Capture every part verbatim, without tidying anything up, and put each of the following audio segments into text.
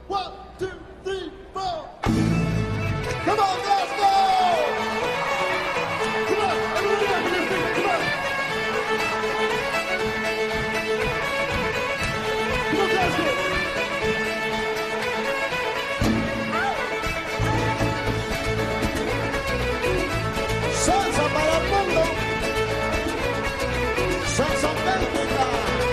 One, two, three, four. Come on, let's go! Come on, everybody, come on. Come on, let's go. Salsa para el mundo. Salsa bélgica.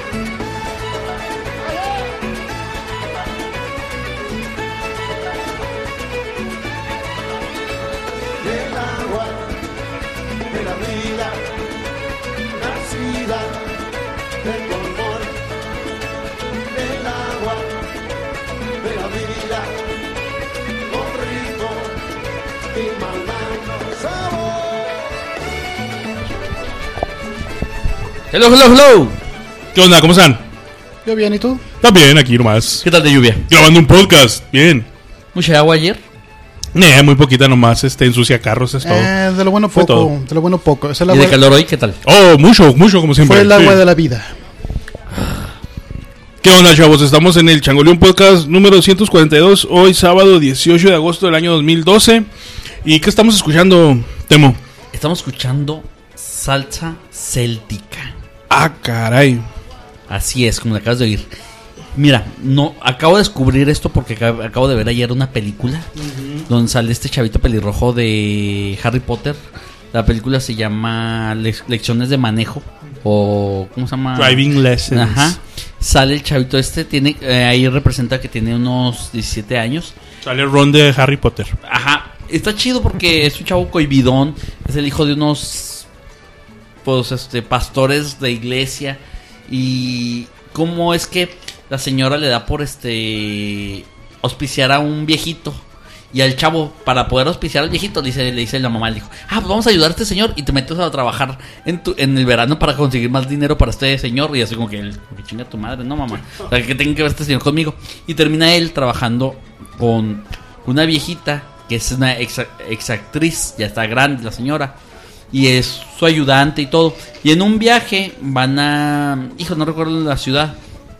Del agua, de la vida, nacida del dolor. Del agua, de la vida, con rico y maldad sabor. Hello, hello, hello. ¿Qué onda? ¿Cómo están? Yo bien, ¿y tú? También, aquí nomás. ¿Qué tal de lluvia? Grabando un podcast. Bien. ¿Mucha agua ayer? Eh, muy poquita nomás. Este, ensucia carros, es todo. Eh, de lo bueno Fue poco, todo. de lo bueno poco. Es el ¿Y agua, de calor hoy? ¿Qué tal? Oh, mucho, mucho, como siempre. fue el agua Sí. de la vida. ¿Qué onda, chavos? Estamos en el Changoleón Podcast número ciento cuarenta y dos. Hoy, sábado dieciocho de agosto del año dos mil doce. ¿Y qué estamos escuchando, Temo? Estamos escuchando salsa céltica. Ah, caray. Así es, como lo acabas de oír. Mira, no acabo de descubrir esto porque acab- acabo de ver ayer una película donde sale este chavito pelirrojo de Harry Potter. La película se llama Le- Lecciones de Manejo o ¿cómo se llama? Driving Lessons. Ajá. Sale el chavito este, tiene eh, ahí representa que tiene unos diecisiete años. Sale Ron de Harry Potter. Ajá, está chido porque es un chavo cohibidón, es el hijo de unos pues este pastores de iglesia y cómo es que la señora le da por este auspiciar a un viejito y al chavo para poder auspiciar al viejito le dice, le dice la mamá, le dijo, ah, pues vamos a ayudar a este señor y te metes a trabajar en tu, en el verano para conseguir más dinero para este señor y así como que, él, como que chinga tu madre, no mamá, o sea que tenga que ver este señor conmigo y termina él trabajando con una viejita que es una ex, ex actriz, ya está grande la señora y es su ayudante y todo. Y en un viaje van a, hijo, no recuerdo la ciudad,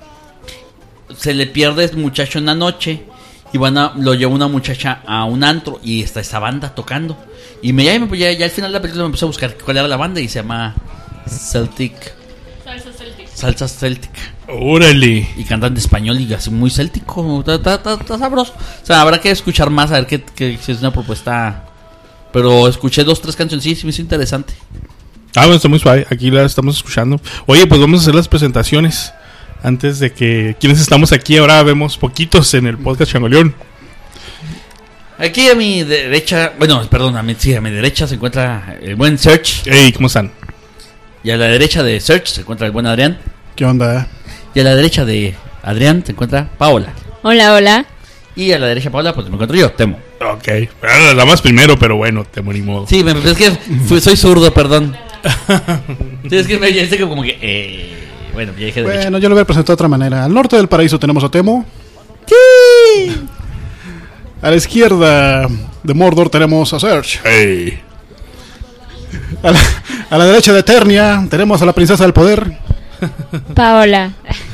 se le pierde el muchacho en la noche y van a, lo lleva una muchacha a un antro y está esa banda tocando. Y me, ya, ya, ya al final de la película me empecé a buscar cuál era la banda y se llama Celtic. Salsa céltica. Salsa céltica. Órale. Y cantan de español y así muy céltico. Está, está, está, está sabroso. O sea, habrá que escuchar más a ver qué, qué si es una propuesta. Pero escuché dos, tres canciones, sí, sí me hizo interesante. Ah, bueno, está muy suave. Aquí la estamos escuchando. Oye, pues vamos a hacer las presentaciones. Antes de que... ¿Quiénes estamos aquí? Ahora vemos poquitos en el podcast Changoleón. Aquí a mi derecha, bueno, perdón, a mi, sí, a mi derecha se encuentra el buen Search. Hey, ¿cómo están? Y a la derecha de Search se encuentra el buen Adrián. ¿Qué onda? Y a la derecha de Adrián se encuentra Paola. Hola, hola. Y a la derecha de Paola, pues me encuentro yo, Temo. Ok. Bueno, la más primero, pero bueno, te morí modo. Sí, me, es que fui- soy zurdo, perdón. Sí, es que me dice como que, eh, bueno, ya dije derecha. Bueno, yo lo voy a presentar de otra manera. Al norte del paraíso tenemos a Temo. Sí. A la izquierda de Mordor tenemos a Serge. Hey. A la, a la derecha de Eternia tenemos a la princesa del poder. Paola.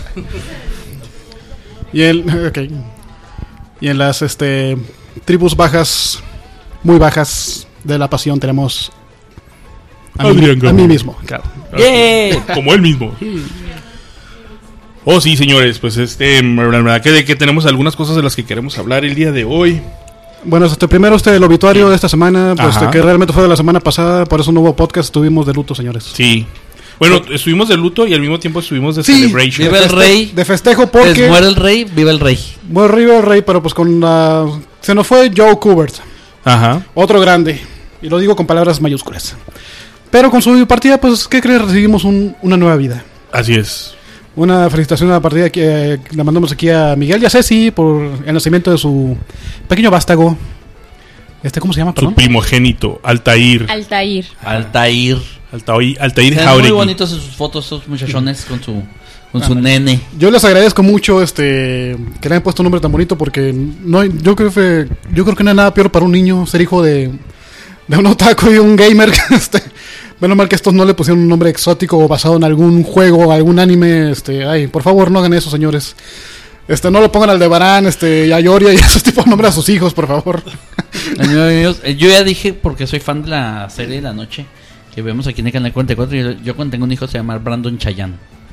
Y en, okay. Y en las este, tribus bajas, muy bajas de la pasión tenemos a, mí, Adrián a Gabo. mí mismo. Claro. Yeah. Como él mismo. Oh, sí, señores, pues este, la verdad que, que tenemos algunas cosas de las que queremos hablar el día de hoy. Bueno, este, primero este, el obituario de esta semana, pues, Ajá. este, que realmente fue de la semana pasada, por eso no hubo podcast, estuvimos de luto, señores. Sí. Bueno, estuvimos de luto y al mismo tiempo estuvimos de Sí. celebration. Viva el Feste- rey. De festejo Pues porque... muere el rey, viva el rey. Muere arriba el rey, pero pues con la... Se nos fue Joe Kubert, Ajá. otro grande, y lo digo con palabras mayúsculas. Pero con su partida, pues, ¿qué crees? Recibimos un- una nueva vida. Así es. Una felicitación a la partida que eh, le mandamos aquí a Miguel y a Ceci por el nacimiento de su pequeño vástago. Este, ¿cómo se llama? Su Perdón. primogénito, Altair. Altair. Altair. Altair, Altair Se ven muy Jauregui. bonitos en sus fotos esos muchachones con su con su nene. Yo les agradezco mucho este que le hayan puesto un nombre tan bonito porque no hay- yo creo que yo creo que no hay nada peor para un niño ser hijo de, de un otaku y un gamer. Este, menos mal que estos no le pusieron un nombre exótico o basado en algún juego o algún anime. Este, ay, por favor no hagan eso, señores. Este, no lo pongan al de Barán, este, y a Yoria y esos tipos de nombres a sus hijos, por favor. Amigos, eh, yo ya dije, porque soy fan de la serie de la noche que vemos aquí en el canal cuarenta y cuatro. Yo, yo cuando tengo un hijo se llama Brandon Chayanne.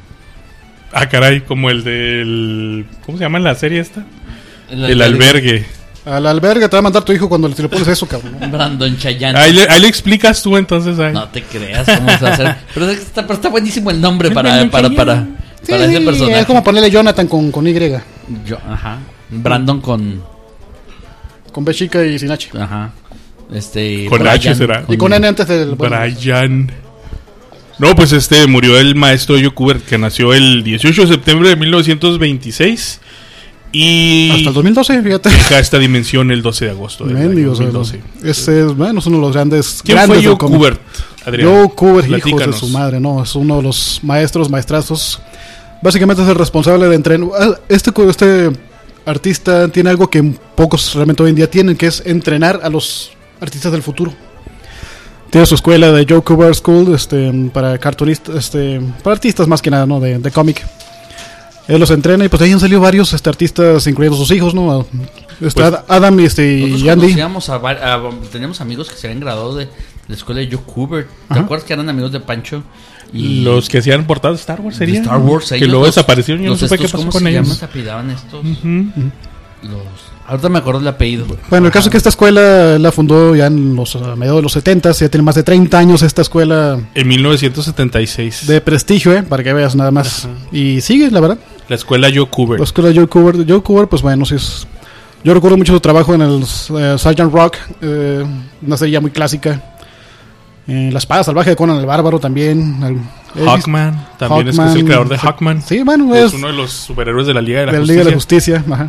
Ah, caray, como el del... ¿Cómo se llama en la serie esta? El, El albergue. Al albergue te va a mandar tu hijo cuando le pones eso, cabrón. Brandon Chayanne. Ahí le, ahí le explicas tú entonces. Ahí. No te creas cómo se va a hacer. Pero es que está, pero está buenísimo el nombre para, para, para, Sí, para ese personaje. es como ponerle Jonathan con, con Y, Yo, ajá. Brandon con... con B chica y sin H. Ajá. Este... Con H será. Y con N antes del... bueno, Brian. No, pues este murió el maestro Joe Kubert, que nació el dieciocho de septiembre de mil novecientos veintiséis. Y hasta el dos mil doce, fíjate. deja esta dimensión el doce de agosto del año Mendigos, dos mil doce. ese es, bueno, es uno de los grandes. ¿Quién grandes fue del Joe cómic. Kubert, Adrián? Joe Kubert, hijos de Platícanos. su madre, no, es uno de los maestros, maestrazos. Básicamente es el responsable de entrenar. Este, este artista tiene algo que pocos realmente hoy en día tienen, que es entrenar a los artistas del futuro. Tiene su escuela de Joe Kubert School, este, para cartunistas, este, para artistas más que nada, ¿no? De, de cómic. Él los entrena y pues de ahí han salido varios este, artistas, incluyendo sus hijos, ¿no? Este, Pues, Ad- Adam este, Nosotros y Andy. conocíamos a, var- a- teníamos amigos que se habían graduado de la escuela de Joe Kubert. ¿Te Ajá. acuerdas que eran amigos de Pancho? Y Los que hacían portadas de Star Wars de serían. Star Wars, que ellos, luego los- desaparecieron. Yo no los supe qué estos, pasó ¿cómo con se llaman? ellos. Se apellidaban estos. Ujú. Los... Ahorita me acuerdo el apellido. Bueno, el caso es que esta escuela la fundó ya en los a mediados de los setenta, ya tiene más de treinta años esta escuela En mil novecientos setenta y seis. de prestigio, ¿eh? Para que veas nada más. Y sigue, la verdad. La escuela Joe Kubert. La escuela Joe Kubert, Joe Kubert, pues bueno, sí es... Yo recuerdo mucho su trabajo en el eh, Sergeant Rock, eh, una serie ya muy clásica. Eh, la espada salvaje de Conan el Bárbaro también. El, el- Hawkman. También es, que es el creador de Hawkman. Sí, bueno, Es es, uno de los superhéroes de la Liga de la de la Justicia. Liga de la Justicia. Ajá.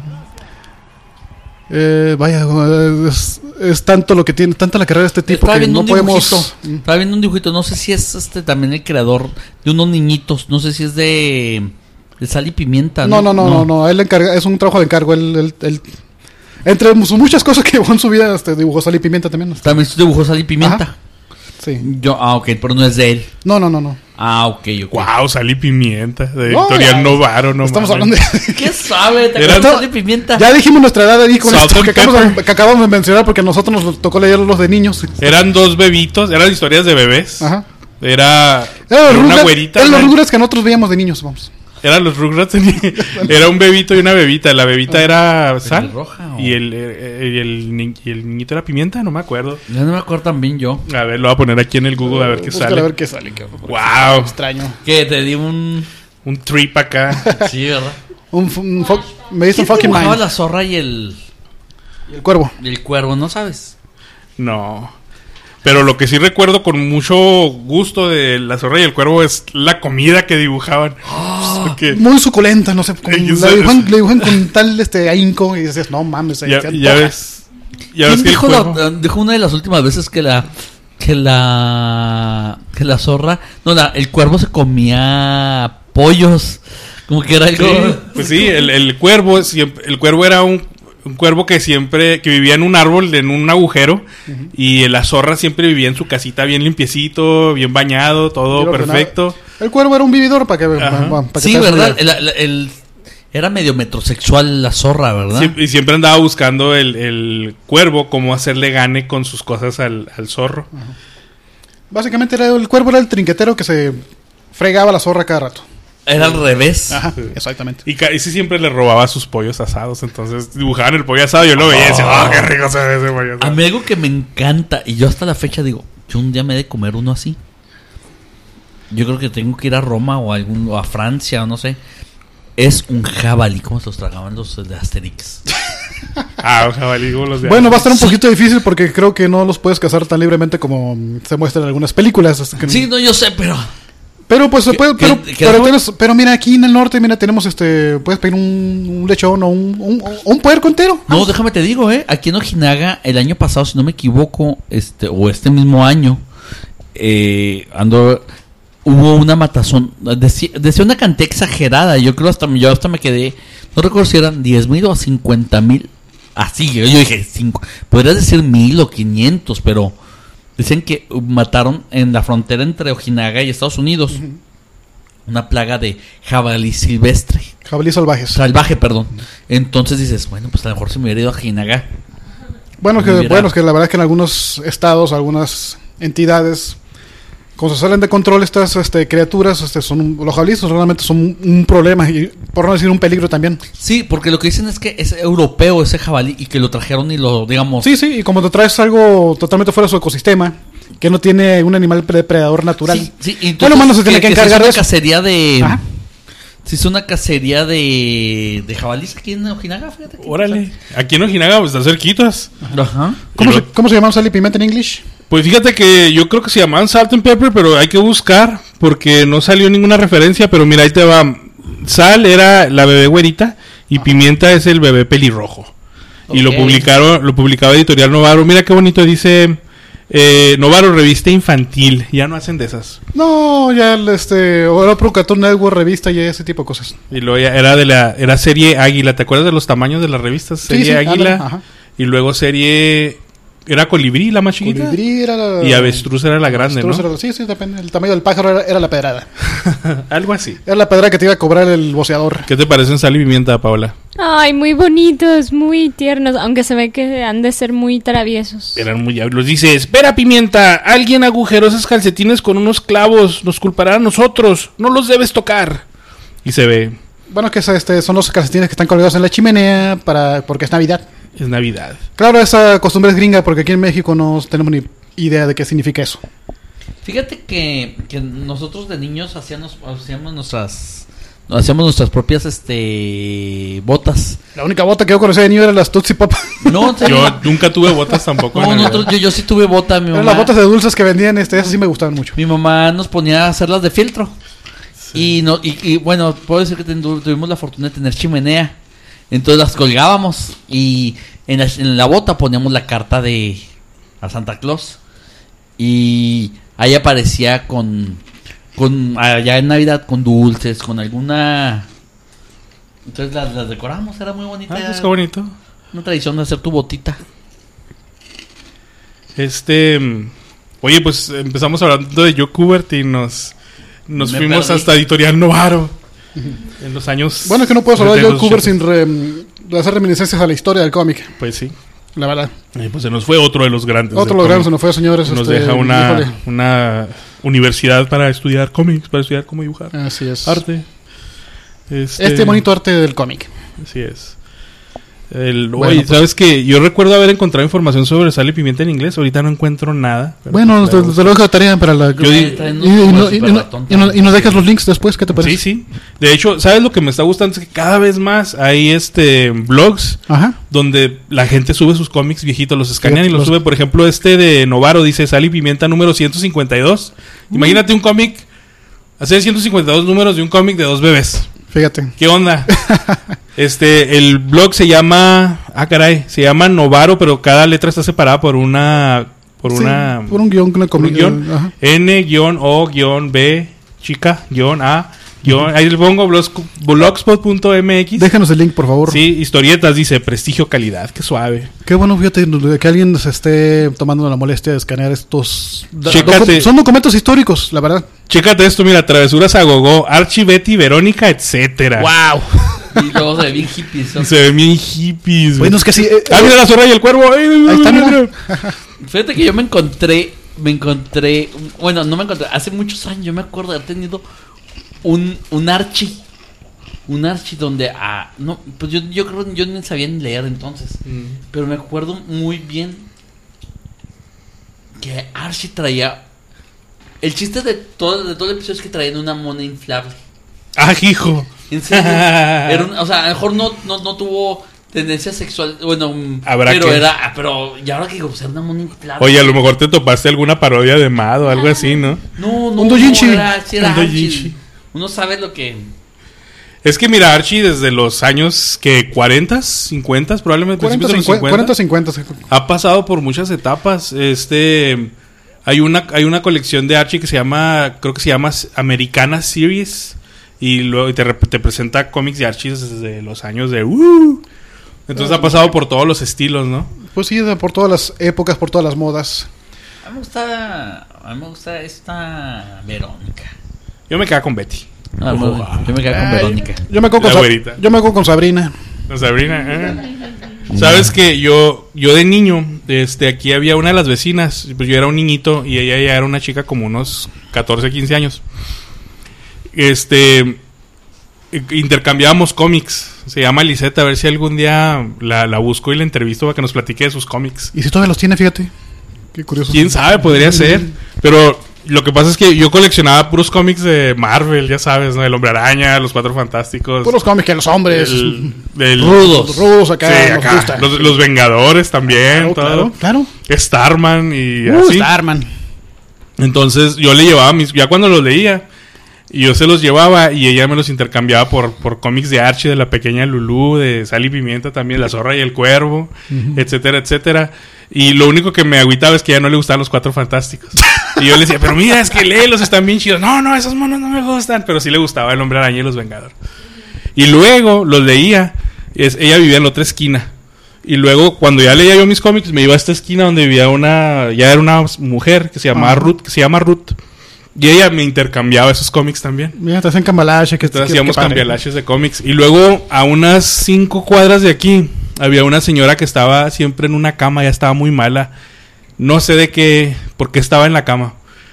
Eh, vaya, es, es tanto lo que tiene, tanta la carrera de este tipo Estaba que viendo no un podemos... dibujito. Estaba viendo un dibujito. No sé si es este también el creador de unos niñitos. No sé si es de, de Sal y Pimienta. No, no, no, no, no, él le encarga, es un trabajo de encargo. Él, él, él- entre sus muchas cosas que dibujó en su vida, este, dibujó Sal y Pimienta también. este. También dibujó Sal y Pimienta. Ajá. Sí. Yo, ah, ok, pero no es de él. No, no, no, no. Ah, ok, ok. Wow, Sal y Pimienta. De No, Editorial ya, Novaro, no Estamos mames. hablando de... ¿Qué sabe? ¿Te Era- acuerdas de Sal y Pimienta? Ya dijimos nuestra edad ahí con Salt esto and que acabamos, de, pepper. que acabamos de mencionar porque a nosotros nos tocó leer los de niños. Eran dos bebitos, eran historias de bebés. Ajá. Era, Era los una Rugrats- güerita. eran los una- Rugrats que nosotros veíamos de niños, vamos. Eran los Rugrats. Era un bebito y una bebita. La bebita era sal. ¿Pelirroja o- Y el, eh, y, el, ni- y el niñito era pimienta, no me acuerdo. Ya no me acuerdo también yo. A ver, lo voy a poner aquí en el Google a ver qué Búscale sale. a ver qué sale. cabrón. Wow, Extraño. Que te di un... un trip acá. Sí, ¿verdad? Un, fu- un fo- me dice un ¿Quién fucking dibujaba mind. la zorra y el, Y el cuervo. y el cuervo? ¿No sabes? No. Pero lo que sí recuerdo con mucho gusto de La Zorra y el Cuervo es la comida que dibujaban. Porque Muy suculenta, no sé. Con, Ay, yo la sé- dibujan, le dibujan con tal este ahínco y dices, no mames. se- ya, se ya antoja. ves. Ya ves ¿Quién que el dijo, cuervo- la- dijo una de las últimas veces que la... Que la... Que la zorra... No, la, el cuervo se comía pollos. Como que era algo... Sí, pues sí, el, el cuervo siempre, el cuervo era un, un cuervo que siempre, que vivía en un árbol, en un agujero, y la zorra siempre vivía en su casita bien limpiecito, bien bañado, todo Quiero ordenar. perfecto. El cuervo era un vividor para que, Ajá. para, para que Sí, te hagas ¿verdad? una idea. El, el- el- era medio metrosexual la zorra, ¿verdad? Siem- y siempre andaba buscando el, el cuervo cómo hacerle gane con sus cosas al, al zorro. Básicamente era el cuervo era el trinquetero que se fregaba la zorra cada rato. Era al revés. Ajá, exactamente. Y casi siempre le robaba sus pollos asados, entonces dibujaban el pollo asado, yo lo veía y decía, ¡oh, qué rico se ve ese pollo asado! A mí algo que me encanta, y yo hasta la fecha digo, yo un día me he de comer uno así. Yo creo que tengo que ir a Roma o a, algún, o a Francia o no sé. Es un jabalí, como se los tragaban los de Asterix. Ah, un jabalí como los de Bueno, va a antes. estar un poquito difícil porque creo que no los puedes cazar tan libremente como mm, se muestra en algunas películas. Es que- Sí, no, yo sé, pero... Pero pues se ¿Qué- puede, qué- pero, qué pero, algo? tienes- pero mira, aquí en el norte, mira, tenemos este, puedes pedir un, un lechón o un, un, un puerco entero. No, déjame te digo, eh. Aquí en Ojinaga, el año pasado, si no me equivoco, este, o este mismo año, eh, ando, hubo una matazón. Decía, decía una cantidad exagerada. Yo creo hasta yo hasta me quedé. No recuerdo si eran diez mil o cincuenta mil. Así, yo dije, cinco, podrías decir mil o quinientos, pero dicen que mataron en la frontera entre Ojinaga y Estados Unidos. una plaga de jabalí silvestre. Jabalíes salvajes. Salvaje, perdón. Entonces dices, bueno, pues a lo mejor se me hubiera ido a Ojinaga. Bueno, que, Mira. bueno, es que la verdad es que en algunos estados, algunas entidades, cuando se salen de control estas este, criaturas, este, son los jabalíes realmente son un, un problema y por no decir un peligro también. Sí, porque lo que dicen es que es europeo ese jabalí y que lo trajeron y lo, digamos... Sí, sí, y como te traes algo totalmente fuera de su ecosistema, que no tiene un animal depredador natural. Sí, sí, y Bueno, humano se tiene que se encargar hizo de una eso. cacería de... Ajá. Se hizo una cacería de, de jabalíes aquí en Ojinaga, fíjate. que- Órale. Aquí en Ojinaga, pues, están cerquitas. Ajá. ¿Cómo, Y se, lo- ¿Cómo se llama sal y pimienta en inglés? Pues fíjate que yo creo que se llamaban Salt and Pepper, pero hay que buscar porque no salió ninguna referencia. Pero mira, ahí te va. Sal era la bebé güerita y pimienta es el bebé pelirrojo. Y lo Ok. publicaron, lo publicaba Editorial Novaro. Mira qué bonito dice eh, Novaro, revista infantil. Ya no hacen de esas. No, ya el, este, o era Pro Cartoon Network, revista y ese tipo de cosas. Y luego ya era de la era serie Águila. ¿Te acuerdas de los tamaños de las revistas? Sí, Serie sí, Águila. ándale, ajá. Y luego serie era Colibrí, la más chiquita. Colibrí era la... Y Avestruz era la grande, Avestruz ¿no? era- sí, sí, depende. El tamaño del pájaro era, era la pedrada. Algo así. Era la pedrada que te iba a cobrar el boceador. ¿Qué te parecen Sal y Pimienta, Paola? Ay, muy bonitos, muy tiernos, aunque se ve que han de ser muy traviesos. Eran muy diablos. Dice, espera, Pimienta, alguien agujeró esos calcetines con unos clavos. Nos culpará a nosotros. No los debes tocar. Y se ve, Bueno, que es, este, son los calcetines que están colgados en la chimenea para porque es Navidad. es Navidad. Claro, esa costumbre es gringa porque aquí en México no tenemos ni idea de qué significa eso. Fíjate que, que nosotros de niños hacíamos, hacíamos nuestras hacíamos nuestras propias este botas. La única bota que yo conocía de niño era las Tootsie Pop. No, en serio. Yo nunca tuve botas tampoco. No, en Navidad. nosotros- yo, yo sí tuve bota, mi Eran mamá. las botas de dulces que vendían, este, esas sí me gustaban mucho. Mi mamá nos ponía a hacerlas de fieltro. Y, no, y, y, bueno, puedo decir que ten- tuvimos la fortuna de tener chimenea. Entonces las colgábamos y en la, en la bota poníamos la carta de a Santa Claus. Y ahí aparecía con, con allá en Navidad con dulces, con alguna... Entonces las, las decoramos, era muy bonita. Ah, pues qué bonito. Una tradición de hacer tu botita. Este, mm, oye, pues empezamos hablando de Joe Kubert y nos, nos Me fuimos perdí. hasta Editorial Novaro en los años. Bueno, es que no puedes hablar de Joe los Cooper ochentas. sin re- hacer reminiscencias a la historia del cómic, Pues sí. la verdad. Eh, pues se nos fue otro de los grandes. Otro del logrado cómic. se nos fue, señores. Nos este, deja una, híjole. una universidad para estudiar cómics, para estudiar cómo dibujar. Así es. Arte. Este, Este bonito arte del cómic. Así es. El, Bueno, oye, pues- ¿sabes qué? Yo recuerdo haber encontrado información sobre Sal y Pimienta en inglés. Ahorita no encuentro nada. pero Bueno, pues, te, claro. te lo dejo de tarea para la... Yo y, di- Traen y, unos no- y, super no- ratón y no- también. y nos dejas los links después, ¿qué te parece? Sí, sí. De hecho, ¿sabes lo que me está gustando? Es que cada vez más hay este blogs Ajá. donde la gente sube sus cómics viejitos, los escanean y los los- sube. Por ejemplo, este de Novaro dice Sal y Pimienta número ciento cincuenta y dos. Imagínate un cómic, hacer ciento cincuenta y dos números de un cómic de dos bebés. Fíjate. ¿Qué onda? Este, el blog se llama, ah caray, se llama Novaro, pero cada letra está separada por una, por Sí, una, por un guión. Una por un comi- guión. Ajá. N-O-B, chica, guión A, guión, ahí le pongo blogs- blogspot punto m x. Déjanos el link, por favor. Sí, historietas, dice, prestigio, calidad, qué suave. Qué bueno, fíjate, que alguien se esté tomando la molestia de escanear estos... do- Chécate. docu- son documentos históricos, la verdad. Chécate esto, mira, travesuras a gogo, Archie, Betty, Verónica, etcétera. ¡Wow! Y luego se ve bien hippies. ¿no? Se ven bien hippies. güey. Bueno, es que sí... eh, Ah, mira la zorra y el cuervo. Ay, Ahí está, mira. Fíjate que yo me encontré, me encontré, bueno, no me encontré, hace muchos años yo me acuerdo de haber tenido un, un Archie, un Archie donde, ah, no, pues yo, yo creo, yo no sabía ni leer entonces, pero me acuerdo muy bien que Archie traía, el chiste de todo, de todo el episodio es que traían una mona inflable. Ah, hijo. En serio. Era un- o sea, a lo mejor no, no, no tuvo tendencia sexual. Bueno, mm, Habrá pero que- era. ah, Pero ya ahora que digo, pues era una mona inflable. Oye, a lo mejor te topaste alguna parodia de Mad o algo así, ¿no? No, no, Un doujinshi. no, era, sí era Un Archie. doujinshi. Uno sabe lo que. Es que mira, Archie desde los años que cuarenta, cincuenta, probablemente cuarenta, principios de los cincuenta, cincuenta, cuarenta, cincuenta. ha pasado por muchas etapas. Este, hay una hay una colección de Archie que se llama, creo que se llama Americana Series y luego te, rep- te presenta cómics de Archie desde los años de uh. Entonces ha pasado por todos los estilos, ¿no? Pues sí, de- por todas las épocas, por todas las modas. A mí me gusta. A mí me gusta esta Verónica. Yo me quedaba con Betty. No, no, yo me quedé con Ay, Verónica. Yo me quedo con, La Sa- güerita. yo me quedo con Sabrina. ¿No, Sabrina? ¿Eh? Sabes que yo, yo de niño, este, aquí había una de las vecinas, pues yo era un niñito y ella ya era una chica como unos catorce, quince años. Este, intercambiábamos cómics. Se llama Lisette, a ver si algún día la, la busco y la entrevisto para que nos platique de sus cómics. Y si todavía los tiene, fíjate. Qué curioso. Quién sabe, podría ser. Pero lo que pasa es que yo coleccionaba puros cómics de Marvel, ya sabes, ¿no? El Hombre Araña, los Cuatro Fantásticos. Puros cómics que los hombres. el- el- Rudos. Rudos acá. Sí, nos acá. gustan. Los, los Vengadores también. Claro, todo. claro, claro. Starman y Uh, así. Starman. Entonces yo le llevaba mis... Ya cuando los leía, y yo se los llevaba y ella me los intercambiaba por, por cómics de Archie, de la pequeña Lulú, de Sal y Pimienta también, La Zorra y el Cuervo, etcétera, etcétera. Y lo único que me agüitaba es que ya no le gustaban los Cuatro Fantásticos. Y yo le decía, pero mira, es que léelos, están bien chidos. No, no, esos monos no me gustan. Pero sí le gustaba el Hombre Araña y los Vengadores. Y luego los leía. Es, ella vivía en la otra esquina. Y luego, cuando ya leía yo mis cómics, me iba a esta esquina donde vivía una... Ya era una mujer que se llamaba Ajá. Ruth, que se llama Ruth. Y ella me intercambiaba esos cómics también. Mira, te hacen cambalache. Que Entonces que- hacíamos que padre. cambialaches de cómics. Y luego, a unas cinco cuadras de aquí, había una señora que estaba siempre en una cama, ya estaba muy mala. No sé de qué, por qué estaba en la cama.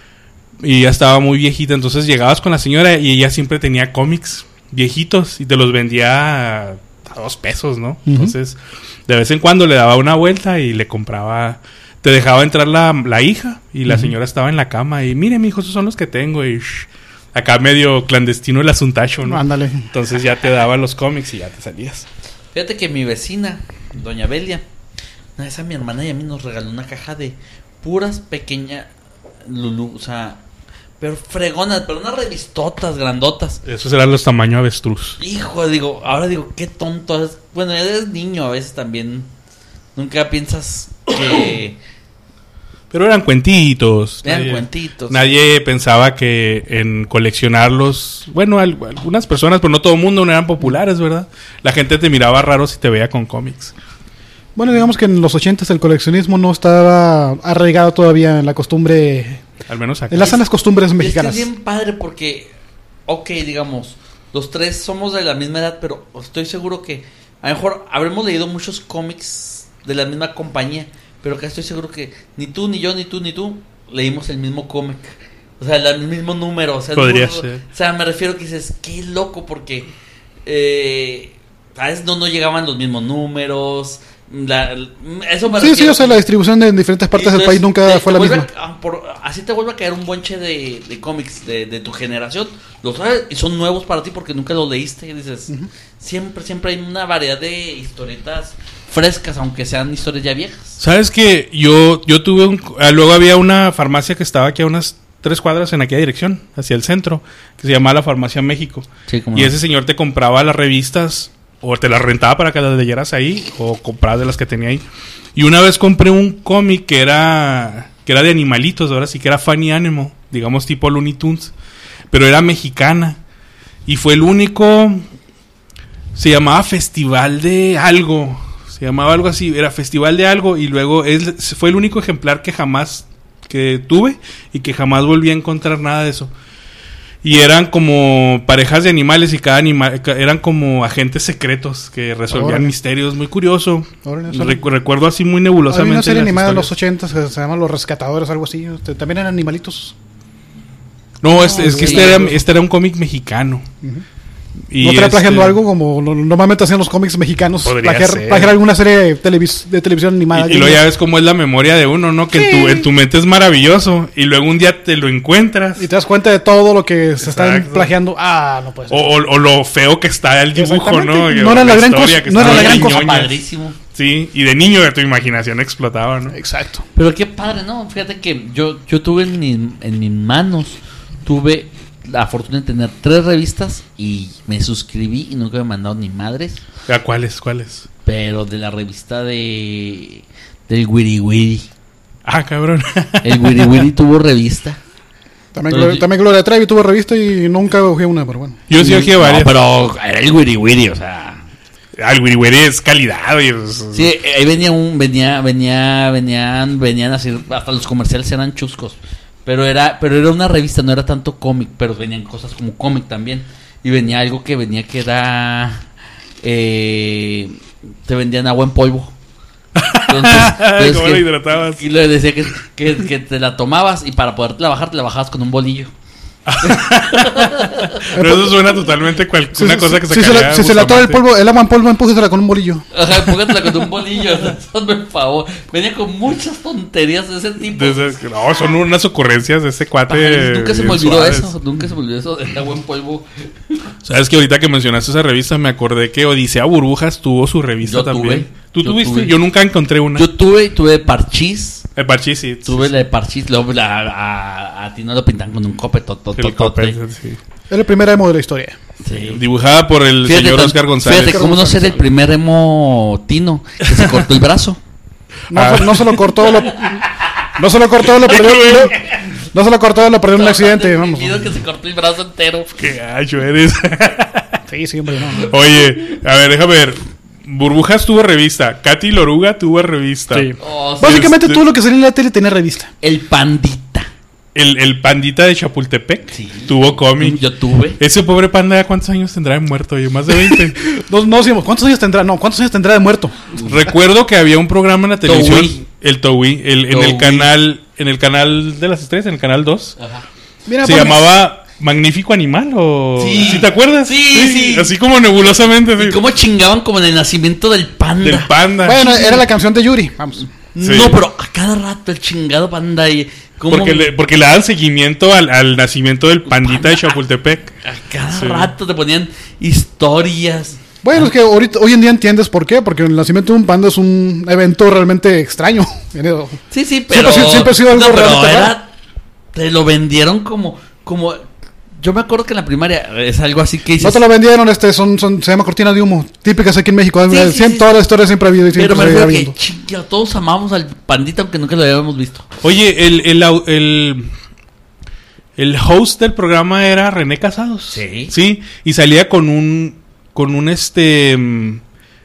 Y ya estaba muy viejita. Entonces llegabas con la señora y ella siempre tenía cómics viejitos y te los vendía a, a dos pesos, ¿no? Ujú. Entonces, de vez en cuando le daba una vuelta y le compraba... Te dejaba entrar la, la hija y la señora estaba en la cama y mire, mijo, esos son los que tengo y shh, acá medio clandestino el asuntacho, ¿no? Ándale. Entonces ya te daba los cómics y ya te salías. Fíjate que mi vecina, doña Belia, una vez a mi hermana y a mí nos regaló una caja de puras pequeñas Lulú, o sea, pero fregonas, pero unas revistotas grandotas. Esos eran los tamaño avestruz. Hijo, digo, ahora digo, qué tonto es. Bueno, ya eres niño a veces también. Nunca piensas que Pero eran cuentitos. eran Nadie- cuentitos. Nadie pensaba que en coleccionarlos, bueno, al- algunas personas, pero no todo el mundo, no eran populares, ¿verdad? La gente te miraba raro si te veía con cómics. Bueno, digamos que en los ochentas el coleccionismo no estaba arraigado todavía en la costumbre, Al menos acá. en las sanas costumbres Y es que mexicanas. es bien padre porque, ok, digamos, los tres somos de la misma edad, pero estoy seguro que a lo mejor habremos leído muchos cómics de la misma compañía, pero que estoy seguro que ni tú, ni yo, ni tú, ni tú leímos el mismo cómic. O sea, el mismo número. O sea, Podría el número- ser. O sea, me refiero que dices, qué loco, porque eh, a veces no, no llegaban los mismos números. La, eso me Sí, sí, refiero. o sea, la distribución de en diferentes partes del Entonces, país nunca te- fue te la vuelve misma. a- por- así te vuelve a caer un bonche de, de cómics de, de tu generación. Los traes y son nuevos para ti porque nunca los leíste. Y dices, siempre, siempre hay una variedad de historietas frescas, aunque sean historias ya viejas. ¿Sabes que yo, yo tuve un... ah, Luego había una farmacia que estaba aquí a unas tres cuadras en aquella dirección, hacia el centro, que se llamaba la Farmacia México. Sí, como Y ese señor te compraba las revistas o te las rentaba para que las leyeras ahí o comprabas de las que tenía ahí. Y una vez compré un cómic que era que era de animalitos, ahora sí que era Funny Animal, digamos tipo Looney Tunes, pero era mexicana y fue el único, se llamaba Festival de algo, se llamaba algo así, era Festival de algo y luego es, fue el único ejemplar que jamás que tuve y que jamás volví a encontrar nada de eso. Y eran como parejas de animales y cada animal eran como agentes secretos que resolvían Órale. misterios, muy curioso. Órale, no Recu- sabía. recuerdo así muy Había nebulosamente. una serie las animada en los historias. ochentas que se llama Los Rescatadores, algo así. Este, también eran animalitos. No, este, es que sí. este era, este era un cómic mexicano. Y ¿No estaría este- plagiando algo como lo- normalmente hacían los cómics mexicanos? Podría Plagiar, ser. plagiar alguna serie de, televis- de televisión animada. Y, y luego ya ves cómo es la memoria de uno, ¿no? Que en, tu, en tu mente es maravilloso y luego un día te lo encuentras. Y te das cuenta de todo lo que se están Exacto. plagiando. Ah, no puede ser. O, o- o lo feo que está el dibujo, Exactamente. ¿no? No era la gran historia cosa- que no era estaba la gran bien cosa. ñoña. Padrísimo. Sí, y de niño de tu imaginación explotaba, ¿no? Exacto. Pero qué padre, ¿no? Fíjate que yo, yo tuve en, mi- en mis manos, tuve la fortuna de tener tres revistas y me suscribí y nunca me mandaron ni madres. ¿A cuáles? ¿Cuáles? Pero de la revista de del Wiri Wiri. Ah, cabrón. El Wiri Wiri tuvo revista. También, Pero Gloria, sí. también Gloria Trevi tuvo revista y nunca cogí una, pero bueno. Yo sí ojé varias. No, pero era el Wiri Wiri, o sea. Ah, el Wiri Wiri es calidad, oye. pues, Sí, ahí venía un, venía, venía, venían, venían así, hasta los comerciales eran chuscos. Pero era, pero era una revista, no era tanto cómic, pero venían cosas como cómic también. Y venía algo que venía que era... Eh, te vendían agua en polvo. Entonces, entonces ¿Cómo que, la hidratabas? Y le decía que, que, que te la tomabas y para poderte bajar, te la bajabas con un bolillo. Pero eso suena totalmente cual, Si, una si- cosa que si se se la, si se la atora el polvo, el agua en polvo, empújesela con un bolillo. Ajá, póngatela con un bolillo. Hazme el favor. Venía con muchas tonterías de ese tipo. Desde- no, son unas ocurrencias de ese cuate. Ay, nunca se me bien olvidó suaves. eso. Nunca se me olvidó eso del agua en polvo. Sabes que ahorita que mencionaste esa revista me acordé que Odisea Burbujas tuvo su revista Yo también. tuve, ¿Tú yo tuviste? tuve. Yo nunca encontré una. Yo tuve, tuve Parchís. El parchís, sí. Tuve sí, la de Parchís. Luego la, a, a ti no lo pintan con un cope. To, to, sí. to, El copete, tote. sí. Es el primer emo de la historia. Sí. Dibujada por el Fíjate, señor tan- Oscar González. Fíjate, ¿cómo no ser el primer emo tino que se cortó el brazo? No, Ah. se- no se lo cortó, lo, no se lo cortó, lo perdió. lo- no se lo cortó, lo perdió en un accidente. Vamos. Fingido que se cortó el brazo entero. Qué gacho eres. Sí, sí, hombre, no. Oye, a ver, déjame ver. Burbujas tuvo revista. Katy Loruga tuvo revista. Sí. Oh, sí. Básicamente Este- todo lo que salía en la tele tenía revista. El pandita. El, el pandita de Chapultepec Sí. tuvo cómic. Yo tuve. Ese pobre panda, ¿ya ¿cuántos años tendrá de muerto? Oye, más de veinte. No, no decimos, ¿cuántos años tendrá? No, ¿cuántos años tendrá de muerto? Recuerdo que había un programa en la televisión. Towi. El Towi. El, en el Towi. canal. En el canal de las estrellas, en el canal dos. Ajá. Mira, Se ponme- llamaba Magnífico Animal o... Sí. te acuerdas? Sí, sí. Así como nebulosamente. ¿Y sí. cómo chingaban como en el nacimiento del panda? Del panda. Bueno, era la canción de Yuri. Vamos. Sí. No, pero a cada rato el chingado panda y ¿cómo? Porque le, porque le dan seguimiento al, al nacimiento del pandita de Chapultepec. A cada Sí. rato te ponían historias. Bueno, es que ahorita, hoy en día entiendes por qué, porque el nacimiento de un panda es un evento realmente extraño. Sí, sí, pero Siempre ha sido- siempre ha sido algo no, pero realmente era raro. te lo vendieron como como yo me acuerdo que en la primaria es algo así que dices, No te lo vendieron, este, son, son, se llama cortina de humo, típicas aquí en México. Sí, sí, Siempre, sí. Toda la historia siempre ha habido y siempre pero me se seguirá refiero que viendo. chinga, todos amamos al pandita aunque nunca lo habíamos visto. Oye, el, el, au- el, el host del programa era René Casados. Sí. Sí, y salía con un, con un este, mm,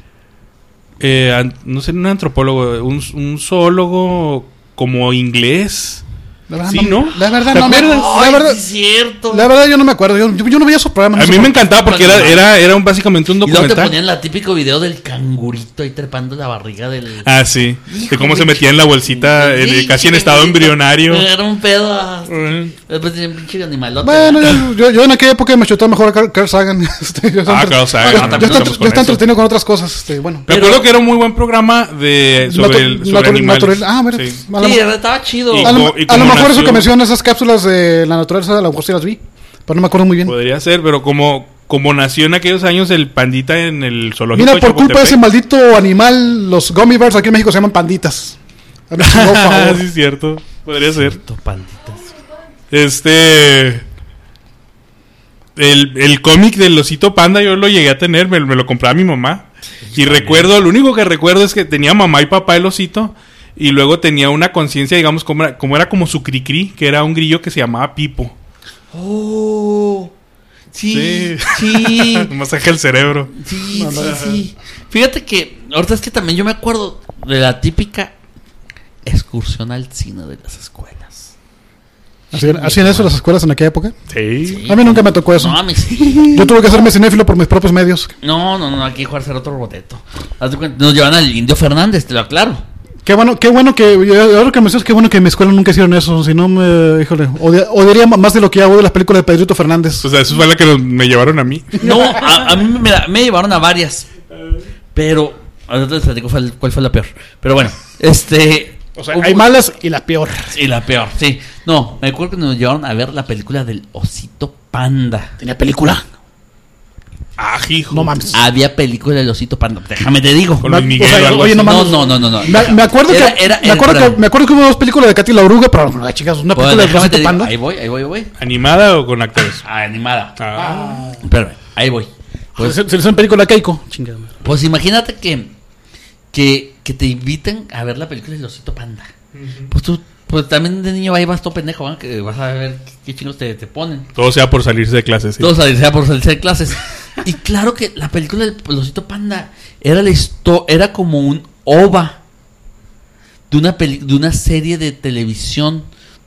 eh, an- no sé, un antropólogo, un, un zoólogo como inglés. La verdad, Sí, ¿no? La verdad, ¿Te no me, acuerdas? la Ay, verdad, sí es cierto. la verdad yo no me acuerdo. Yo, yo, yo no veía esos programas. no A sé mí por me qué. encantaba porque era, era, era un, básicamente un Y luego te documental. ponían la típico video del cangurito ahí trepando la barriga del Ah, sí. Hijo De cómo de se metía en la ch- bolsita, eh, Sí, casi en cangurito. estado embrionario. Era un pedo. ah, Eh. Después tenía un pinche animalote. Bueno, yo, yo, yo en aquella época me chutaba mejor a Carl, Carl Sagan. Este, yo Ah, estaba- Carl Sagan, yo- también yo estaba- estamos con yo estaba eso. entretenido con otras cosas. Este, bueno. Me Pero- acuerdo que era un muy buen programa de sobre, Natu- el, sobre natu- animales. natural- ah, mira, Sí. a lo, Sí, estaba chido. Y- a lo- y a lo como mejor eso nació- que mencionan esas cápsulas de la naturaleza, a lo mejor sí las vi, pero no me acuerdo muy bien. Podría ser, pero como, como nació en aquellos años el pandita en el zoológico Mira, de por culpa de ese Chapultepec. maldito animal, los gummy bears aquí en México se llaman panditas. A ver, por favor. sí, es cierto. Podría ser. Tu panditas. Este... El, el cómic del osito panda yo lo llegué a tener, me, me lo compraba mi mamá. Y recuerdo, lo único que recuerdo es que tenía mamá y papá el osito. Y luego tenía una conciencia, digamos, como era, como era como su cri-cri, que era un grillo que se llamaba Pipo. Oh. Sí, Sí. sí. Un masaje al cerebro. Sí, sí, sí. Fíjate que ahorita es que también yo me acuerdo de la típica excursión al cine de las escuelas. ¿Hacían, hacían eso las escuelas en aquella época? Sí. A mí nunca me tocó eso. No, a mí sí. Yo tuve que hacerme cinéfilo por mis propios medios. No, no, no, aquí jugar ser otro boleto. Haz de cuenta, nos llevan al Indio Fernández, te lo aclaro. Qué bueno, qué bueno que, ahora que me dices, qué bueno que en mi escuela nunca hicieron eso. Si no, me, híjole, odia- odiaría más de lo que hago de las películas de Pedrito Fernández. O sea, eso fue la que nos- me llevaron a mí. No, a, a mí me, me llevaron a varias. Pero, ahorita les platico cuál, cuál fue la peor. Pero bueno, este. O sea, hubo- hay malas y la peor. Sí, la peor, sí. No, me acuerdo que nos llevaron a ver la película del Osito Panda. ¿Tenía película? Ah, hijo. No mames. Había película del Osito Panda. Déjame te digo. Con Luis Miguel O sea, o algo oye, así. no No, mames. no, no, no, no. Me, me acuerdo Era- que, era- me, acuerdo era- que me acuerdo que hubo dos películas de Katy la Oruga, pero no, chicas, una Pues, película de déjame te Rosito digo. Panda. Ahí voy, ahí voy, ahí voy. ¿Animada o con actores? Ah, animada. Ah. Espérame, ahí voy. Pues, Pues, se, se le hizo en película a Keiko. Chingada madre. pues imagínate que, que, que te inviten a ver la película del Osito Panda. Pues tú, pues también de niño ahí vas todo pendejo, ¿eh? Que vas a ver qué, qué chingos te, te ponen. Todo sea por salirse de clases. Sí. Todos a sea por salirse de clases. Y claro que la película del Osito Panda era la histo- era como un ova de una peli- de una serie de televisión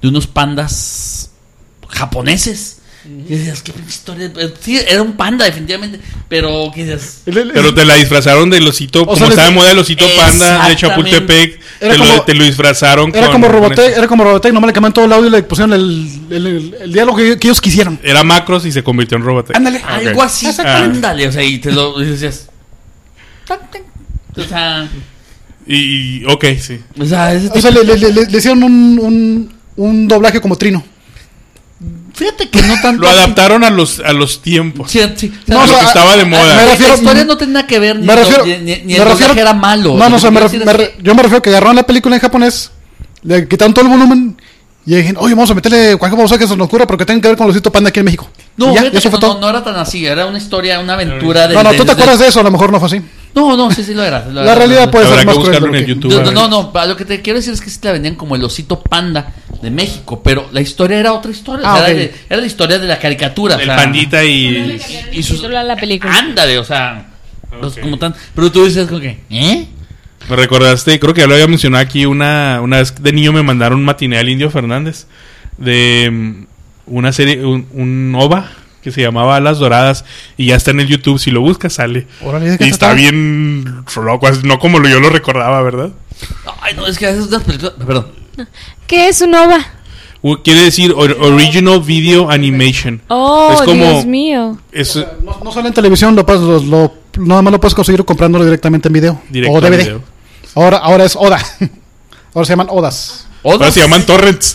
de unos pandas japoneses. Y decías, qué pinche historia. Sí, era un panda, definitivamente. Pero, ¿qué dices? Pero te la disfrazaron del osito, como sea, estaba de les- moda el osito panda de Chapultepec. Era Te, como- lo, te lo disfrazaron Era con- como con Robotech, eso. era como Robotech, nomás le cambiaron todo el audio y le pusieron el, el, el- el diálogo que, que ellos quisieron. Era Macros y se convirtió en Robotech. Ándale. Algo Ok. así. Ah. Ándale, o sea, y te lo y decías. tan, tan. O sea, Y, y- ok, sí. o sea, ese O sea, le, le- le- le hicieron un, un, un doblaje como Trino. fíjate que no tanto. Lo adaptaron a los, a los tiempos. Sí, sí. No, a o lo sea, que estaba de moda. me La refiero- historia no tiene nada que ver, ni, Me lo- refiero, ni, ni- ni me el refiero- doblaje era malo. No, Lo no, o que sea, me quiero ref- decir me es re- que- yo me refiero que agarraron la película en japonés, le quitaron todo el volumen y dijeron, oye, vamos a meterle cualquier cosa que se nos ocurra porque tenga que ver con los osito panda aquí en México. No, Y ya, fíjate eso que fue no, todo. no era tan así, era una historia, una aventura de. No, no, de- tú te de- acuerdas de eso, a lo mejor no fue así. No, no, sí, sí lo era. La realidad puede Habrá ser que más cruel de buscarlo lo en el que- YouTube. No, a no, ver. no, no, lo que te quiero decir es que sí te la vendían como el osito panda de México, pero la historia era otra historia. Ah, o sea, ok. era, de- era la historia de la caricatura. El o sea, pandita y... y sus. Título de la película. Ándale, o sea. los- Ok. como tan, pero tú dices como que, ¿eh? Me recordaste, creo que ya lo había mencionado aquí, una, una vez de niño me mandaron un matiné al Indio Fernández de mm, una serie, un, un ova que se llamaba Alas Doradas y ya está en el YouTube, si lo buscas sale. Órale, ¿de qué Y se está trata? bien loco, así, no como lo- yo lo recordaba, ¿verdad? Ay, no, es que a veces las películas. Perdón. ¿Qué es un OVA? U- Quiere decir or- Original Video Animation. Oh, Es como- Dios mío. Es No, no sale en televisión, lo, puedes- lo, lo- nada más lo puedes conseguir comprándolo directamente en video. directo o al D V D. video. Ahora, ahora es Oda. Ahora se llaman Odas. Ahora se llaman torrents.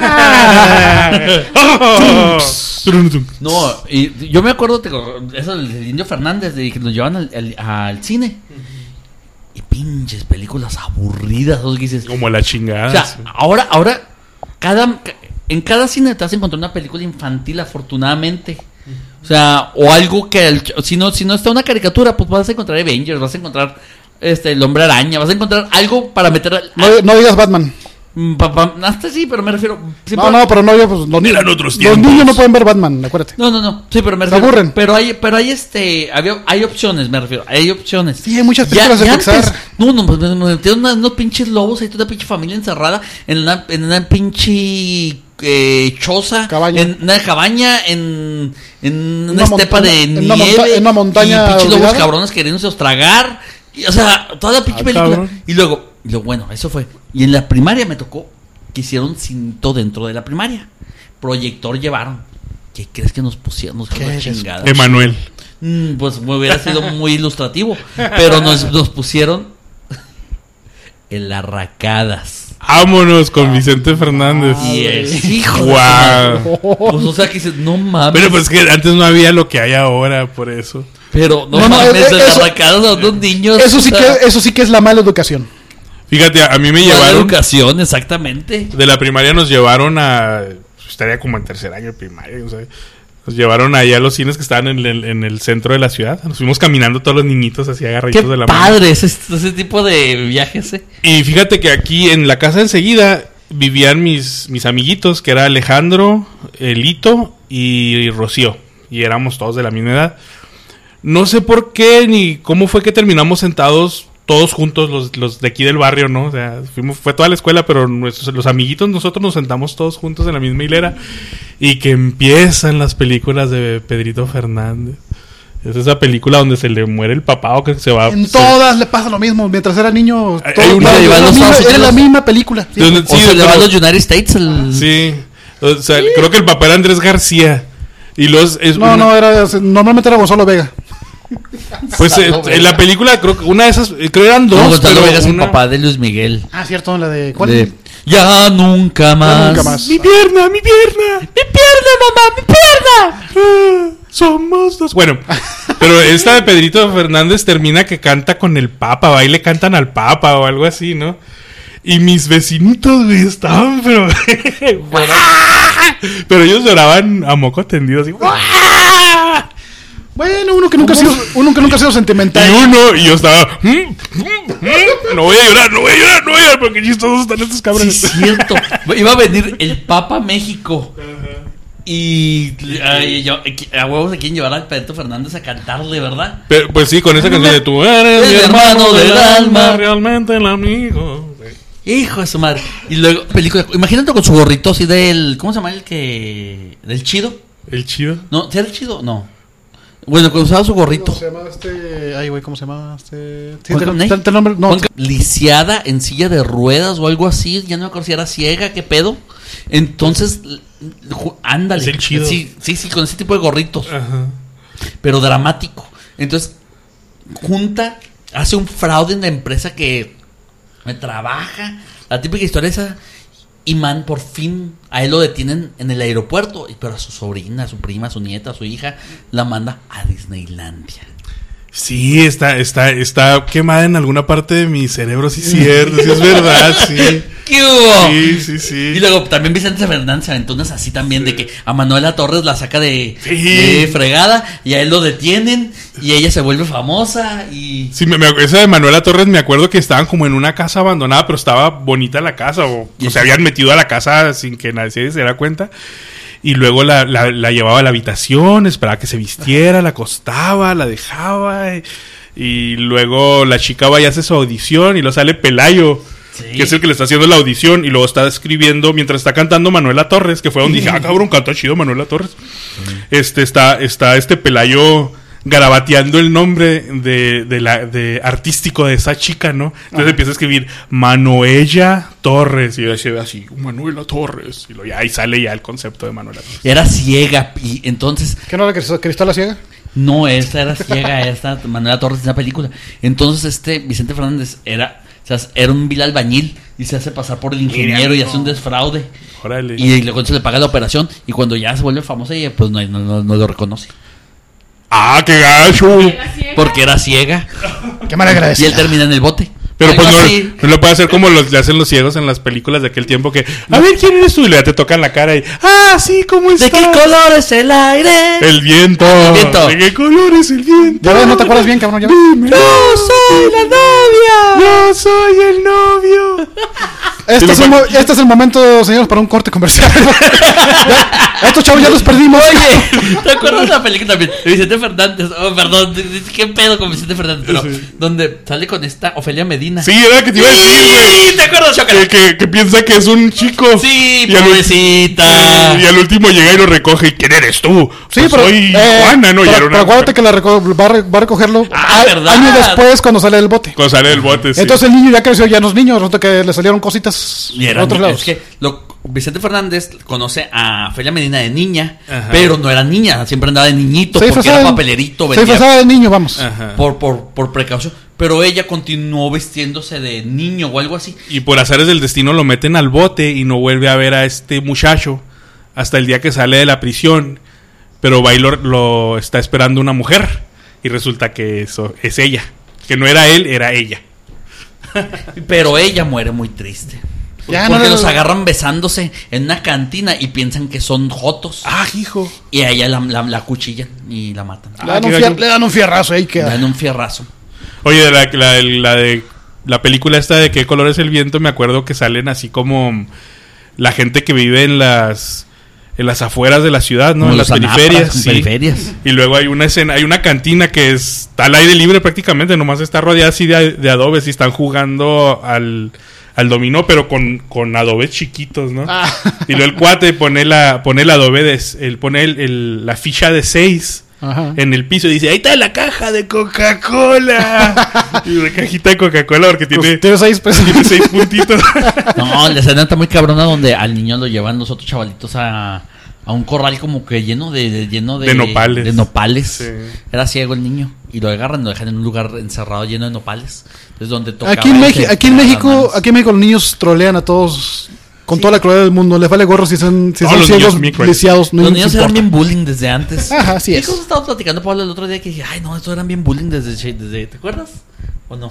No, y yo me acuerdo, te, eso del Indio Fernández, de que nos llevan al, al- al cine. Y pinches películas aburridas, o sea, que dices. Como la chingada. O sea, sí. ahora, ahora, cada, en cada cine te vas a encontrar una película infantil, afortunadamente. O sea, o algo que, el- si no si no está una caricatura, pues vas a encontrar Avengers, vas a encontrar este el Hombre Araña, vas a encontrar algo para meter... al- No, no digas Batman. Mm, pa- pa- hasta sí, pero me refiero... sí, No, pero- no, pero no, yo, pues, los, niños, Eran otros los tiempos. niños no pueden ver Batman, acuérdate. No, no, no. Sí, pero me Se refiero. aburren. Pero hay, pero hay este, había, hay opciones, me refiero. Hay opciones. Sí, hay muchas películas de Pixar. antes- no, no, pues, me me metieron una- unos pinches lobos ahí, toda una pinche familia encerrada en una, en una pinche eh, choza, Cabaña. en una cabaña, en, en una, Una mon- estepa de en una nieve, monta- en una montaña y pinches lobos olvidada. cabrones queriéndose tragar. Y, o sea, toda la pinche Ah, película. cabrón. Y luego, y luego, bueno, eso fue. Y en la primaria me tocó que hicieron cinto dentro de la primaria. Proyector llevaron. ¿Qué crees que nos pusieron? Nos ¿Qué la es? chingada. Emanuel. Mm, pues me hubiera sido muy ilustrativo. Pero nos, nos pusieron el Arracadas. Vámonos con Vicente Fernández. Y es hijo de Guau. su madre. Pues, o sea, que dices, no mames. Pero pues que antes no había lo que hay ahora, por eso. Pero no, No, no, mames, eh, el eso- Arracadas a unos niños. Eso sí, o sea, que, eso sí que es la mala educación. Fíjate, a mí me mala llevaron... educación, exactamente. De la primaria nos llevaron a... Estaría como en tercer año de primaria, no sé. Nos llevaron allá a los cines que estaban en el, en el centro de la ciudad. Nos fuimos caminando todos los niñitos así Qué agarraditos de la mano. padre ese, ese tipo de viajes, eh. Y fíjate que aquí en la casa enseguida vivían mis, mis amiguitos, que era Alejandro, Elito y Rocío. Y éramos todos de la misma edad. No sé por qué ni cómo fue que terminamos sentados todos juntos, los, los de aquí del barrio, ¿no? O sea, fuimos, fue toda la escuela, pero nuestros, los amiguitos, nosotros nos sentamos todos juntos en la misma hilera. Y que empiezan las películas de Pedrito Fernández. Es esa película donde se le muere el papá o que se va... En se- todas le pasa lo mismo. Mientras era niño, Hay- todo- hay una- era, lleva a los la misma, Estados era la Unidos. misma película. Sí. Donde- O sí, se le va a pero- los United States. El... Sí. O sea, creo que el papá era Andrés García. Y los... es No, una- no, era, normalmente era Gonzalo Vega. Pues eh, en la película, creo que una de esas, eh, creo que eran dos, No, Gonzalo pero Vega es el una- papá de Luis Miguel. Ah, cierto, la de... ¿Cuál? De, ya nunca más. nunca más. Mi pierna, mi pierna. ¡Mi pierna, mamá! ¡Mi pierna! Ah, somos dos. Bueno, pero esta de Pedrito Fernández termina que canta con el Papa, va y le cantan al Papa o algo así, ¿no? Y mis vecinitos, güey, estaban, pero... Bueno, pero ellos lloraban a moco tendido, así. Bueno, uno que nunca ha sido, uno que nunca ha sido sentimental. Y uno, y yo estaba... "Mm, mm, mm, no voy a llorar, no voy a llorar, no voy a llorar, porque chistosos están estos sí, cabrones. es cierto. Iba a venir el Papa a México. Y ay, yo- a huevos se quieren llevar al Pedro Fernández a cantarle, ¿verdad? Pero, pues sí, con esa canción de tú eres El mi hermano hermano del del alma, alma. realmente el amigo. Hijo de su madre. Y luego, película, imagínate con su gorrito así del, ¿cómo se llama el que? ¿Del chido? ¿El chido? No, ¿sí era el chido? No. Bueno, cuando usaba su gorrito. ¿Cómo se llama este? Ay, güey, ¿cómo se llama este? Sí, Juan te- Camaney. te- te- nombre- no, Juan Ca- lisiada en silla de ruedas o algo así. Ya no me acuerdo si era ciega, qué pedo. Entonces, l- ju- ándale. Es el chido. Sí, sí, sí, con ese tipo de gorritos. Ajá. Pero dramático. Entonces, junta, hace un fraude en la empresa que me trabaja. La típica historia esa. Y man, por fin, a él lo detienen en el aeropuerto. y- Pero a su sobrina, a su prima, a su nieta, a su hija, la manda a Disneylandia. Sí, está, está, está quemada en alguna parte de mi cerebro, sí es cierto, sí es verdad, sí. ¿Qué hubo? Sí, sí, sí. Y luego también Vicente Fernández se aventó unas así también de que a Manuela Torres la saca de, Sí. de fregada y a él lo detienen y ella se vuelve famosa y... Sí, me, me- esa de Manuela Torres me acuerdo que estaban como en una casa abandonada, pero estaba bonita la casa, o, Y o se eso- habían metido a la casa sin que nadie se diera cuenta. Y luego la, la, la llevaba a la habitación, esperaba que se vistiera, la acostaba, la dejaba. Y, y luego la chica va y hace su audición y luego sale Pelayo, Sí. que es el que le está haciendo la audición. Y luego está escribiendo, mientras está cantando Manuela Torres, que fue donde dije, ah, cabrón, canta chido Manuela Torres. Este está, está este Pelayo garabateando el nombre de, de la de artístico de esa chica, ¿no? Entonces empieza a escribir Manuela Torres y yo se ve así, Manuela Torres y lo ya ahí sale ya el concepto de Manuela Torres. Era ciega y entonces... ¿Qué no era Cristal Cristal la ciega? No, esta era ciega, esta Manuela Torres en la película. Entonces este Vicente Fernández era... O sea, era un vil albañil y se hace pasar por el ingeniero y hace un desfraude. Órale. Y luego se le paga la operación y cuando ya se vuelve famosa ella pues no, no, no, no lo reconoce. Ah, qué gacho. Porque era ciega. Qué mal Y él agradecido. termina en el bote. Pero Algo pues no, así. no lo puede hacer como los, le hacen los ciegos en las películas de aquel tiempo que, a ver, ¿quién eres tú? Y luego ya te tocan la cara y, ah, sí, ¿cómo ¿De estás? qué color es el aire? El viento. El viento. ¿De qué color es el viento? Ya ves, no te acuerdas bien, cabrón. Ya ves. Dime. ¡Yo soy la novia! Yo soy el novio. Este, es el, mo- este es el momento, señores, para un corte comercial. Ya, estos chavos ya los perdimos. Oye, ¿te acuerdas de la película también? De Vicente Fernández. Oh, perdón, ¿qué pedo con Vicente Fernández? Pero donde sale con esta Ofelia Medina. Sí, era que te iba a decir, güey. Sí, ¿te acuerdas, Chócala? Que, que, que piensa que es un chico. Sí, Y al- pobrecita. Y al último llega y lo recoge. ¿Y quién eres tú? Sí, Pues pero. soy eh, Juana, ¿no? Y Pero, era una pero acuérdate mujer. que la reco- va, a re- va a recogerlo Ah, a- ¿verdad? años después cuando sale del bote. Cuando sale del bote, sí. Entonces el niño ya creció, ya no es niño. Resulta que le salieron cositas Y a era otros ni- lados. es que lo, Vicente Fernández conoce a Ofelia Medina de niña, Ajá. pero no era niña, siempre andaba de niñito Se porque disfrazaba era de- papelerito, Se vendía disfrazaba de niño, vamos. Ajá. por, por, por precaución. Pero ella continuó vistiéndose de niño o algo así. Y por azares del destino lo meten al bote y no vuelve a ver a este muchacho hasta el día que sale de la prisión. Pero va y lo, lo está esperando una mujer. Y resulta que eso es ella. Que no era él, era ella. Pero ella muere muy triste. Ya, porque no, no, los no. agarran besándose en una cantina y piensan que son jotos. Ah, hijo. Y a ella la, la, la cuchillan y la matan. Le dan, qué un, fier- gallo. le dan un fierrazo ahí Le que. dan un fierrazo. Oye, la, la, la de la película esta de qué color es el viento, me acuerdo que salen así como la gente que vive en las en las afueras de la ciudad, ¿no? Como En los las anafras, periferias. en Sí. periferias. Y luego hay una escena, hay una cantina que es, está al aire libre prácticamente, nomás está rodeada así de, de adobes y están jugando al, al dominó, pero con, con adobes chiquitos, ¿no? Ah. Y luego el cuate pone la, pone el adobe de, el, pone el, el- la ficha de seis Ajá. en el piso y dice, ahí está la caja de Coca-Cola. Y una cajita de Coca-Cola porque tiene, Pues, tienes seis pesos. tiene seis puntitos. No, la escena está muy cabrona donde al niño lo llevan los otros chavalitos a, a un corral como que lleno de, de- lleno de, De nopales. de nopales. Sí. Era ciego el niño y lo agarran, lo dejan en un lugar encerrado lleno de nopales. Es donde tocaba Aquí en, ese- México, aquí en las México, manos. aquí en México los niños trolean a todos con toda la crueldad del mundo. Les vale gorro si son, si Todos son los niños ciegos, bien crueles. lisiados. No Los les niños eran importa. bien bullying desde antes. Ajá, así ¿Qué es. cosa estábamos platicando, Pablo, el otro día que dije, ay, no, estos eran bien bullying desde, desde ¿te acuerdas? ¿O no?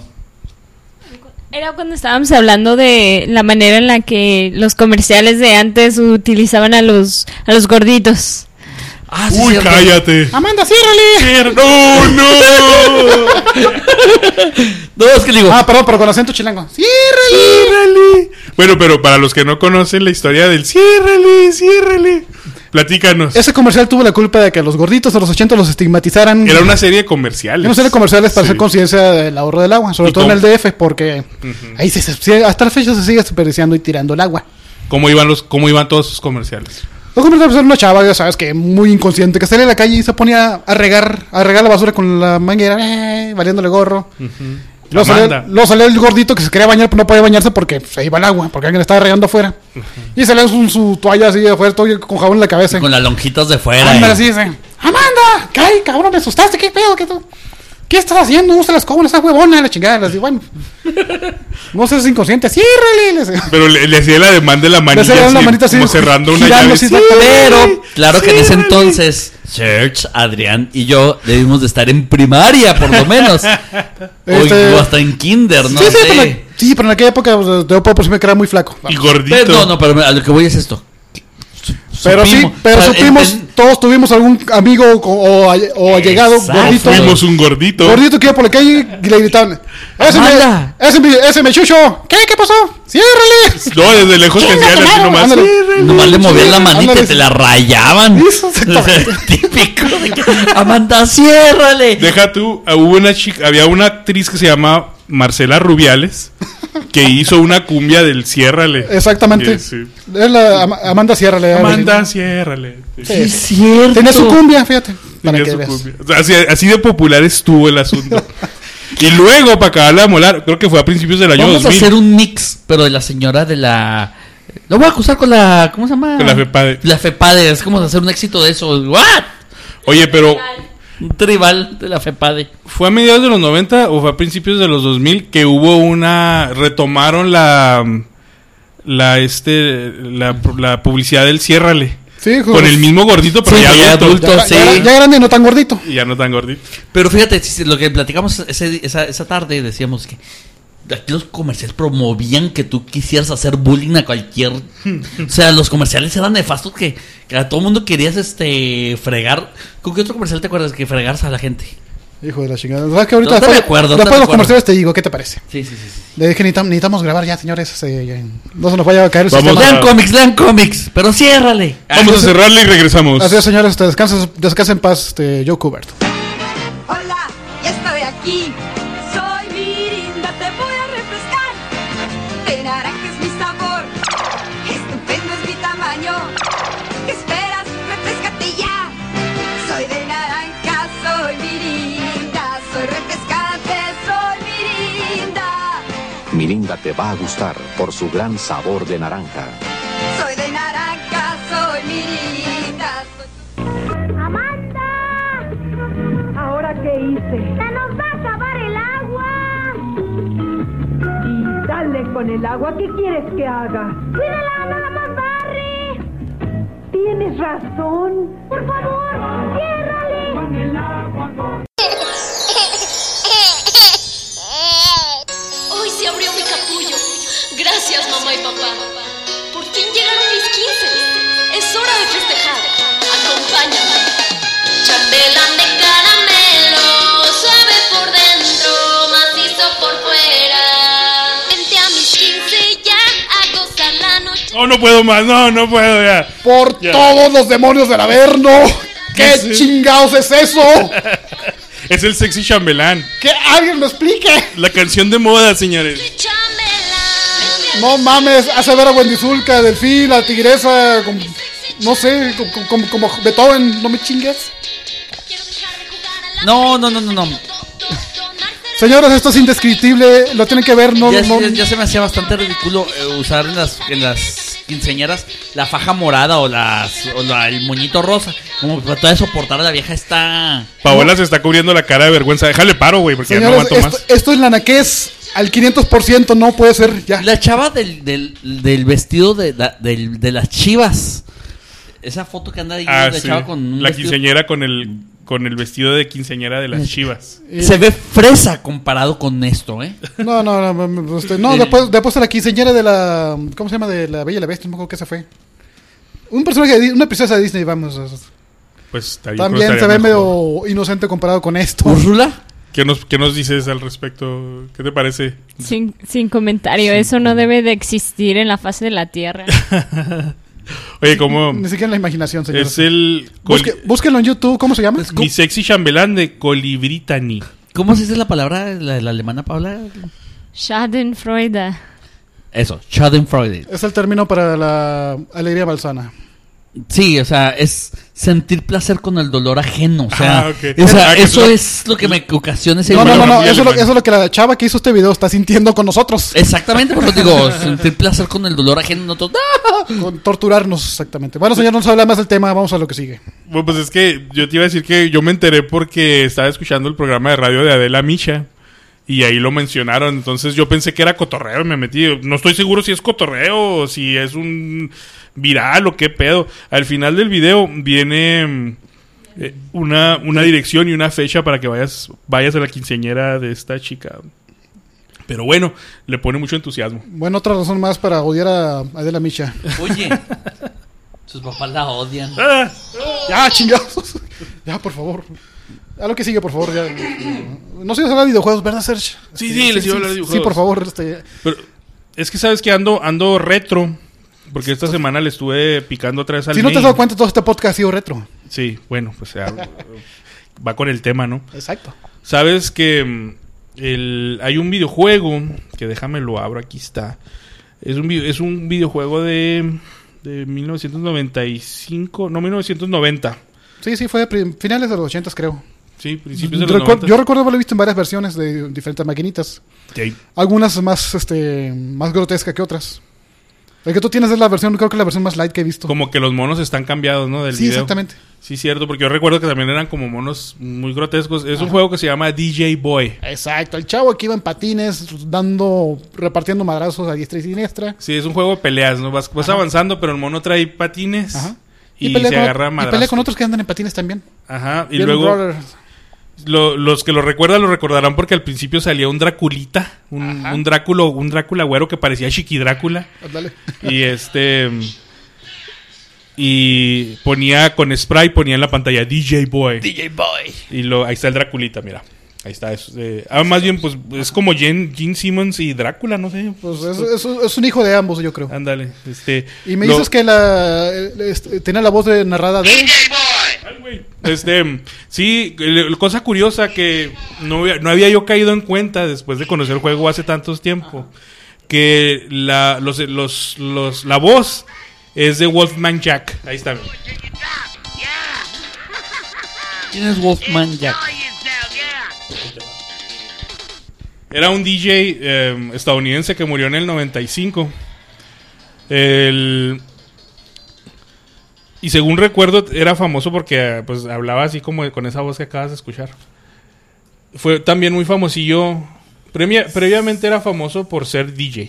Era cuando estábamos hablando de la manera en la que los comerciales de antes utilizaban a los a los gorditos. Ah, sí, Uy, cierto. cállate. Amanda, ciérrale. No, no. No, es que le digo, Ah, perdón, pero con acento chilango. Ciérrale. Ciérrale. Bueno, pero para los que no conocen la historia del ciérrale, ciérrale. Platícanos. Ese comercial tuvo la culpa de que los gorditos de los ochenta los estigmatizaran. Era una serie de comerciales. Era una serie de comerciales para Sí. hacer conciencia del ahorro del agua, sobre ¿Y todo cómo? en el D F, porque ahí se, se- hasta la fecha se sigue desperdiciando y tirando el agua. ¿Cómo iban los, cómo iban todos esos comerciales? Los comerciales eran una chava, ya sabes, que muy inconsciente, que salía a la calle y se ponía a regar, a regar la basura con la manguera, eh, valiéndole gorro. Luego salía, Amanda. luego salía el gordito que se quería bañar, pero no podía bañarse porque se iba el agua, porque alguien estaba regando afuera. Y salía su, su toalla así de afuera, todo con jabón en la cabeza. Con las lonjitas de fuera. Ándale, y- así dice: Amanda, ¿qué hay, cabrón? ¿Me asustaste? ¿Qué pedo? ¿Qué, tú? ¿Qué estás haciendo? Usa las escoba, esa huevona, la chingada. Les digo, bueno, no seas inconsciente, ciérrale. Les digo. Pero le, le hacía la demanda de la Le manilla. hacía la así, manita así, como cerrando una girando llave. así, Sí. Pero, claro que en ese entonces, Serge, Adrián y yo debimos de estar en primaria, por lo menos. Este- O hasta en kinder, no sí, sí, sé. pero, en- sí, pero en aquella época pues, yo puedo presumir que era muy flaco. Y gordito. Pero, no, no, pero a lo que voy es esto. Pero sí, Supimos- pero o sea, supimos, en- en- todos tuvimos algún amigo o, o, alle- o allegado Exacto. gordito. Fuimos un gordito. Gordito que iba por la calle y le gritaban: ¡Ese me, Amanda. ese me, ese me chucho! ¿Qué? ¿Qué pasó? ¡Ciérrale! No, desde lejos que Chinga hacían tu así madre, nomás. ándale. Nomás le movían la manita Ándale. y te la rayaban. Eso, exactamente. Típico de que, Amanda, ciérrale. Deja tú, ah, hubo una chica, había una actriz que se llama Marcela Rubiales que hizo una cumbia del ciérrale. Exactamente. Sí, sí. Es la Am- Amanda Ciérrale. Amanda, ciérrale. Sí. Sí. Es cierto. Tenía su cumbia, fíjate. Para Tenía que su veas. cumbia. O sea, así, así de popular estuvo el asunto. Y luego, para acabarla de molar, creo que fue a principios del año Vamos dos mil. a hacer un mix, pero de la señora de la... Lo voy a acusar con la... ¿Cómo se llama? Con la FEPADE. La FEPADE. Es como hacer un éxito de eso. ¿What? Oye, pero Un tribal de la FEPADE. ¿fue a mediados de los noventa o fue a principios de los dos mil que hubo una... retomaron la... la este... la, la publicidad del ciérrale? Sí, Con el mismo gordito, pero Sí, ya ya adulto. adulto. Ya, Sí. ya, ya grande y no tan gordito. Y ya no tan gordito. Pero fíjate, si- si lo que platicamos ese- esa, esa tarde, decíamos que aquí los comerciales promovían que tú quisieras hacer bullying a cualquier... O sea, los comerciales eran nefastos que, que a todo el mundo querías este fregar. ¿Con qué otro comercial te acuerdas que fregarse a la gente? Hijo de la chingada. ¿Sabes que ahorita No, estoy después, de acuerdo, estoy después de de los acuerdo. comerciales te digo, ¿qué te parece? Sí, sí, sí. sí. Le dije, necesitamos, necesitamos grabar ya, señores. eh, ya, no se nos vaya a caer el Vamos sistema. Lean cómics, lean cómics, pero ciérrale. Vamos a cerrarle y regresamos. Así es, señores, te descansen, descansen en paz, este, Joe Kubert. Hola, ya estoy aquí. Soy Mirinda, te voy a refrescar. De naranja es mi sabor. Estupendo es mi tamaño. ¿Qué esperas? Refrescate ya. Soy de naranja, soy Mirinda. Soy refrescante, soy Mirinda. Mirinda te va a gustar por su gran sabor de naranja. Soy de naranja, soy Mirinda. Soy... ¡Amanda! ¿Ahora qué hice? ¡Se nos va a acabar el agua! Y dale con el agua, ¿qué quieres que haga? ¡Cuídala, nada más, Barry! Tienes razón. ¡Por favor, ciérrale! Hoy se abrió mi capullo. Gracias, mamá y papá. Por fin llegaron mis quince. Es hora de festejar. Acompáñame. Chambelán de caramelo, suave por dentro, macizo por fuera. Vente a mis quince ya a gozar la noche. No, no puedo más, no, no puedo ya. Por Ya. todos los demonios del Averno. ¿Qué Sí. chingados es eso? Es el sexy chambelán. Que alguien me explique. La canción de moda, señores. Chambelán. No mames, hace ver a Wendy Zulka, Delfín, la tigresa, como- no sé, como, como, como Beethoven, no me chingues. Quiero dejar de jugar a la No, no, no, no, no. Señores, esto es indescriptible, lo tienen que ver, no, Ya, no, ya- ya se me hacía bastante ridículo eh, usar en las, en las quinceañeras la faja morada o, las, o la- el moñito rosa. Como para todavía soportar a la vieja está... Paola se está cubriendo la cara de vergüenza. Déjale paro, güey, porque ya no señores, aguanto esto, más. esto es la naquez al quinientos por ciento, no puede ser, ya. La chava del, del, del vestido de, la- del- de las chivas. Esa foto que anda ahí Ah, la sí. chava con un La vestido- quinceañera con el, con el vestido de quinceañera de las chivas. Se ve fresa comparado con esto, ¿eh? No, no, no, no, no, este, no, El- después, después de la quinceañera de la, ¿cómo se llama? De la Bella y la Bestia, no me acuerdo qué se fue. Un personaje de Di- una princesa de Disney, vamos. Pues está bien. También se ve medio inocente comparado con esto. ¿Úrsula? ¿Qué nos, ¿Qué nos dices al respecto? ¿Qué te parece? Sin, sin comentario, eso no debe de existir en la faz de la Tierra. Oye, ¿cómo? Ni siquiera en la imaginación, señor. Es el... Busque, coli- búsquenlo en YouTube, ¿cómo se llama? Mi sexy chambelán de Colibritani. ¿Cómo se dice la palabra, la, la alemana, Paula? Schadenfreude. Eso, Schadenfreude. Es el término para la alegría malsana. Sí, o sea, es sentir placer con el dolor ajeno. O sea, Ah, ok. o sea, Ah, que eso lo- es lo que me ocasiona ese No, no, no, dolor. no, Alemán. eso es, lo, eso es lo que la chava que hizo este video está sintiendo con nosotros. Exactamente, por eso digo, sentir placer con el dolor ajeno. No todo. Con torturarnos, exactamente. Bueno, señor, no nos habla más del tema, vamos a lo que sigue. Bueno, pues es que yo te iba a decir que yo me enteré porque estaba escuchando el programa de radio de Adela Micha. Y ahí lo mencionaron, entonces yo pensé que era cotorreo y me metí. No estoy seguro si es cotorreo o si es un viral o qué pedo. Al final del video viene eh, una, una dirección y una fecha para que vayas, vayas a la quinceañera de esta chica. Pero bueno, le pone mucho entusiasmo. Bueno, otra razón más para odiar a Adela Micha. Oye, sus papás la odian. Ah, Ya, chingados. Ya, por favor. A lo que sigue, por favor. Ya. No sé si hablar de videojuegos, ¿verdad, Serge? Sí, sí, les iba a hablar de Sí, videojuegos. por favor. Este, pero es que sabes que ando, ando retro. Porque esta semana le estuve picando otra vez al si no te has mail. dado cuenta, todo este podcast ha sido retro. Sí, bueno, pues ya, va con el tema, ¿no? Exacto. Sabes que mm, el, hay un videojuego que déjame lo abro, aquí está. Es un, vi- es un videojuego de, de mil novecientos noventa y cinco, no, mil novecientos noventa. Sí, sí, fue a prim- finales de los ochentas, creo. Sí, principios de los Recu- noventa. yo recuerdo haberlo visto en varias versiones de diferentes maquinitas. Sí. Algunas más, este, más grotescas que otras. El que tú tienes es la versión, creo que la versión más light que he visto. Como que los monos están cambiados, ¿no? Del Sí, video. exactamente. Sí, cierto, porque yo recuerdo que también eran como monos muy grotescos. Es un juego que se llama D J Boy. Exacto, el chavo que iba en patines, dando, repartiendo madrazos a diestra y siniestra. Sí, es un juego de peleas, ¿no? Vas, vas avanzando, pero el mono trae patines Ajá. y, pelea se con, agarra y madrazos. pelea con otros que andan en patines también. Ajá, y Bien luego... Brothers. Lo- los que lo recuerdan lo recordarán porque al principio salía un Draculita, un, un Dráculo, un Drácula güero que parecía Chiqui Drácula. Dale. Y este y ponía con spray, ponía en la pantalla D J Boy. D J Boy. Y lo, ahí está el Draculita, mira. Ahí está. Es, eh, ah, más bien, pues es como Gene, Gene Simmons y Drácula, no sé. Pues es, es- es un hijo de ambos, yo creo. Ándale. Este, Y me lo- dices que la eh, este, tiene la voz de narrada de... Ay, güey. Este, sí, el- cosa curiosa que no había, no había yo caído en cuenta después de conocer el juego hace tantos tiempo, que la, los, los, los, la voz es de Wolfman Jack. Ahí está. ¿Quién es Wolfman Jack? Era un D J eh, estadounidense que murió en el noventa y cinco. El... Y según recuerdo, era famoso porque pues hablaba así como con esa voz que acabas de escuchar. Fue también muy famosillo. Premia- previamente era famoso por ser D J.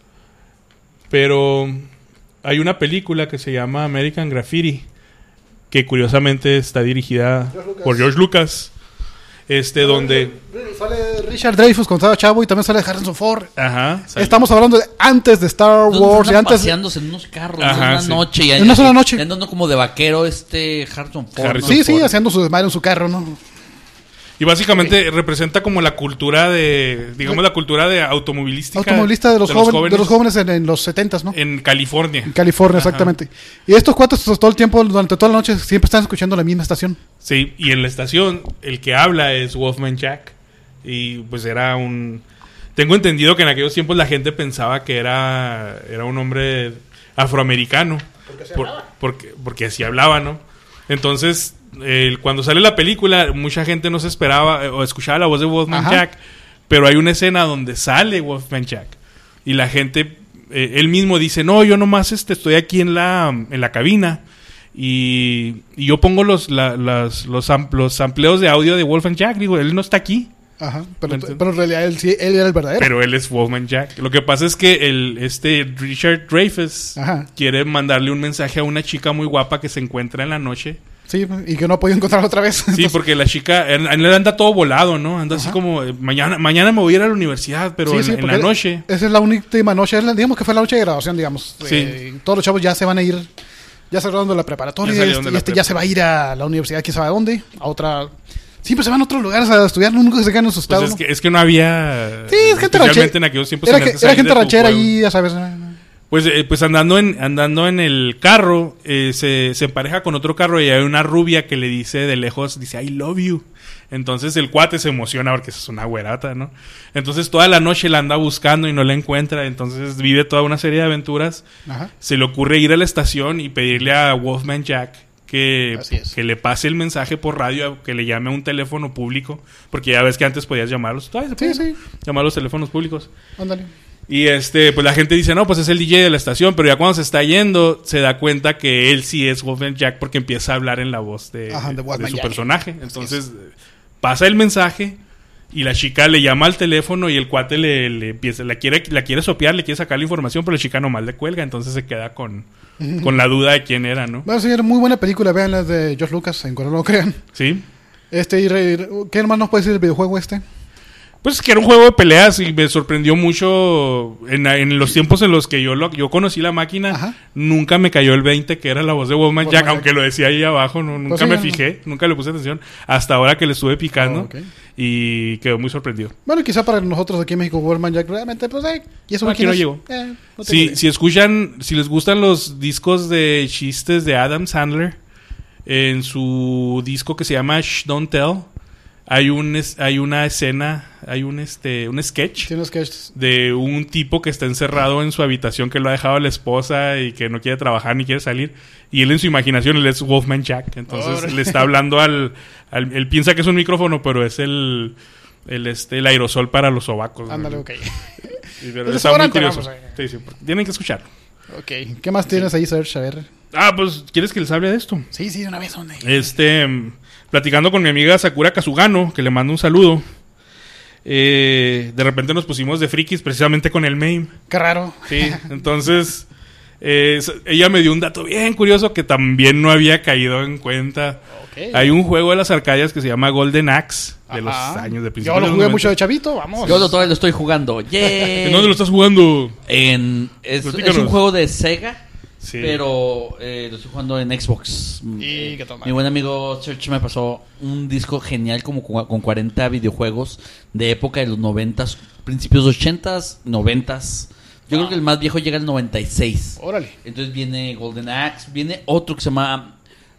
Pero hay una película que se llama American Graffiti, que curiosamente está dirigida por George Lucas. Este, donde... Sale Richard Dreyfuss cuando estaba chavo y también sale Harrison Ford. Ajá. sale- Estamos hablando de antes de Star ¿Dónde Wars y andan antes... paseándose en unos carros Ajá, en una sí. noche? Y En una sola noche. Andando como de vaquero este Harrison Ford. ¿no? Harrison Sí, sí, Ford. haciendo su desmadre en su carro, ¿no? Y básicamente representa como la cultura de, digamos, la cultura de automovilística. Automovilista de los, joven- de los jóvenes en, en los setentas, ¿no? En California. En California, Ajá. exactamente. Y estos cuates pues, todo el tiempo, durante toda la noche, siempre están escuchando la misma estación. Sí, y en la estación el que habla es Wolfman Jack. Y pues era un... Tengo entendido que en aquellos tiempos la gente pensaba que era, era un hombre afroamericano. Por- porque, porque así hablaba, ¿no? Entonces, eh, cuando sale la película, mucha gente no se esperaba eh, o escuchaba la voz de Wolfman Ajá. Jack. Pero hay una escena donde sale Wolfman Jack. Y la gente, eh, él mismo dice, no, yo nomás este, estoy aquí en la, en la cabina. Y, y yo pongo los, la- las, los, am- los sampleos de audio de Wolfman Jack. Digo, él no está aquí. Ajá. Pero, Entiendo. pero en realidad él, sí, él era el verdadero. Pero él es Wolfman Jack. Lo que pasa es que el, este Richard Dreyfuss Ajá. quiere mandarle un mensaje a una chica muy guapa que se encuentra en la noche. Sí, y que no ha podido encontrarlo otra vez. Sí, Entonces, porque la chica, él, él anda todo volado, ¿no? Anda así Ajá. como, eh, mañana mañana me voy a ir a la universidad, pero sí, en, sí, en porque la noche. Esa es la última noche, es la- digamos que fue la noche de graduación, digamos. Sí. Eh, todos los chavos ya se van a ir, ya se graduaron de la preparatoria, Ya y salieron este, de y la este prepa. ya se va a ir a la universidad, quién sabe a dónde, a otra... Siempre se van a otros lugares a estudiar, lo único que se quedan en su estado. Pues es ¿no? que, es que no había... Sí, es gente especialmente ranchera. en aquellos tiempos. Era, sin que- antes era salir gente de tu ranchera pueblo. ahí, ya sabes. Pues, eh, pues andando en andando en el carro, eh, se, se empareja con otro carro y hay una rubia que le dice de lejos, dice, I love you. Entonces el cuate se emociona porque es una güerata, ¿no? Entonces toda la noche la anda buscando y no la encuentra. Entonces vive toda una serie de aventuras. Ajá. Se le ocurre ir a la estación y pedirle a Wolfman Jack que, que le pase el mensaje por radio, que le llame a un teléfono público. Porque ya ves que antes podías llamarlos. Todavía se puede, Sí, sí. llamar a los teléfonos públicos. Ándale. Y este, pues la gente dice, no, pues es el D J de la estación, pero ya cuando se está yendo, se da cuenta que él sí es Wolfman Jack porque empieza a hablar en la voz de, Ajá, de de Wolfman su Jack. personaje. Entonces, pasa el mensaje y la chica le llama al teléfono y el cuate le, le empieza, la quiere, la quiere sopear, le quiere sacar la información, pero la chica nomás le cuelga, entonces se queda con, Ujú. con la duda de quién era, ¿no? Bueno, sí, era muy buena película, vean las de George Lucas, en cuanto no lo crean. Sí. Este, y re- ¿qué más nos puede decir del videojuego este? Pues que era un juego de peleas y me sorprendió mucho en, en los tiempos en los que yo lo, yo conocí la máquina. Ajá. Nunca me cayó el veinte que era la voz de Wolfman Wolfman Jack, Jack. aunque lo decía ahí abajo, no, nunca Pues sí, me no. fijé, nunca le puse atención, hasta ahora que le estuve picando Oh, ok. y quedó muy sorprendido. Bueno, quizá para nosotros aquí en México, Wolfman Jack, realmente, pues, eh, y eso Aquí no llegó. Eh, no tengo Si, idea. si escuchan, si les gustan los discos de chistes de Adam Sandler, en su disco que se llama Shh Don't Tell, hay un es- hay una escena, hay un este un sketch Tiene sketches. de un tipo que está encerrado en su habitación, que lo ha dejado a la esposa y que no quiere trabajar ni quiere salir, y él en su imaginación él es Wolfman Jack, entonces Órale. le está hablando al, al- él piensa que es un micrófono, pero es el el este el aerosol para los sobacos, ¿no? Ándale, ok. Y, pero El está muy desodorante, curioso. vamos, eh. Sí, sí, porque tienen que escuchar. Ok. ¿Qué más tienes ahí, Serge? A ver. Ah, pues, ¿quieres que les hable de esto? Sí, sí, de una vez, ¿dónde? Este, mm, platicando con mi amiga Sakura Kazugano, que le mando un saludo. Eh, de repente nos pusimos de frikis precisamente con el meme. Qué raro. Sí, entonces eh, s- ella me dio un dato bien curioso que también no había caído en cuenta. Ok. Hay un juego de las Arcadias que se llama Golden Axe, de los Ajá. años de Yo principios lo de los jugué noventa. mucho de chavito, vamos. Yo lo- todavía lo estoy jugando. ¡Yay! ¿En dónde lo estás jugando? En, es, Platícanos. es un juego de Sega, Sí. pero eh, lo estoy jugando en Xbox. Y qué toma. Mi buen amigo Serge me pasó un disco genial como cu- con cuarenta videojuegos de época de los noventas, principios ochentas, noventas. Yo creo que el más viejo llega al noventa y seis. Órale. Entonces viene Golden Axe, viene otro que se llama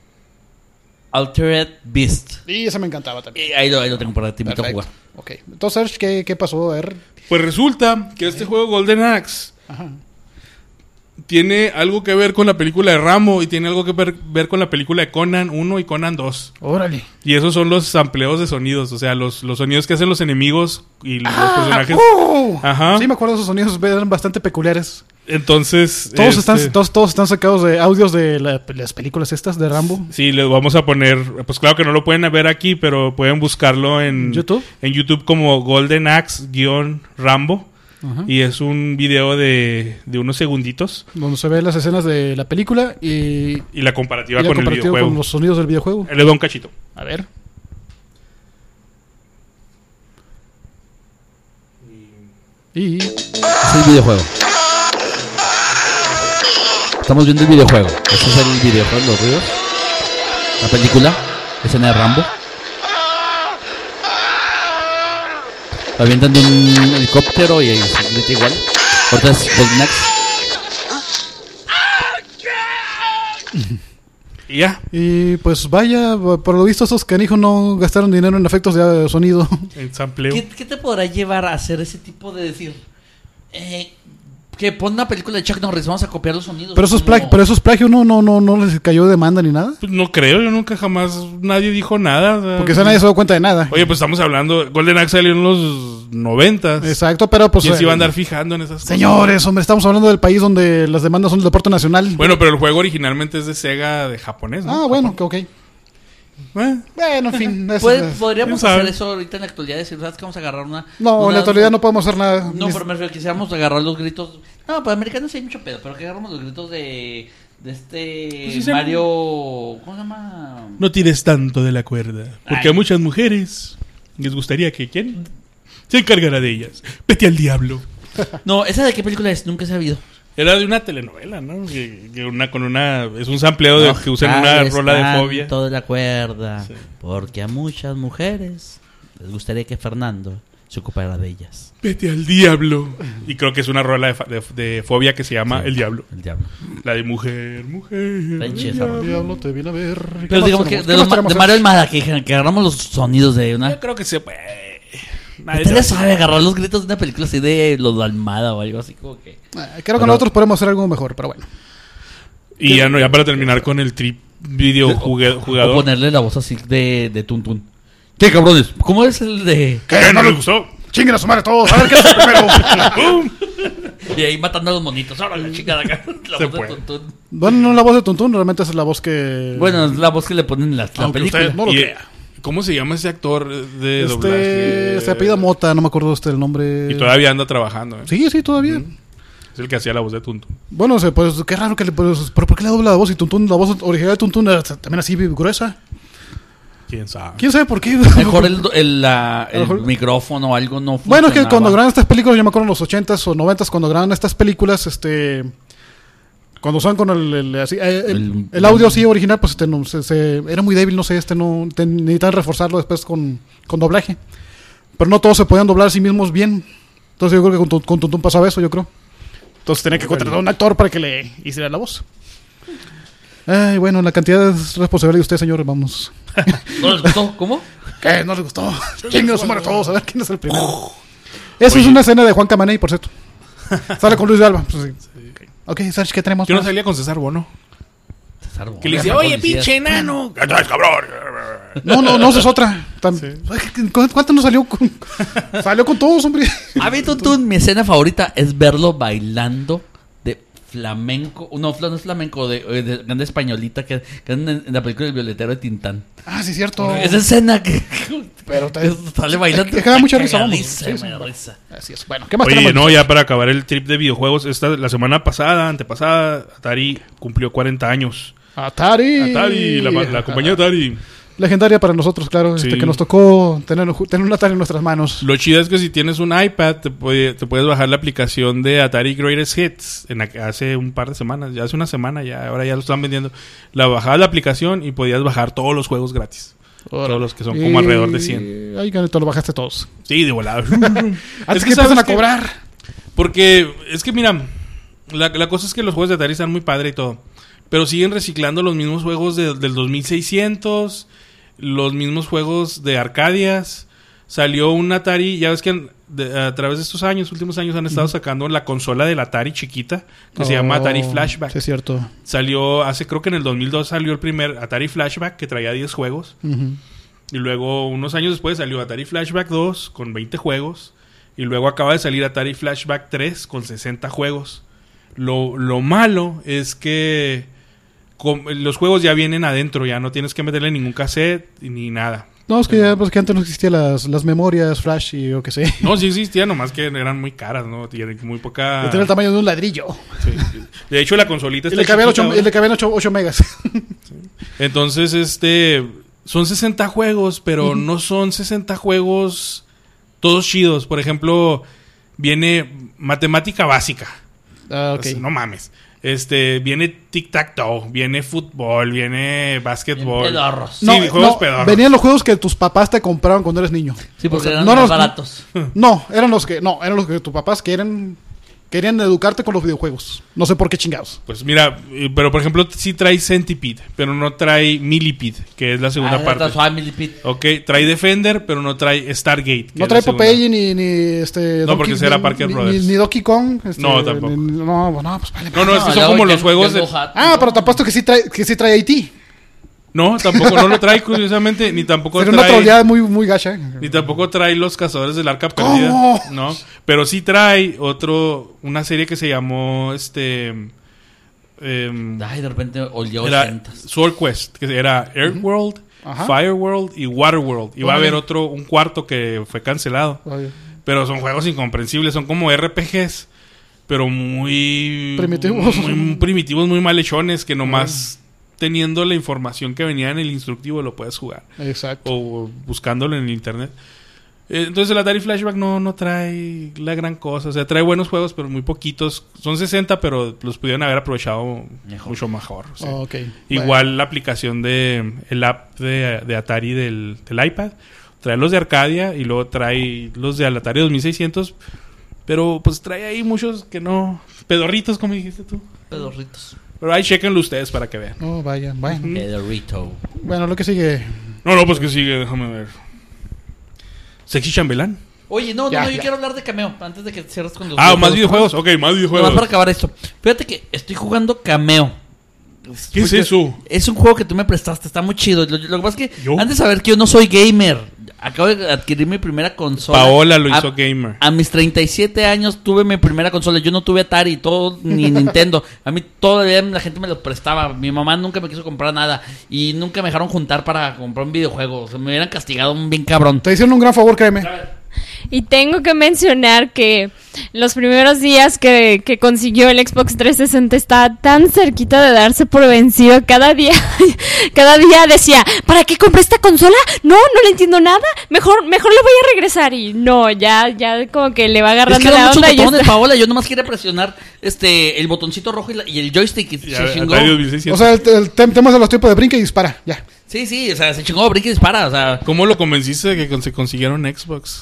Altered Beast. Y ese me encantaba también. Y ahí lo, ahí lo tengo para te invito a Perfecto. jugar. Ok. Entonces, Serge, ¿qué, qué pasó? A ver. Pues resulta que este juego Golden Axe Ajá. tiene algo que ver con la película de Rambo y tiene algo que ver, ver con la película de Conan uno y Conan dos. Órale. Y esos son los sampleos de sonidos, o sea, los, los sonidos que hacen los enemigos y los personajes. ¡Uh! Ajá. Sí, me acuerdo de esos sonidos, eran bastante peculiares. Entonces, Todos, este, están, todos, todos están sacados de audios de la- las películas estas de Rambo. sí, les vamos a poner, pues claro que no lo pueden ver aquí, pero pueden buscarlo en ¿YouTube? en YouTube como Golden Axe-Rambo. Ajá. Y es un video de, de unos segunditos Donde se ven las escenas de la película y, y la comparativa y la con el comparativa videojuego. con los sonidos del videojuego. Le doy un cachito. A ver. Y Este es el videojuego. Estamos viendo el videojuego. Este es el videojuego, los ruidos. La película, escena de Rambo. Avientan de un helicóptero y ahí se grita igual. Ahorita es Golden Axe. Y ya, Y pues vaya, por lo visto estos canijos no gastaron dinero en efectos de eh, sonido. el sampleo. ¿Qué, qué te podrá llevar a hacer ese tipo de decir? Eh, que pon una película de Chuck Norris, vamos a copiar los sonidos. Pero esos como- plagi- pero esos plagios no, no, no, no les cayó demanda ni nada. Pues no creo, yo nunca jamás nadie dijo nada. o sea, Porque esa nadie se dio cuenta de nada. Oye, pues estamos hablando, Golden Axe salió en los noventas. Exacto, pero pues... ¿Quién se iba a eh, andar fijando en esas cosas? Señores, hombre, estamos hablando del país donde las demandas son del deporte nacional. Bueno, pero el juego originalmente es de Sega de japonés, ¿no? Ah, bueno, que ok. Eh, Bueno, en fin. es- Puede- es- podríamos ¿quién sabe? hacer eso ahorita en la actualidad, decir, ¿sabes que vamos a agarrar una... no, en una- la actualidad no podemos hacer nada. No, Ni- pero me refiero, quisiéramos agarrar los gritos... No, para americanos hay mucho pedo, pero que agarramos los gritos de... De este... Pues sí, se- Mario... ¿Cómo se llama? No tires tanto de la cuerda, porque Ay. a muchas mujeres les gustaría que ¿quién? Se encargara de ellas. Vete al diablo. No, ¿esa de qué película es? Nunca he sabido. Era de una telenovela, ¿no? Que, que una con una es un sampleo de No, que usan una jales rola de fobia. tanto de la cuerda, Sí. porque a muchas mujeres les gustaría que Fernando se ocupará de ellas. Vete al diablo. Y creo que es una rola de, fa- de, de Fobia que se llama Sí, El Diablo. El diablo. La de mujer, mujer. Está el chida esa diablo. rola. Diablo te viene a ver. ¿Qué Pero más digamos que tenemos? de, ¿Qué los más ma- tenemos? de Mario Almada, que, que agarramos los sonidos de una... Yo creo que se puede. Nadie Usted te le va- sabe agarrar los gritos de una película así de los de Almada o algo así como que... Eh, creo que Bueno. nosotros podemos hacer algo mejor, pero bueno. Y ya, no, ya para terminar con el trip video jugue- O jugador. ponerle la voz así de, de Tuntún. ¿Qué cabrones? ¿Cómo es el de...? ¿Qué? ¿No les gustó? Chinguen a su madre todos. A ver qué es el primero. ¡Pum! Y ahí matando a los monitos. Ahora la chica de acá. La Se voz de puede. Tuntún. Bueno, no la voz de Tuntún, realmente esa es la voz que. Bueno, es la voz que le ponen en la, la Aunque película. usted no lo Y, crea. ¿cómo se llama ese actor de Este. doblaje? Se apellida Mota, no me acuerdo este el nombre. Y todavía anda trabajando. ¿eh? Sí, sí, todavía. Es el que hacía la voz de Tuntu. Bueno, o sea, pues qué raro que le. Pues, ¿pero por qué le dobla la voz? Y Tuntún, la voz original de Tuntún era también así gruesa. ¿Quién sabe? ¿Quién sabe por qué? Mejor el, el, la- el A lo mejor- micrófono o algo no Bueno, es que funcionaba. cuando graban estas películas, yo me acuerdo en los ochentas o noventas, cuando graban estas películas, este. Cuando usaban con el, el, así, eh, el, El- el audio así original, pues este, no, se, se- era muy débil, no sé, este no. Te, necesitan reforzarlo después con, con doblaje. Pero no todos se podían doblar a sí mismos bien. Entonces yo creo que con, Tu- con Tuntún pasaba eso, yo creo. Entonces tenía que contratar a un actor para que le hiciera la voz. Ay, bueno, la cantidad es responsabilidad de usted, señor. Vamos. ¿No les gustó? ¿Cómo? ¿Qué? ¿No les gustó? Chinguen a su madre todos, a ver quién es el primero. Eso Oye. es una escena de Juan Camaney, por cierto. Sale con Luis de Alba. Pues, sí. Ok, Sergio, ¿qué tenemos? Yo no más? salía con César Bono. César Bono. Que le decía, Llama oye, policías. pinche enano. ¿Qué traes, cabrón? No, no, no, esa es otra. Tam- ¿Cu- ¿Cuánto no salió con? Salió con todos, hombre. A mí, Tuntún, mi escena favorita es verlo bailando de flamenco. No, fla- no es flamenco, de, de, de, de españolita que, que en, en la película El Violetero de Tintán. Ah, sí, cierto. Esa escena que, Pero te- que sale bailando. que da mucha risa, vamos. Cagadísima, Sí, sí, me da bueno. risa. Así es. Bueno, ¿qué más Oye, tenemos? no, ya para acabar el trip de videojuegos, esta, la semana pasada, antepasada, Atari cumplió cuarenta años. Atari. Atari, la, la compañía Atari. Legendaria para nosotros, claro. Sí. Este, que nos tocó tener, tener un Atari en nuestras manos. Lo chido es que si tienes un iPad, te, puede- te puedes bajar la aplicación de Atari Greatest Hits. En la- hace un par de semanas, ya hace una semana, ya ahora ya lo están vendiendo. La bajabas la aplicación y podías bajar todos los juegos gratis. Todos los que son como Y- alrededor de cien. Ay, que te lo bajaste todos. Sí, de volada. Antes que, ¿sabes empiezan a qué? cobrar. Porque es que, mira, la, la cosa es que los juegos de Atari están muy padre y todo. Pero siguen reciclando los mismos juegos de- del dos mil seiscientos, los mismos juegos de Arcadias. Salió un Atari, ya ves que han- de- a través de estos años, últimos años, han estado sacando la consola del Atari chiquita, que se llama Oh, Atari Flashback. Sí, es cierto. Salió hace, creo que en el dos mil dos salió el primer Atari Flashback, que traía diez juegos. Ujú. Y luego, unos años después, salió Atari Flashback dos con veinte juegos. Y luego acaba de salir Atari Flashback tres con sesenta juegos. Lo, lo malo es que com- los juegos ya vienen adentro, ya no tienes que meterle ningún cassette ni nada. No, es que, ya, pues, que antes no existían las, las memorias flash y yo qué sé. No, sí existía, nomás que eran muy caras, ¿no? Tienen muy poca... Que tenía el tamaño de un ladrillo. Sí. De hecho, la consolita Y está le cabían chiquita ocho- ahora. y le cabían ocho megas. Entonces, este... Son sesenta juegos, pero no son sesenta juegos todos chidos. Por ejemplo, viene matemática básica. Ah, ok. Pues, no mames. Este, viene tic-tac-toe, viene fútbol, viene básquetbol. Bien pedorros. Sí, No, juegos no, pedorros. venían los juegos que tus papás te compraban cuando eres niño. Sí, porque O sea, eran no más los- baratos. No, eran los que, no, eran los que tus papás quieren, querían educarte con los videojuegos. No sé por qué chingados. Pues mira, eh, pero por ejemplo, sí trae Centipede, pero no trae Millipede, que es la segunda Ah, parte. era Family Pit. Ok, trae Defender, pero no trae Stargate. que No es trae la segunda. Popeye ni, ni este. No, porque ese era ni- Parker ni, Brothers. Ni, ni Donkey Kong. este, No, tampoco. ni- no, no, pues vale. No, no, estos ya son como voy, los que- juegos que de... es Hat. Ah, pero te apuesto que sí trae, que sí trae I T. No, tampoco, no lo trae curiosamente, ni tampoco Sería una trae... troleada muy, muy gacha. Ni tampoco trae los cazadores del arca ¿Cómo? perdida. No. Pero sí trae otro. Una serie que se llamó. Este. em, Ay, de repente olió era ochentas. Sword Quest. Que era Earthworld, Ajá. Fireworld y Waterworld. Y va a Órale. haber otro. Un cuarto que fue cancelado. Oye, Pero son juegos incomprensibles. Son como R P Gs. Pero muy. Primitivos. Muy primitivos, muy malhechones. Que nomás. Teniendo la información que venía en el instructivo lo puedes jugar. exacto. O buscándolo en el internet. Eh, Entonces el Atari Flashback no, no trae la gran cosa. O sea, trae buenos juegos, pero muy poquitos. Son sesenta, pero los pudieron haber aprovechado Mejor. mucho mejor. o sea. Ok. Igual la aplicación de... El app de, de Atari del, del iPad. Trae los de Arcadia y luego trae los de Atari dos mil seiscientos. Pero pues trae ahí muchos que no... Pedorritos, como dijiste tú. Pedorritos. Pero ahí chequenlo ustedes para que vean. No, vaya, vaya. Pedorrito. Bueno, lo que sigue. No, no, pues que sigue, déjame ver. Sexy Chambelán. Oye, no, Ya, no, yo ya. quiero hablar de Cameo antes de que cierres con los Ah, más videojuegos. Ok, más videojuegos. Nomás para acabar esto. Fíjate que estoy jugando Cameo. ¿Qué es eso? Es un juego que tú me prestaste, está muy chido. Lo, lo que pasa es que ¿Yo? antes de saber que yo no soy gamer. Acabo de adquirir mi primera consola. Paola lo A- hizo gamer. A mis treinta y siete años tuve mi primera consola. Yo no tuve Atari, todo, ni Nintendo. A mí todavía la gente me lo prestaba. Mi mamá nunca me quiso comprar nada. Y nunca me dejaron juntar para comprar un videojuego. O sea, me hubieran castigado un bien cabrón. Te hicieron un gran favor, créeme. Y tengo que mencionar que los primeros días que, que consiguió el Xbox trescientos sesenta estaba tan cerquita de darse por vencido. Cada día, cada día decía, ¿para qué compré esta consola? No, no le entiendo nada. Mejor, mejor le voy a regresar. Y no, ya, ya como que le va agarrando Es que la eran muchos onda. Y ya botones, está. Paola. Yo nomás quería presionar este el botoncito rojo y, la- y el joystick. Y Ya, se chingó. Atari dos mil seiscientos. O sea, el, el tem- tema de los tiempos de brinca y dispara. Ya. Sí, sí, o sea, se chingó, brinca y dispara. O sea, ¿Cómo lo convenciste de que con- se consiguieron Xbox?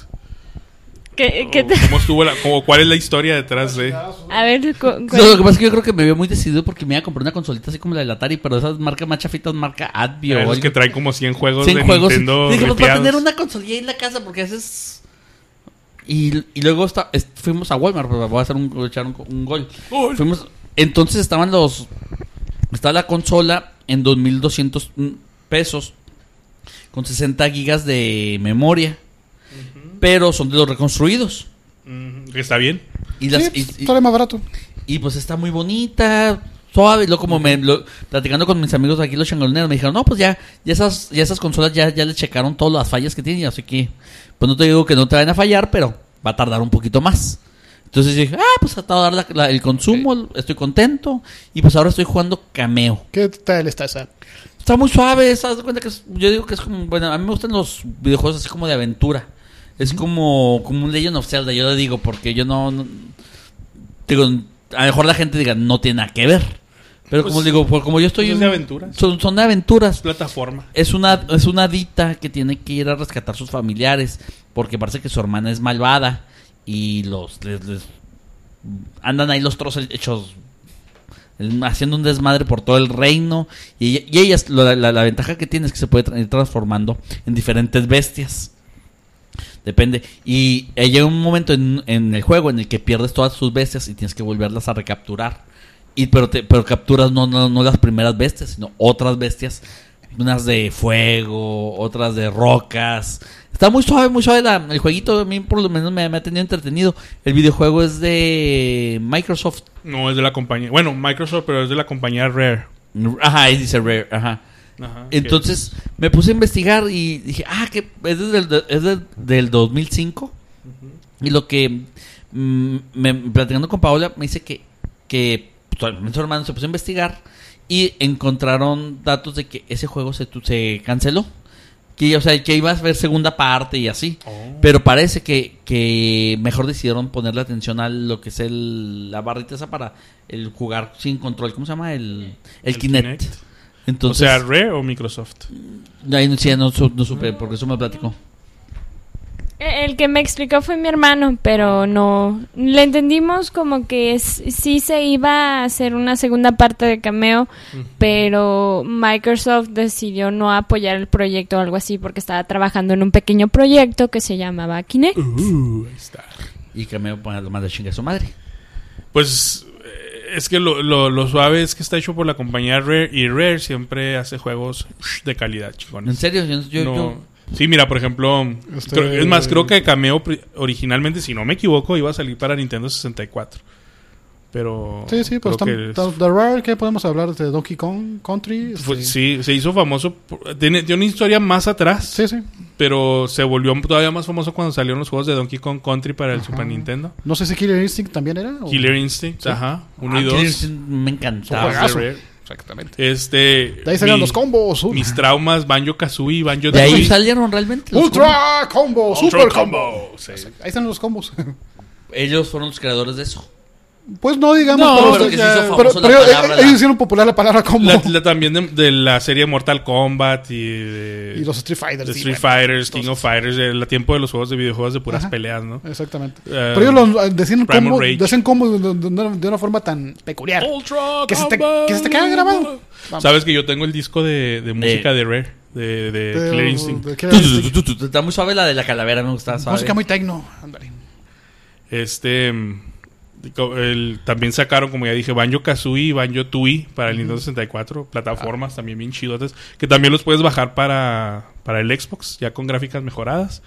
¿Qué- qué te- ¿Cómo estuvo la, cómo, ¿Cuál es la historia detrás de...? A ver, cu- cu- no, lo que pasa es que yo creo que me veo muy decidido porque me iba a comprar una consolita así como la del Atari, pero esas marcas más chafitas, marca Advio. Esos o que traen como cien juegos cien de juegos. Nintendo Dije, pues para ripiados. tener una consolilla en la casa porque haces... Y, y luego está, es- fuimos a Walmart, pues, voy a hacer un, echar un, un gol. Gol. Fuimos, entonces estaban los... Estaba la consola en dos mil doscientos pesos con sesenta gigas de memoria, pero son de los reconstruidos. Mm, que está bien. Y, las, Sí, y- pues, y- sale más barato. y pues está muy bonita, suave. Y luego como me lo- platicando con mis amigos aquí los changoleros me dijeron, no, pues ya, ya esas, ya esas consolas ya, ya le checaron todas las fallas que tienen, así que pues no te digo que no te vayan a fallar, pero va a tardar un poquito más. Entonces dije, ah, pues a dar la- la- el consumo, estoy contento. Y pues ahora estoy jugando Cameo. ¿Qué tal está esa? Está muy suave, ¿sabes de cuenta que es- yo digo que es como, bueno, a mí me gustan los videojuegos así como de aventura. Es como, como un Legend of Zelda, yo le digo, porque yo no, no- digo, a lo mejor la gente diga, no tiene nada que ver. Pero Pues, como digo, por- como yo estoy pues es en- de aventuras. Son, son de aventuras. Plataforma. Es una, es una adicta que tiene que ir a rescatar a sus familiares porque parece que su hermana es malvada y los les, les- andan ahí los trozos hechos el- haciendo un desmadre por todo el reino y, y ellas la, la- la ventaja que tiene es que se puede tra- ir transformando en diferentes bestias. Depende. Y eh, llega un momento en, en el juego en el que pierdes todas sus bestias y tienes que volverlas a recapturar. Y pero te, pero capturas no, no, no las primeras bestias, sino otras bestias. Unas de fuego, otras de rocas. Está muy suave, muy suave la- el jueguito. A mí por lo menos me, me ha tenido entretenido. El videojuego es de Microsoft. No, es de la compañía. Bueno, Microsoft, pero es de la compañía Rare. Ajá, ahí dice Rare. Ajá. Ajá, Entonces me puse a investigar y dije, ah, que es desde el, es del, del dos mil cinco. Y lo que mm, me, platicando con Paola me dice que, que pues, su hermano se puso a investigar y encontraron datos de que ese juego se, tu- se canceló. Que, o sea, que iba a haber segunda parte y así. Oh. Pero parece que, que mejor decidieron ponerle atención a lo que es el, la barrita esa para el jugar sin control. ¿Cómo se llama? El, el, El Kinect. Kinect. Entonces, O sea, Rare o Microsoft. ahí sí, no, su- no supe, porque eso me platicó. El que me explicó fue mi hermano, pero no le entendimos como que es- sí se iba a hacer una segunda parte de Cameo, pero Microsoft decidió no apoyar el proyecto o algo así porque estaba trabajando en un pequeño proyecto que se llamaba Kinect. Uh, ahí está. Y que me ponga lo más de chinga a su madre. Pues eh, es que lo, lo, lo suave es que está hecho por la compañía Rare y Rare siempre hace juegos de calidad, ¿En chingones. serio? Yo, yo, No- yo- Sí, mira, por ejemplo, Este- creo- es más, creo que Cameo pri- originalmente, si no me equivoco, iba a salir para Nintendo sesenta y cuatro. Pero Sí, sí, pues creo tam- que tam- de Rare, ¿qué podemos hablar? De Donkey Kong Country. fue- Este, sí, se hizo famoso. por- tiene, tiene una historia más atrás, sí, sí. pero se volvió todavía más famoso cuando salieron los juegos de Donkey Kong Country para el Ajá. Super Nintendo. No sé si Killer Instinct también era. o- Killer Instinct, ajá, uno Ah, y dos. Killer Instinct me encantaba. Juegos de juegazo. Rare. Exactamente. Este, De ahí salieron mi- los combos. uh, mis traumas, Banjo Kazooie, Banjo De ahí Tooie. salieron realmente los Ultra Combo, Ultra Super Combo. Combo. Sí. Ahí están los combos. combos. Ellos fueron los creadores de eso. Pues no, digamos, No, pero, pero o que sea, se hizo pero- famoso pero la ellos- palabra, ellos la- hicieron popular la palabra como... La, la- también de, de la serie Mortal Kombat y de, y los Street Fighters. de sí, Street bueno, Fighters, King entonces- of Fighters, el tiempo de los juegos de videojuegos de puras Ajá. peleas, ¿no? Exactamente. Eh, Pero ellos lo decían Primal como, Rage. decían como de, de- de una, de una forma tan peculiar. Ultra Que se te- Combat. que se te queda grabado. Vamos. Sabes que yo tengo el disco de, de música de Rare, de, de De- Killer Instinct. de- de- Tu, tu, tu, tu, tu, Está muy suave la de la calavera, me gusta suave. Música muy tecno. Ándale. Este mm, el- también sacaron, como ya dije, Banjo-Kazooie y Banjo-Tooie para el Nintendo sesenta y cuatro, plataformas también bien chidotes, que también los puedes bajar para, para el Xbox, ya con gráficas mejoradas.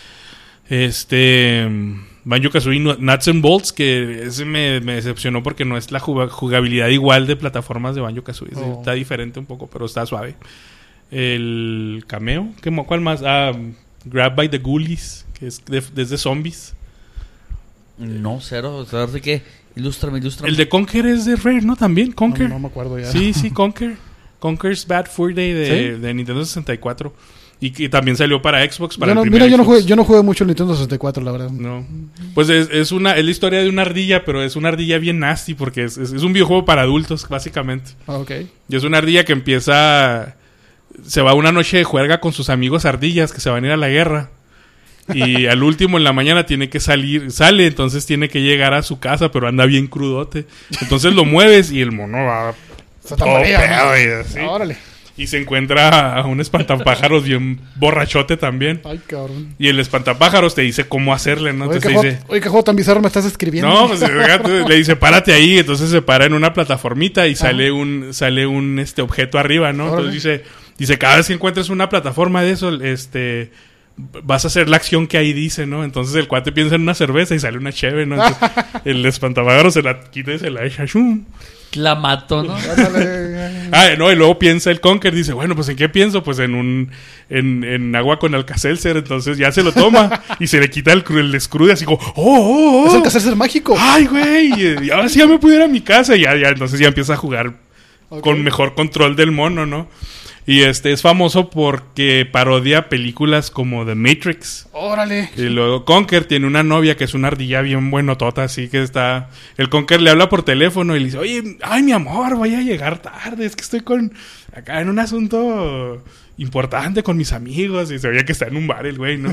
Este mm, Banjo-Kazooie Nu- Nuts and Bolts, que ese me, me decepcionó porque no es la juga- jugabilidad igual de plataformas de Banjo-Kazooie. Sí, Oh. está diferente un poco, pero está suave. El Cameo, ¿qué mo- ¿cuál más? Ah, Grab by the Ghoulies, que es de, desde zombies. No, cero. ¿Sabes de qué? Ilústrame, ilústrame. El de Conker es de Rare, ¿no? También, Conker. No, no me acuerdo ya. Sí, sí, Conker. Conker's Bad Fur Day de, ¿Sí? de Nintendo sesenta y cuatro. Y que también salió para Xbox. Para Yo el no- primer mira, yo no, Xbox. jugué, yo no jugué mucho el Nintendo sesenta y cuatro, la verdad. No. Pues es, es una es la historia de una ardilla, pero es una ardilla bien nasty porque es, es, es un videojuego para adultos, básicamente. Ah, ok. Y es una ardilla que empieza... Se va una noche de juerga con sus amigos ardillas que se van a ir a la guerra. Y al último en la mañana tiene que salir, sale, entonces tiene que llegar a su casa, pero anda bien crudote. Entonces lo mueves y el mono va Se todo tambarea, pedo ¿no? y así. Órale. Y se encuentra a un espantapájaros bien borrachote también. Ay, cabrón. Y el espantapájaros te dice cómo hacerle, ¿no? Oye, Entonces qué te juego, dice... oye, qué juego tan bizarro me estás escribiendo. No, pues fíjate, le dice, párate ahí. Entonces se para en una plataformita y sale un sale un este objeto arriba, ¿no? Órale. Entonces dice, dice, cada vez que encuentres una plataforma de eso, este... vas a hacer la acción que ahí dice, ¿no? Entonces el cuate piensa en una cerveza y sale una cheve, ¿no? Entonces, el espantapájaros se la quita y se la echa. ¡Shum! La mato, ¿no? Ah, no, y luego piensa el Conker, dice, bueno, pues ¿en qué pienso? Pues en un en, en agua con Alka-Seltzer. Entonces ya se lo toma y se le quita el, cru- el escrudo así como, ¡oh, oh, oh! Es el Alka-Seltzer mágico. ¡Ay, güey! Y ahora sí ya me pude ir a mi casa. Y ya, ya, entonces ya empieza a jugar Ok. con mejor control del mono, ¿no? Y este es famoso porque parodia películas como The Matrix. Órale. Y luego Conker tiene una novia que es una ardilla bien buenotota, así que está... El Conker le habla por teléfono y le dice, oye, ay, mi amor, voy a llegar tarde, es que estoy con... acá en un asunto importante con mis amigos. Y se veía que está en un bar el güey, ¿no?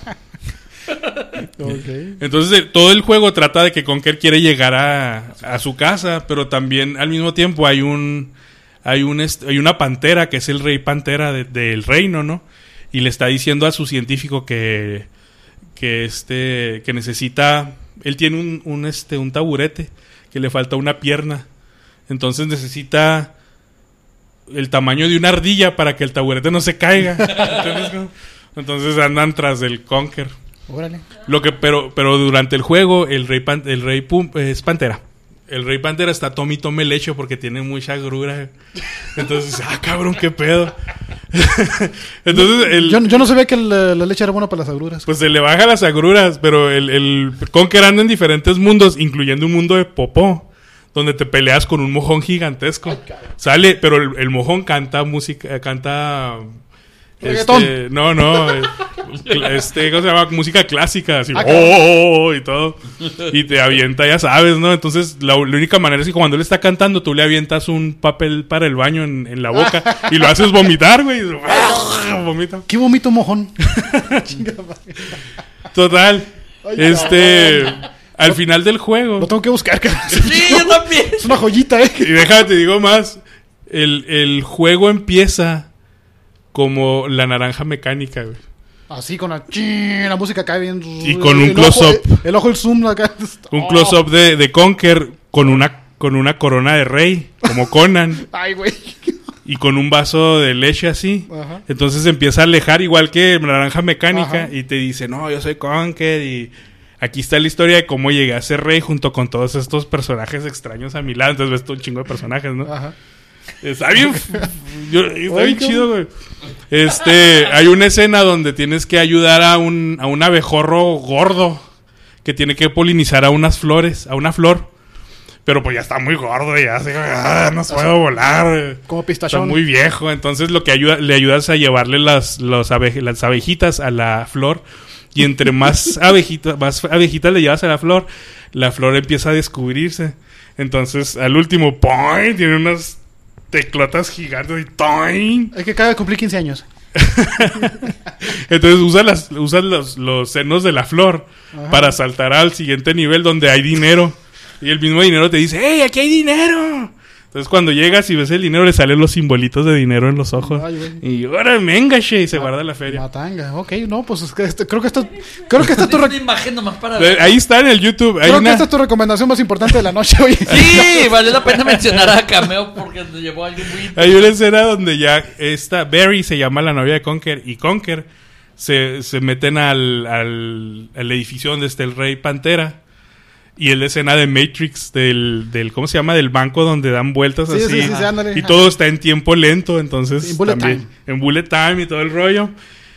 Ok. Entonces eh, todo el juego trata de que Conker quiere llegar a, a su casa, pero también al mismo tiempo hay un... Hay, un est- hay una pantera que es el rey pantera de- del reino, ¿no? Y le está diciendo a su científico que, que, este, que necesita... Él tiene un, un, este, un taburete que le falta una pierna. Entonces necesita el tamaño de una ardilla para que el taburete no se caiga. Entonces, ¿no? Entonces andan tras del Conker. Órale. Lo que, pero, pero durante el juego, el rey, pan- el rey Pum- eh, es pantera. El rey pantera está tome y tome leche porque tiene mucha grura. Entonces, ah, cabrón, qué pedo. Entonces, el, Yo, yo no sabía que la, la leche era buena para las agruras. pues se le baja las agruras, pero el, el Conker anda en diferentes mundos, incluyendo un mundo de popó, donde te peleas con un mojón gigantesco. Sale, pero el, el mojón canta música, eh, canta... Reggaetón. Este, no, no, eh, cl- este, ¿cómo se llama? Música clásica, así, Ah, oh, oh, oh, y todo. Y te avienta, ya sabes, ¿no? Entonces, la, la única manera es que cuando él está cantando, tú le avientas un papel para el baño en, en la boca y lo haces vomitar, güey. Vomita. ¿Qué vomito mojón? Total. Ay, Este. Al final del juego. Lo tengo que buscar. cara. Sí, yo también. Es una joyita, eh. Y déjame te digo más. El, el juego empieza como la naranja mecánica, güey. Así con la, chin, la música cae bien. Y con un El ojo- close-up. El, el ojo, el zoom acá. Un Oh. close-up de, de Conker con una, con una corona de rey, como Conan, Ay, güey. y con un vaso de leche así. Ajá. Entonces se empieza a alejar igual que naranja mecánica Ajá. y te dice, no, yo soy Conker y aquí está la historia de cómo llegué a ser rey junto con todos estos personajes extraños a mi lado. Entonces ves todo un chingo de personajes, ¿no? Ajá. Está bien, yo- está Ay, bien qué chido, güey. Este, hay una escena donde tienes que ayudar a un, a un abejorro gordo que tiene que polinizar a unas flores, a una flor. Pero pues ya está muy gordo, ya así, ah, no puedo volar. Como Está pistachón. muy viejo. Entonces lo que ayuda, le ayudas a llevarle las, los abe- las abejitas a la flor. Y entre más abejitas, más abejitas le llevas a la flor, la flor empieza a descubrirse. Entonces, al último, ¡poing! Tiene unas teclotas gigantes y ¡toing! Es que acaba de cumplir quince años. Entonces usa, las, usa los, los senos de la flor Ajá. para saltar al siguiente nivel donde hay dinero. Y el mismo dinero te dice, ¡hey, aquí hay dinero! Entonces cuando llegas y ves el dinero, le salen los simbolitos de dinero en los ojos. Ay, y ahora venga, che, y se ah, guarda la feria. Matanga, ok, no, pues es que este, creo que esto, creo que esta es tu re- imagen nomás para ver. Ahí está en el YouTube. Creo una... que esta es tu recomendación más importante de la noche hoy. Sí, vale la pena mencionar a Cameo porque nos llevó a alguien muy... Hay una escena donde ya esta Barry se llama la novia de Conker y Conker se, se meten al, al, al edificio donde está el Rey Pantera. Y es la escena de Matrix del, del ¿cómo se llama? Del banco donde dan vueltas sí, así. Sí, sí, sí, ándale. Y todo está en tiempo lento, entonces en bullet también, time. En bullet time y todo el rollo.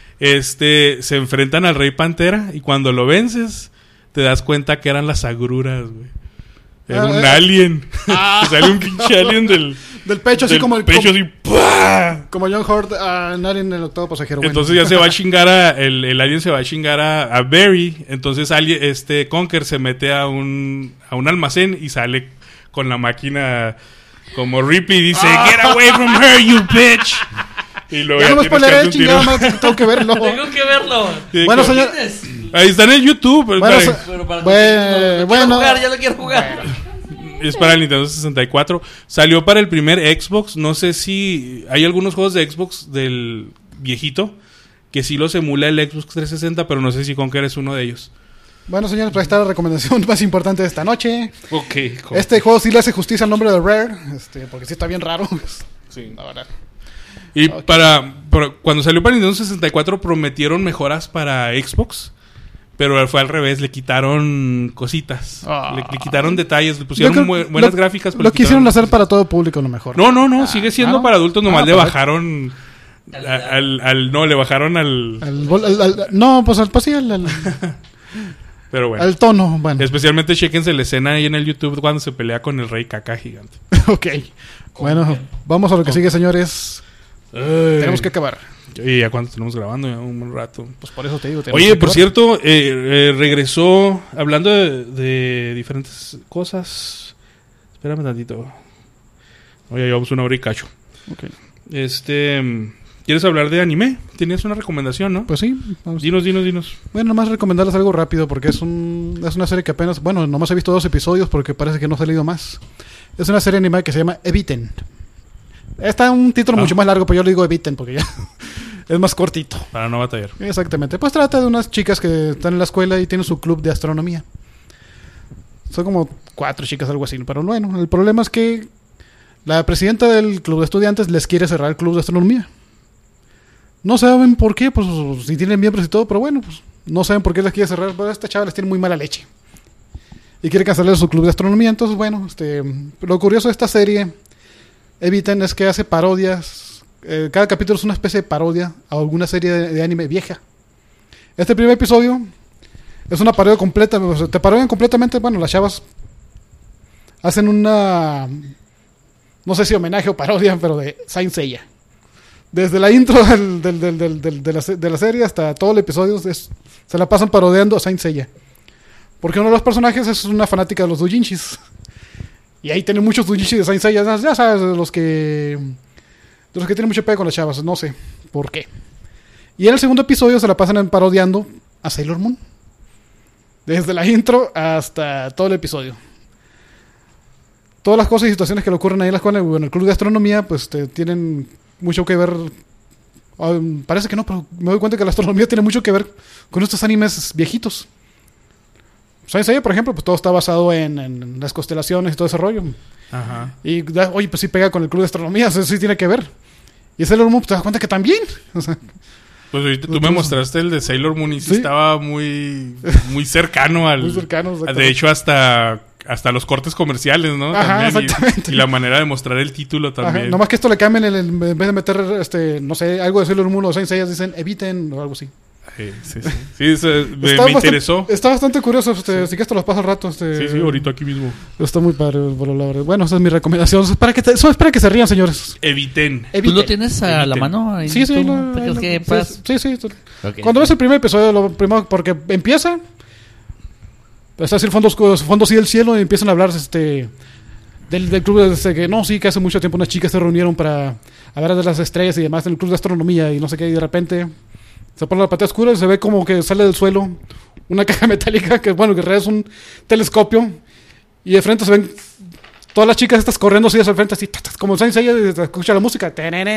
Este, se enfrentan al Rey Pantera y cuando lo vences te das cuenta que eran las agruras, güey. Era ah, un eh. alien. Ah. Sale un pinche alien del del pecho así del como el pecho como, así ¡pua! Como John Hurt a uh, Alien en el octavo pasajero. Entonces bueno. ya se va a chingar a el, el alien se va a chingar a, a Barry. Entonces alien, este Conker se mete a un a un almacén y sale con la máquina como Ripley y dice ah. Get away from her, you bitch. Y luego ya, ya no me spoileré, chingada madre, tengo que verlo. Tengo que verlo. Sí, bueno, que... señor. Ahí está en el YouTube. Pero bueno, para... so... pero para bueno, no, bueno. quiero jugar, ya lo quiero jugar. Es para el Nintendo sesenta y cuatro. Salió para el primer Xbox. No sé si hay algunos juegos de Xbox del viejito que sí los emula el Xbox trescientos sesenta, pero no sé si Conker es uno de ellos. Bueno, señores, pues ahí está la recomendación más importante de esta noche. Ok. Este juego sí le hace justicia al nombre de Rare, este, porque sí está bien raro. Sí, la verdad. Y okay. para, para cuando salió para Nintendo sesenta y cuatro prometieron mejoras para Xbox, pero fue al revés, le quitaron cositas, oh. le, le quitaron detalles, le pusieron creo, bu- buenas lo, gráficas. Pero lo quisieron hacer para todo público, lo mejor. No, no, no, ah, sigue siendo ¿no? para adultos, nomás ah, le perfecto. bajaron al, al, al, no, le bajaron al, al, al, al no, pues al, pues sí, al, al pero bueno, al tono, bueno. Especialmente chequense la escena ahí en el YouTube cuando se pelea con el Rey Caca gigante. Ok, bueno, vamos a lo que sigue, señores. Ay. Tenemos que acabar. ¿Y ya cuánto tenemos grabando? Ya un buen rato. Pues por eso te digo. Oye, por cierto, eh, eh, regresó hablando de, de diferentes cosas. Espérame tantito. Oye, llevamos una hora y cacho. Okay. Este, ¿quieres hablar de anime? Tenías una recomendación, ¿no? Pues sí. Vamos. Dinos, dinos, dinos. Bueno, nomás recomendarles algo rápido porque es un es una serie que apenas, bueno, nomás he visto dos episodios porque parece que no ha salido más. Es una serie animada que se llama Eviten. Está un título ah. mucho más largo, pero yo le digo Eviten porque ya es más cortito. Para no batallar. Exactamente. Pues trata de unas chicas que están en la escuela y tienen su club de astronomía. Son como cuatro chicas, algo así. Pero bueno, el problema es que la presidenta del club de estudiantes les quiere cerrar el club de astronomía. No saben por qué, pues si tienen miembros y todo, pero bueno, pues no saben por qué les quiere cerrar. Pero esta chava les tiene muy mala leche. Y quiere cancelar su club de astronomía. Entonces, bueno, este, lo curioso de esta serie... Eviten es que hace parodias. Eh, cada capítulo es una especie de parodia a alguna serie de, de anime vieja. Este primer episodio es una parodia completa. O sea, te parodian completamente. Bueno, las chavas hacen una, no sé si homenaje o parodia, pero de Saint Seiya. Desde la intro del, del, del, del, del, de, la, de la serie hasta todo el episodio es, se la pasan parodiando a Saint Seiya. Porque uno de los personajes es una fanática de los doujinshis. Y ahí tienen muchos doujinshis de Saint Seiya, ya sabes, de los que de los que tienen mucho pegue con las chavas, no sé por qué. Y en el segundo episodio se la pasan parodiando a Sailor Moon. Desde la intro hasta todo el episodio. Todas las cosas y situaciones que le ocurren ahí en la escuela, en el club de astronomía, pues te, tienen mucho que ver. Um, parece que no, pero me doy cuenta que la astronomía tiene mucho que ver con estos animes viejitos. Saint Seiya, por ejemplo, pues todo está basado en, en las constelaciones y todo ese rollo. Ajá. Y, oye, pues sí pega con el club de astronomía, eso sí tiene que ver. Y Sailor Moon, pues te das cuenta que también. O sea, pues ahorita tú me mostraste el de Sailor Moon y sí, ¿sí? Estaba muy muy cercano al... Muy cercano, de hecho, hasta, hasta los cortes comerciales, ¿no? Ajá, también, exactamente. Y, y la manera de mostrar el título también. Ajá, nomás que esto le cambien, el, en vez de meter, este no sé, algo de Sailor Moon o Saint Seiya, dicen eviten o algo así. Sí, sí, sí. Sí, se- me, Está me bastante- interesó. Está bastante curioso. Este, Así que esto los paso al rato. Este, Sí, sí, ahorita aquí mismo. Está muy padre. Bueno, la verdad. Bueno, esa es mi recomendación. Eso es para que, te- eso es para que se rían, señores. Eviten. ¿Tú lo tienes a la Eviten. mano? ahí Sí, sí, tú? lo- ¿Te crees lo- que sí, puedas? sí, sí. Ok. Cuando ves el primer episodio, lo primero, porque empieza, está así el fondo oscuro, fondo así del cielo, y empiezan a hablar este, del, del club, este, que no, sí, que hace mucho tiempo unas chicas se reunieron para hablar de las estrellas y demás en el club de astronomía y no sé qué, y de repente se pone la pantalla oscura y se ve como que sale del suelo una caja metálica, que bueno, que en realidad es un telescopio, y de frente se ven todas las chicas estas corriendo así hacia el frente, así, ta, ta, como Saint Seiya, y se escucha la música.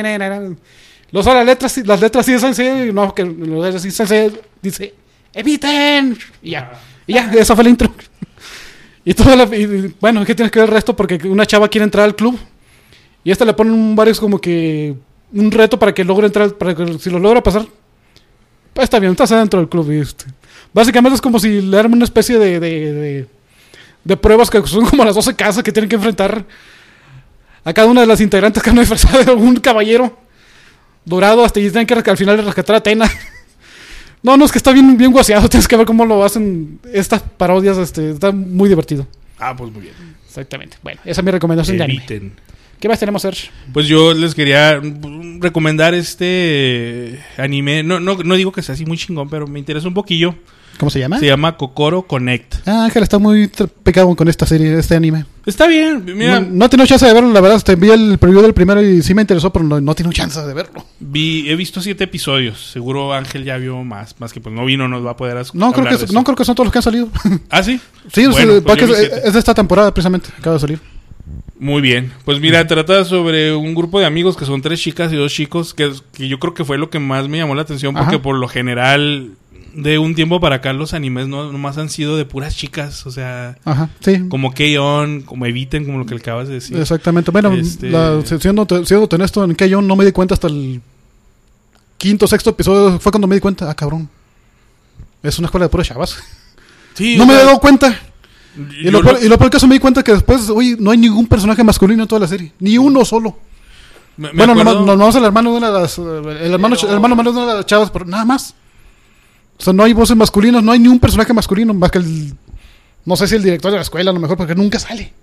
Luego salen las letras, las letras sí de Saint Seiya, y no, que lo de Saint Seiya dice, eviten, y ya, y ya, esa fue la intro. Y toda la, y, bueno, es que tienes que ver el resto porque una chava quiere entrar al club, y a esta le ponen un, varios como que, un reto para que logre entrar, para que si lo logra pasar, pues está bien, estás adentro del club, y este, básicamente es como si le dieran una especie de, de, de de pruebas que son como las doce casas que tienen que enfrentar a cada una de las integrantes que han disfrazado de algún caballero dorado hasta y tienen que al final rescatar a Atena. No, no, es que está bien, bien guaseado. Tienes que ver cómo lo hacen estas parodias. Este, está muy divertido. Ah, pues muy bien. Exactamente. Bueno, esa es mi recomendación de anime. Eviten. ¿Qué más tenemos, Serge? Pues yo les quería mm, recomendar este anime. No, no, no digo que sea así muy chingón, pero me interesa un poquillo. ¿Cómo se llama? Se llama Kokoro Connect. Ah, Ángel está muy tra- pecado con esta serie, este anime. Está bien, mira, No, no he tenido chance de verlo, la verdad. Te vi el preview del primero y sí me interesó, pero no, no he tenido chance de verlo. vi, he visto siete episodios. Seguro Ángel ya vio más, más que pues no vino, nos va a poder as- No, creo hablar que, de no eso. creo que son todos los que han salido. ¿Ah, sí? Sí, o sea, Bueno, pues porque yo vi es, siete. es de esta temporada precisamente, acaba de salir. Muy bien. Pues mira, trata sobre un grupo de amigos que son tres chicas y dos chicos, que, que yo creo que fue lo que más me llamó la atención, porque Ajá. por lo general, de un tiempo para acá, los animes no nomás han sido de puras chicas, o sea, Ajá, sí. como K-On, como Eviten, como lo que acabas de decir. Exactamente. Bueno, Este- la- siendo, siendo honesto, en Keyon no me di cuenta hasta el quinto, sexto episodio. Fue cuando me di cuenta. Ah, cabrón. Es una escuela de puras chavas. Sí, No o me sea, he dado cuenta. Y yo lo, peor, lo- y lo peor caso me di cuenta que después, oye, no hay ningún personaje masculino en toda la serie. Ni uno solo. me- me Bueno, acuerdo- nomás, nomás el hermano de una de las. El hermano, Pero- el hermano menor de una de las chavas, pero nada más. O sea, no hay voces masculinas, no hay ni un personaje masculino más que el. No sé si el director de la escuela, a lo mejor, porque nunca sale.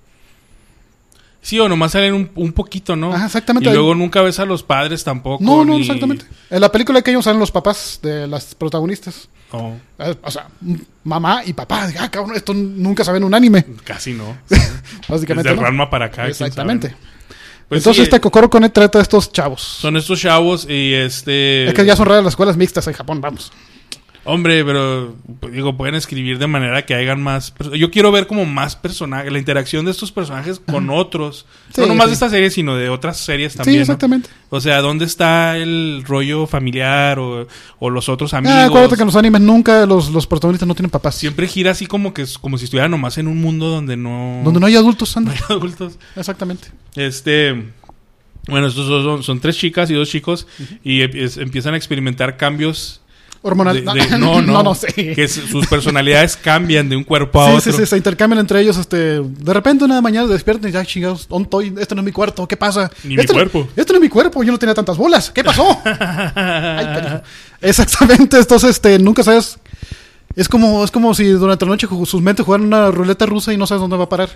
Sí, o nomás salen un, un poquito, ¿no? Ajá, exactamente. Y luego nunca ves a los padres tampoco. No, no, ni- exactamente. En la película de Keyon salen los papás de las protagonistas. Oh, Eh, O sea, m- mamá y papá. Ah, cabrón, esto nunca se ve en un anime. casi no. Básicamente. Desde ¿no? Ranma para acá. quién Exactamente. sabe. Pues Entonces, sí, este Kokoro Connect trata de estos chavos. son estos chavos y este... Es que ya son raras las escuelas mixtas en Japón, vamos. Hombre, pero pues, digo, pueden escribir de manera que hagan más... perso- Yo quiero ver como más personajes, la interacción de estos personajes con otros. Sí, no nomás sí. de esta serie, sino de otras series Sí, también, ¿no? exactamente. O sea, ¿dónde está el rollo familiar o, o los otros amigos? Ah, acuérdate que en los animes nunca los, los protagonistas no tienen papás. Siempre gira así como que es como si estuviera nomás en un mundo donde no... Donde no hay adultos, anda. no hay adultos. Exactamente. Este... Bueno, estos son, son, son tres chicas y dos chicos y em- es- empiezan a experimentar cambios... Hormonal. de- de- no, no, no, no sé. Que s- sus personalidades cambian de un cuerpo a Sí, otro. sí, sí, se intercambian entre ellos. Este, de repente, una mañana despiertan y ya, chingados, ¿dónde estoy? Este no es mi cuarto, ¿qué pasa? Ni mi este no- cuerpo. este no es mi cuerpo, yo no tenía tantas bolas, ¿qué pasó? Ay, carajo. Exactamente, entonces, este, nunca sabes. Es como, es como si durante la noche ju- sus mentes jugaran una ruleta rusa y no sabes dónde va a parar.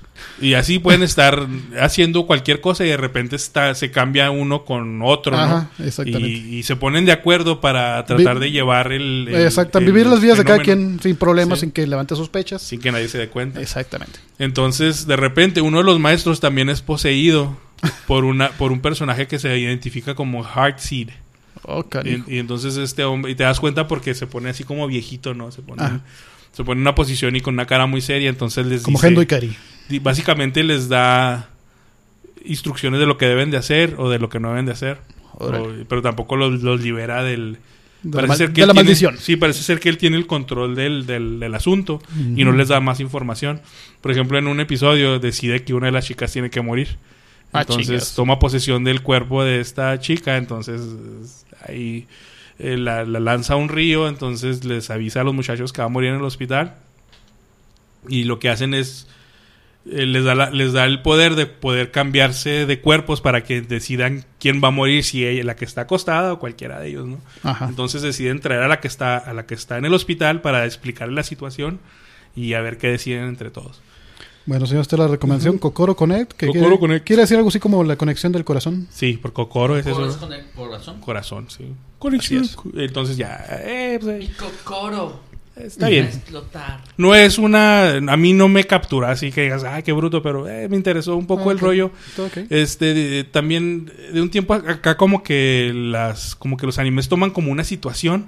Y así pueden estar haciendo cualquier cosa y de repente está, se cambia uno con otro, Ajá, ¿no? exactamente. Y, y se ponen de acuerdo para tratar Vi- de llevar el... el- Exacto, el vivir las vidas de cada fenómeno quien sin problemas, Sí. sin que levante sospechas. sin que nadie se dé cuenta. Exactamente. Entonces, de repente, uno de los maestros también es poseído por una por un personaje que se identifica como Heartseed. Oh, cariño. Y, y entonces este hombre, y te das cuenta porque se pone así como viejito, ¿no? Se pone, Ah. se pone en una posición y con una cara muy seria, entonces les Como dice... Gendo y Kari. di- básicamente les da instrucciones de lo que deben de hacer o de lo que no deben de hacer. Órale. O- pero tampoco los, los libera del... De parece la, mal- ser que de él la tiene- maldición. Sí, parece ser que él tiene el control del, del, del asunto y no les da más información. Por ejemplo, en un episodio decide que una de las chicas tiene que morir. Ah, Entonces chingas. toma posesión del cuerpo de esta chica, entonces ahí eh, la, la lanza a un río, entonces les avisa a los muchachos que va a morir en el hospital. Y lo que hacen es eh, les da la- les da el poder de poder cambiarse de cuerpos para que decidan quién va a morir, si ella, la que está acostada o cualquiera de ellos, ¿no? Ajá. Entonces deciden traer a la que está a la que está en el hospital para explicarle la situación y a ver qué deciden entre todos. Bueno, señor, esta es la recomendación. Kokoro Connect. Que Kokoro quiere, Connect. quiere decir algo así como la conexión del corazón. Sí, por Kokoro es ¿Kokoro eso. es con el corazón? Corazón, sí. Conexión. Entonces ya, eh, pues, Y ahí. Kokoro. Está bien. Va a explotar. No es una... A mí no me captura así que digas, ay, qué bruto, pero eh, me interesó un poco Ah, el ok. rollo. Todo ok. Este, de- también de un tiempo acá como que las... Como que los animes toman como una situación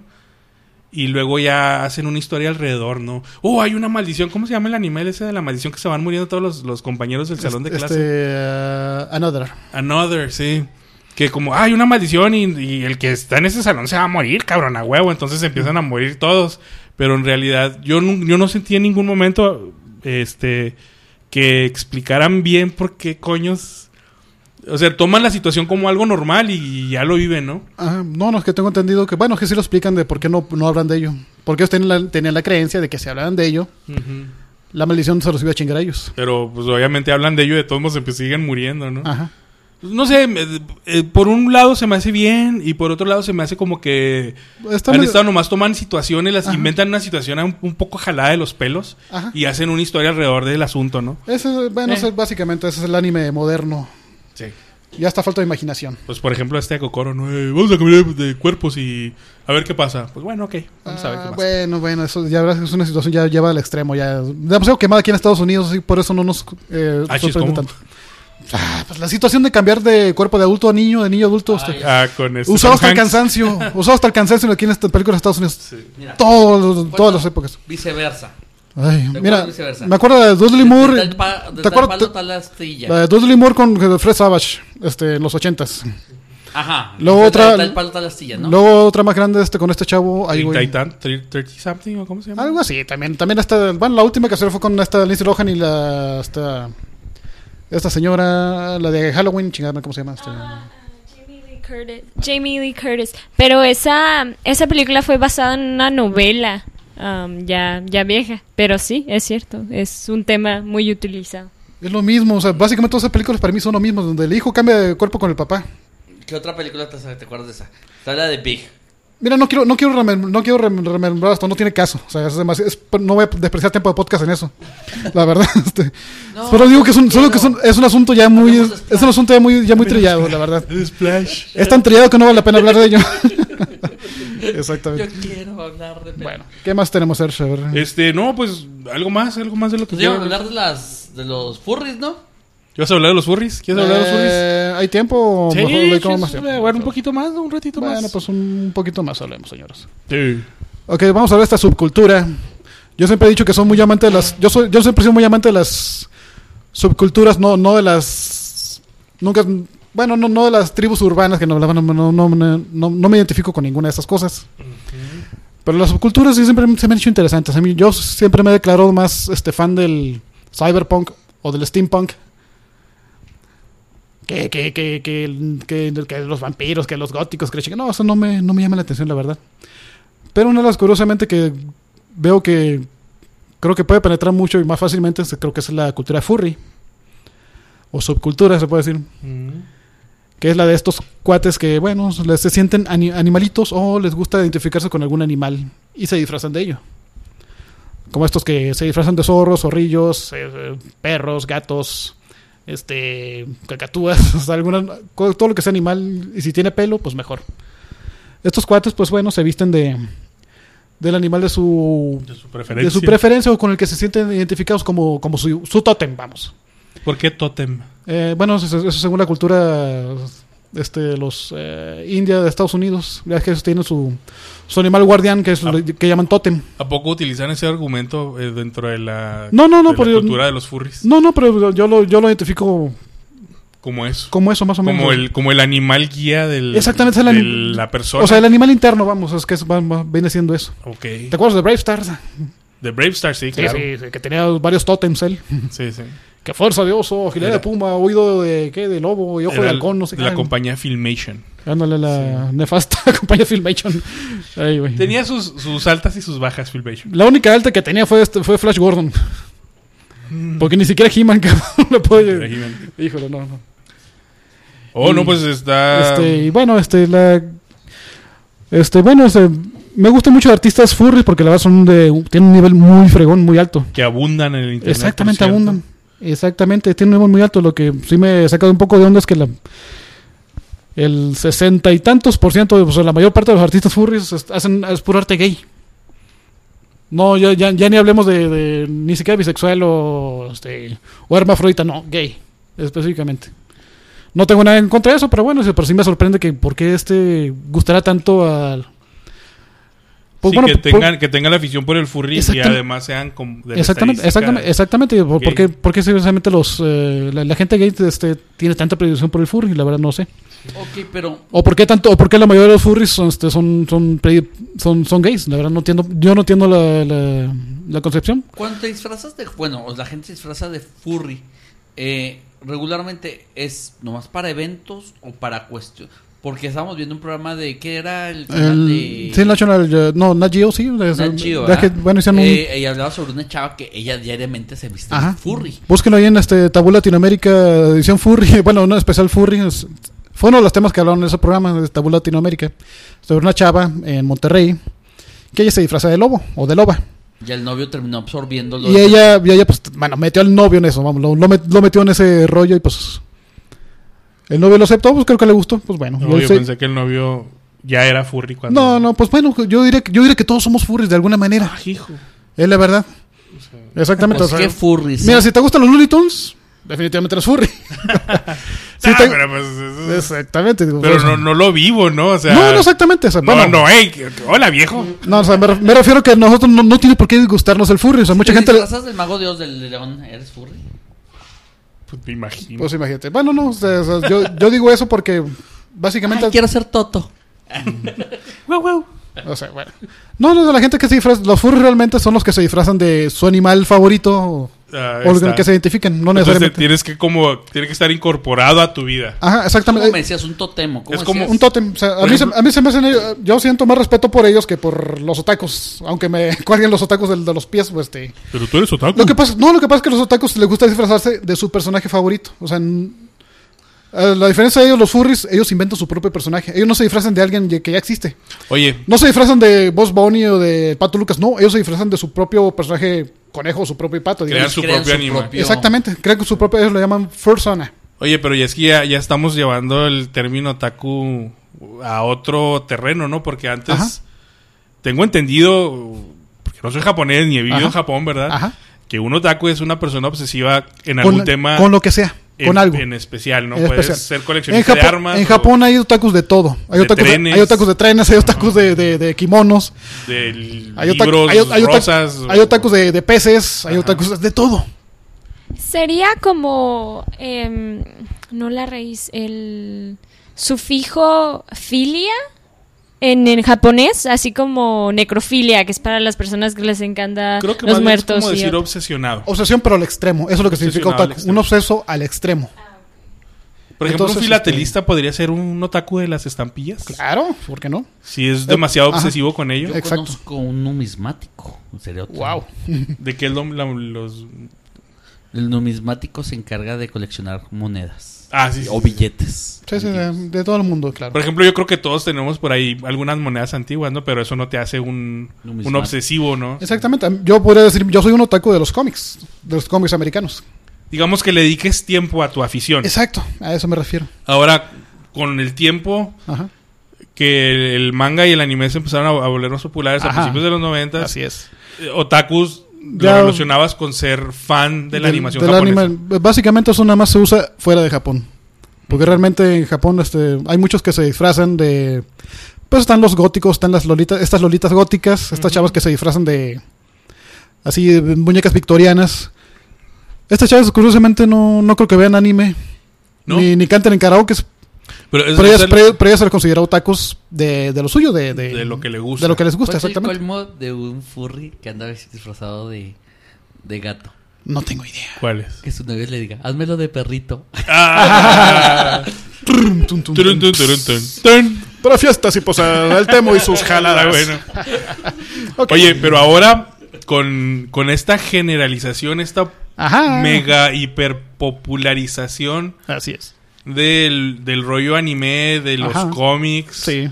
y luego ya hacen una historia alrededor, ¿no? Oh, hay una maldición. ¿Cómo se llama el anime ese de la maldición que se van muriendo todos los, los compañeros del salón de Este, clase? uh, Another. Another, sí. Que como, ah, hay una maldición y, y el que está en ese salón se va a morir, cabrón, a huevo. Entonces empiezan a morir todos. Pero en realidad yo no, yo no sentí en ningún momento este que explicaran bien por qué coños... O sea, toman la situación como algo normal y ya lo viven, ¿no? Ajá. No, no, es que tengo entendido que, bueno, que sí lo explican de por qué no, no hablan de ello. Porque ellos tenían la, tenían la creencia de que si hablaban de ello, Ujú. la maldición se los iba a chingar a ellos. Pero pues obviamente hablan de ello y de todos modos pues, siguen muriendo, ¿no? Ajá. No sé, eh, eh, por un lado se me hace bien y por otro lado se me hace como que Está han medio- estado nomás toman situaciones, las Ajá. inventan una situación un, un poco jalada de los pelos Ajá. y hacen una historia alrededor del asunto, ¿no? Ese, bueno, Eh. ese es básicamente ese es el anime moderno. Sí. Ya está falta de imaginación. Pues por ejemplo este de Kokoro, ¿no? Eh, vamos a cambiar de, de cuerpos y a ver qué pasa. Pues bueno, ok, vamos a ver Ah, qué pasa. bueno, bueno, eso ya verás que es una situación ya lleva al extremo. Ya demasiado quemada aquí en Estados Unidos y por eso no nos eh, Ah, chis, sorprende ¿cómo? tanto. Ah, pues la situación de cambiar de cuerpo de adulto a niño, de niño a adulto. Ay, este, Ah, con este usado Tom hasta el Hanks. cansancio. Usado hasta el cansancio aquí en esta película de Estados Unidos. Mira. Todos- Bueno, todas las épocas. Viceversa. Ay, ¿Te mira, acuerdas viceversa? me acuerdo de Dudley De Moore. tal pa- de ¿Te tal acuerdas? palo, tal astilla. La de Dudley Moore con Fred Savage este, en los ochentas. Ajá. Luego De otra- Tal palo, tal astilla, ¿no? Luego otra más grande este con este chavo. Ahí, güey. Titan, thirty something o cómo se llama? Algo así, también, también esta, bueno, la última que se fue con esta Lindsay Lohan y la esta, esta señora, la de Halloween, chingada, ¿cómo se llama? Este, Jamie Lee Curtis. Jamie Lee Curtis. Pero esa, esa película fue basada en una novela um, ya, ya vieja. Pero sí, es cierto. Es un tema muy utilizado. es lo mismo, o sea, básicamente todas esas películas para mí son lo mismo, donde el hijo cambia de cuerpo con el papá. ¿Qué otra película te, te acuerdas de esa? Está la de Big. Mira, no quiero, no quiero, remem- no quiero rem- remembrar esto, no tiene caso. O sea, es demasi- es- no voy a despreciar tiempo de podcast en eso. La verdad, este, No, solo digo que es un, solo quiero. que es un, es un asunto ya muy, Hablemos de Splash. es un asunto ya muy, ya muy trillado, la verdad. Splash. Es tan trillado que no vale la pena hablar de ello. Yo Exactamente. quiero hablar de... Bueno, ¿qué más tenemos, Sergio? A ver. Este, no, pues algo más, algo más de lo que Pues íbamos a quieras. hablar de las de los furries, ¿no? ¿Vas a hablar de los furries? ¿Quieres hablar de los furries? Eh, ¿Hay tiempo o Sí, mejor le dedicamos sí, más sí, tiempo? bueno, un poquito más, un ratito Bueno, más. pues un poquito más hablemos, señores. Sí. Ok, vamos a ver esta subcultura. Yo siempre he dicho que soy muy amante de las... Yo soy, yo siempre he sido muy amante de las subculturas, no, no de las... Nunca... Bueno, no, no de las tribus urbanas, que no, no, no, no, no, no me identifico con ninguna de esas cosas. Pero las subculturas sí siempre se me han hecho interesantes. A mí, yo siempre me he declarado más este, fan del cyberpunk o del steampunk. Que, que, que, que, que, que los vampiros, que los góticos, que la chica- no, eso no me, no me llama la atención, la verdad. Pero una de las curiosamente que veo que creo que puede penetrar mucho y más fácilmente, es- creo que es la cultura furry. O subcultura, se puede decir. Que es la de estos cuates que, bueno, les, se sienten ani- animalitos o les gusta identificarse con algún animal y se disfrazan de ello. Como estos que se disfrazan de zorros, zorrillos, eh, perros, gatos, este, cacatúas, o sea, alguna, todo lo que sea animal, y si tiene pelo, pues mejor. Estos cuates, pues bueno, se visten de del animal de su De su preferencia. de su preferencia o con el que se sienten identificados como, como su, su tótem, vamos. ¿Por qué Totem? Eh, bueno, eso, eso según la cultura este, de los eh, India de Estados Unidos. Ya que ellos tienen su, su animal guardián que es Ah. lo que llaman tótem. ¿A poco utilizan ese argumento eh, dentro de la, No, no, no, de la pero yo- cultura de los furries? No, no, pero yo lo, yo lo identifico Como eso. como eso, más o menos. Como el, como el animal guía del, Exactamente, es el de anim- la persona. O sea, el animal interno, vamos, es que es- va- va- viene siendo eso. Ok. ¿Te acuerdas de Brave Stars? De Brave Star, sí, Sí, claro. sí, sí, que tenía varios tótems él. Sí, sí. Que fuerza de oso, agilidad Era- de puma, oído de qué, de lobo y ojo Era de halcón, no sé de qué. la compañía Filmation. Dándole la nefasta compañía Filmation. Ay, güey. Tenía sus, sus altas y sus bajas Filmation. La única alta que tenía fue este, fue Flash Gordon. Porque ni siquiera He-Man, cabrón, lo puedo... He-Man. Híjole, no, no. Oh, Y, no, pues está... Este, y bueno, este, la... Este, bueno, este, me gustan mucho artistas furries porque la verdad son de... Tienen un nivel muy fregón, muy alto. Que abundan en el internet. Exactamente, por cierto. abundan. Exactamente, tiene un nivel muy alto. Lo que sí me ha sacado un poco de onda es que la... El sesenta y tantos por ciento, o sea, la mayor parte de los artistas furries es- hacen es puro arte gay. No, ya, ya, ya ni hablemos de, de ni siquiera bisexual o este o hermafrodita, no, gay, específicamente. No tengo nada en contra de eso, pero bueno, pero sí me sorprende que por qué este gustará tanto al... Pues Sí, bueno, que, por- tengan, que tengan la afición por el furry y Exactam- además sean com- de la Exactamente, estadística exactamente, exactamente. ¿Por, gay. por qué, por qué seriosamente los, eh, la, la gente gay este, tiene tanta predilección por el furry? La verdad no sé. Ok, pero ¿O por qué tanto, o por qué la mayoría de los furries son, este, son, son, pre- son, son gays? La verdad no entiendo, yo no entiendo la, la, la concepción. cuando te disfrazas de... Bueno, la gente se disfraza de furry. Eh, regularmente es nomás para eventos o para cuestiones. Porque estábamos viendo un programa de... ¿Qué era el canal El, de...? sí, National, eh, no, Nat Geo, sí. de- Nat Geo, de- ¿verdad? que, bueno, hicieron un... Eh, ella hablaba sobre una chava que ella diariamente se viste de Ajá. furry. Búsquenlo ahí en este Tabú Latinoamérica, edición furry, bueno, una especial furry. es- fue uno de los temas que hablaron en ese programa de Tabú Latinoamérica. Sobre una chava en Monterrey que ella se disfraza de lobo o de loba. Ya el novio terminó absorbiéndolo. Y ella, y ella, pues, bueno, metió al novio en eso, vamos, lo, lo met- lo metió en ese rollo y pues... El novio lo aceptó, pues creo que le gustó, pues bueno. No, yo yo sé- pensé que el novio ya era furry cuando... No, no, pues bueno, yo diré, que- yo diré que todos somos furries de alguna manera. Ah, hijo. Es la verdad. Exactamente. Pues o sea, qué furries. Mira, ¿eh? si te gustan los Looney Tunes, definitivamente eres furry. Sí, Ah, te- pero pues... eso- Exactamente. digo, Pero o sea, no, no lo vivo, ¿no? O sea... no, no exactamente. O sea, No, bueno, no, hey, que- hola viejo. no, o sea, me, ref- me refiero que a nosotros no, no tiene por qué disgustarnos el furry. O sea, mucha ¿Te gente... le- disfrazas del mago dios del león? ¿Eres furry? Pues me imagino. Pues imagínate. Bueno, no, o sea, o sea, yo, yo digo eso porque básicamente... Ay, quiero ser Toto. O sea, bueno. No, no, la gente que se disfraza... Los furries realmente son los que se disfrazan de su animal favorito o, Ah, o está. el que se identifican. No Entonces necesariamente. tienes que como... Tiene que estar incorporado a tu vida. Ajá, ¿Cómo exactamente. me decías? Un totemo. ¿Cómo Es como decías? Un tótem. O sea, a Por mí, ejemplo- se, a mí se me hacen ellos- yo siento más respeto por ellos que por los otakus. Aunque me cuelguen los otakus del- de los pies, pues este. Pero tú eres otaku. Lo que pasa, no, lo que pasa es que a los otakus les gusta disfrazarse de su personaje favorito. O sea, n- eh, la diferencia de ellos, los furries, ellos inventan su propio personaje. Ellos no se disfrazan de alguien ya- que ya existe. Oye, No se disfrazan de Boss Bunny o de Pato Lucas. No, ellos se disfrazan de su propio personaje conejo, su propio pato. crean digamos. su crean propio su anime. propio- Exactamente. Creo que su propio, ellos lo llaman fursona. Oye, pero ya es que ya, ya estamos llevando el término otaku a otro terreno, ¿no? Porque antes Ajá. tengo entendido, porque no soy japonés ni he vivido Ajá. en Japón, ¿verdad? Ajá. Que un otaku es una persona obsesiva en Con, algún tema con lo que sea. en, Con algo. en especial, ¿no? En Puedes especial. ser En coleccionista Japón, de armas. en o Japón hay otakus de todo. Hay de otakus de, trenes. hay otakus de trenes, hay otakus de, de, de kimonos, de hay, otaku- libros, hay, hay otaku- rosas. hay otakus de, de peces, hay Ajá. otakus de todo. Sería como, em, no la raíz, el sufijo filia en, en japonés, así como necrofilia, que es para las personas que les encanta Creo que los más bien es muertos. como y decir otro. obsesionado. Obsesión, pero al extremo. Eso es lo que significa Obsesionado al otaku. extremo. Un obseso al extremo. Por ejemplo, Entonces, un filatelista podría ser un otaku de las estampillas. Claro, ¿por qué no? Si es demasiado ajá. obsesivo con ello. Yo Exacto. conozco un numismático. Sería otro. Wow. ¿De qué es lo- la- los...? El numismático se encarga de coleccionar monedas. Ah, sí, sí, O sí. billetes. Sí, sí, de, de todo el mundo, claro. Por ejemplo, yo creo que todos tenemos por ahí algunas monedas antiguas, ¿no? Pero eso no te hace un, Numismático. un obsesivo, ¿no? Exactamente. Yo podría decir, yo soy un otaku de los cómics, de los cómics americanos. Digamos que le dediques tiempo a tu afición. Exacto, a eso me refiero. Ahora, con el tiempo Ajá. que el manga y el anime se empezaron a, a volver más populares a Ajá. principios de los noventas, Así es. eh, otakus Ya- lo relacionabas con ser fan de la Del- animación del japonesa. anime. Básicamente eso nada más se usa fuera de Japón. Porque realmente en Japón este, hay muchos que se disfrazan de... Pues están los góticos, están las lolitas, estas lolitas góticas, estas chavas que se disfrazan de... Así, de muñecas victorianas. Estas chavas curiosamente no, no creo que vean anime. ¿No? Ni, ni canten en karaoke. Pero es, Pero ellas, es el- pero, ellas- pero ellas se les considera otakus de, de lo suyo, de, de, de lo que le gusta. de lo que les gusta, ¿Cuál es el exactamente. colmo de un furry que anda disfrazado de, de gato? No tengo idea. ¿Cuál es? Que su novio le diga, házmelo de perrito. Ah. Trum, tum, tum, Turun, tum. turun, turun, turun. Para fiestas y posadas, el Temo y sus jaladas. Ah, bueno. Ok. Oye, pero ahora con, con esta generalización, esta Ajá. mega hiperpopularización Así es. del, del rollo anime, de los Ajá. cómics, Sí.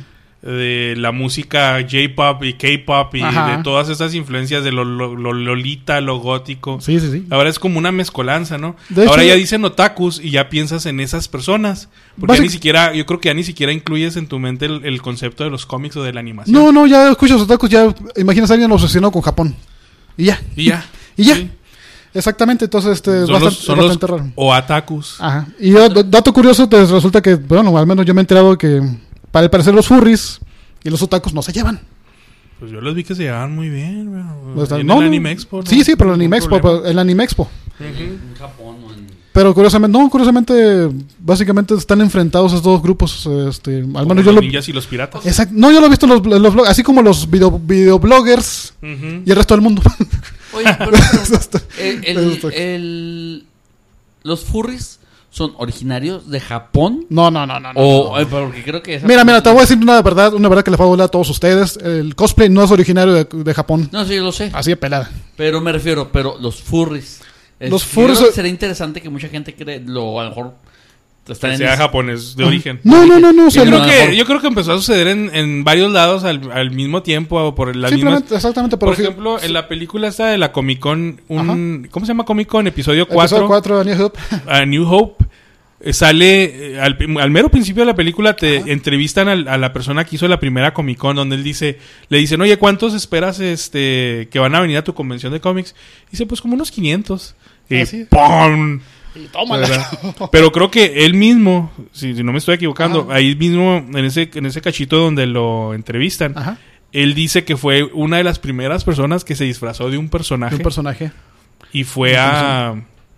de la música J-pop y K-pop y Ajá. de todas esas influencias de lo, lo- lo lolita, lo gótico. Sí, sí, sí. Ahora es como una mezcolanza, ¿no? De Ahora hecho- ya dicen otakus y ya piensas en esas personas. Porque ya Basic- ni siquiera, yo creo que ya ni siquiera incluyes en tu mente el, el concepto de los cómics o de la animación. No, no, ya escuchas otakus, ya imaginas a alguien obsesionado con Japón. Y ya. Y ya. Y ya. Sí. Exactamente, entonces este es Son los, bastante, son es los bastante raro. oatakus. Ajá. Y yo, d- dato curioso, pues resulta que, bueno, al menos yo me he enterado que para el parecer los furries y los otakus no se llevan. Pues yo los vi que se llevaban muy bien, bueno, O sea, en no, el no. Anime Expo. ¿no? Sí, sí, pero el Anime Ningún Expo, problema. pero el Anime Expo. En Japón o en... Pero curiosamente, no, curiosamente, básicamente están enfrentados esos dos grupos, este, al Como menos los yo lo... ninjas y los piratas. Exacto, no, yo lo he visto en los, en los blog- así como los video, videobloggers Ujú. y el resto del mundo. Oye, pero una pregunta. el, el- Eso está- el- los furries son originarios de Japón No, no, no, no. no, o no. eh, porque creo que esa- Mira, mira, te voy a decir una verdad, una verdad que les va a volar a todos ustedes. El cosplay no es originario de, de Japón. No, sí, yo lo sé. Así de pelada. Pero me refiero, pero los furries. Es- Los yo furries- creo que sería interesante que mucha gente cree, lo, a lo mejor están Que en sea ese- japonés de origen. No, no, no, no. O sea, Yo no, creo, a lo que, mejor- yo creo que empezó a suceder en, en varios lados al, al mismo tiempo o por las mismas... simplemente, exactamente, pero Por sí- ejemplo, en la película esta de la Comic Con, un, Ajá. ¿cómo se llama Comic Con? Episodio episodio cuatro, cuatro de New Hope. a New Hope, eh, sale, eh, al, al mero principio de la película te entrevistan al- a la persona que hizo la primera Comic Con, donde él dice, le dicen, oye, ¿cuántos esperas este que van a venir a tu convención de cómics? Dice, pues como unos quinientos. Y Ah, sí. ¡pum! Tómala. ¿Verdad? Pero creo que él mismo, si, si no me estoy equivocando, Ajá. ahí mismo, en ese, en ese cachito donde lo entrevistan, Ajá. él dice que fue una de las primeras personas que se disfrazó de un personaje De un personaje. y fue a